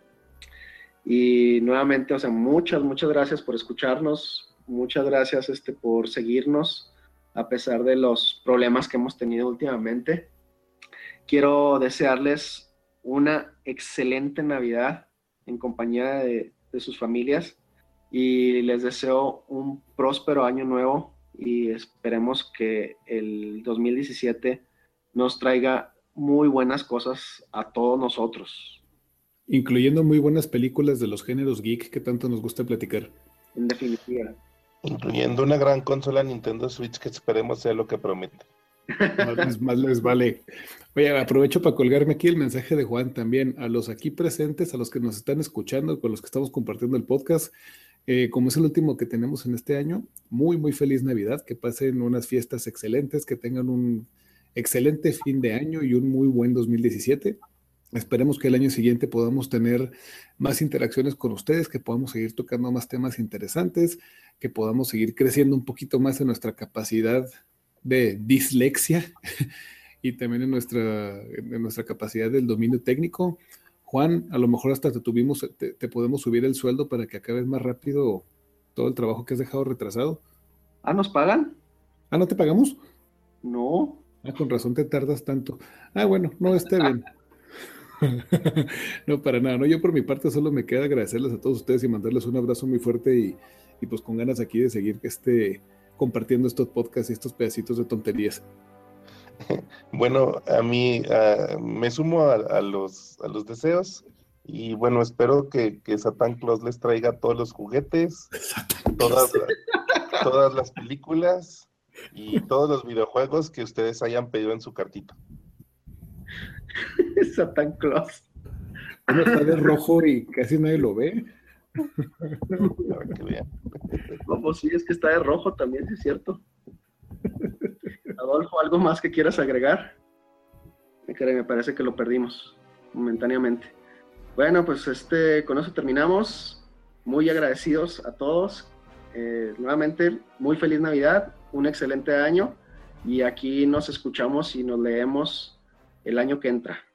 Y nuevamente, o sea, muchas, muchas gracias por escucharnos, muchas gracias este, por seguirnos, a pesar de los problemas que hemos tenido últimamente. Quiero desearles una excelente Navidad en compañía de, de sus familias, y les deseo un próspero año nuevo, y esperemos que el dos mil diecisiete nos traiga muy buenas cosas a todos nosotros. Incluyendo muy buenas películas de los géneros geek que tanto nos gusta platicar. En definitiva. Incluyendo una gran consola Nintendo Switch que esperemos sea lo que promete. Más les, más les vale. Oye, aprovecho para colgarme aquí el mensaje de Juan también. A los aquí presentes, a los que nos están escuchando, con los que estamos compartiendo el podcast, eh, como es el último que tenemos en este año, muy, muy feliz Navidad, que pasen unas fiestas excelentes, que tengan un excelente fin de año y un muy buen dos mil diecisiete. Esperemos que el año siguiente podamos tener más interacciones con ustedes, que podamos seguir tocando más temas interesantes, que podamos seguir creciendo un poquito más en nuestra capacidad de dislexia y también en nuestra, en nuestra capacidad del dominio técnico. Juan, a lo mejor hasta te, tuvimos, te, te podemos subir el sueldo para que acabes más rápido todo el trabajo que has dejado retrasado. ¿Ah, nos pagan? Ah, ¿no te pagamos? No. Ah, con razón te tardas tanto. Ah, bueno, no, está bien. No, para nada, no, yo por mi parte solo me queda agradecerles a todos ustedes y mandarles un abrazo muy fuerte, y, y pues con ganas aquí de seguir este, compartiendo estos podcasts y estos pedacitos de tonterías. Bueno, a mí uh, me sumo a, a, los, a los deseos, y bueno, espero que, que Satan Claus les traiga todos los juguetes, todas, todas las películas y todos los videojuegos que ustedes hayan pedido en su cartita. Satan Claus. Uno está de rojo y casi nadie lo ve. Para que vean. No, pues sí, es que está de rojo también, sí es cierto. Adolfo, ¿algo más que quieras agregar? Me caray, me parece que lo perdimos momentáneamente. Bueno, pues este, con eso terminamos. Muy agradecidos a todos. Eh, nuevamente, muy feliz Navidad, un excelente año y aquí nos escuchamos y nos leemos el año que entra.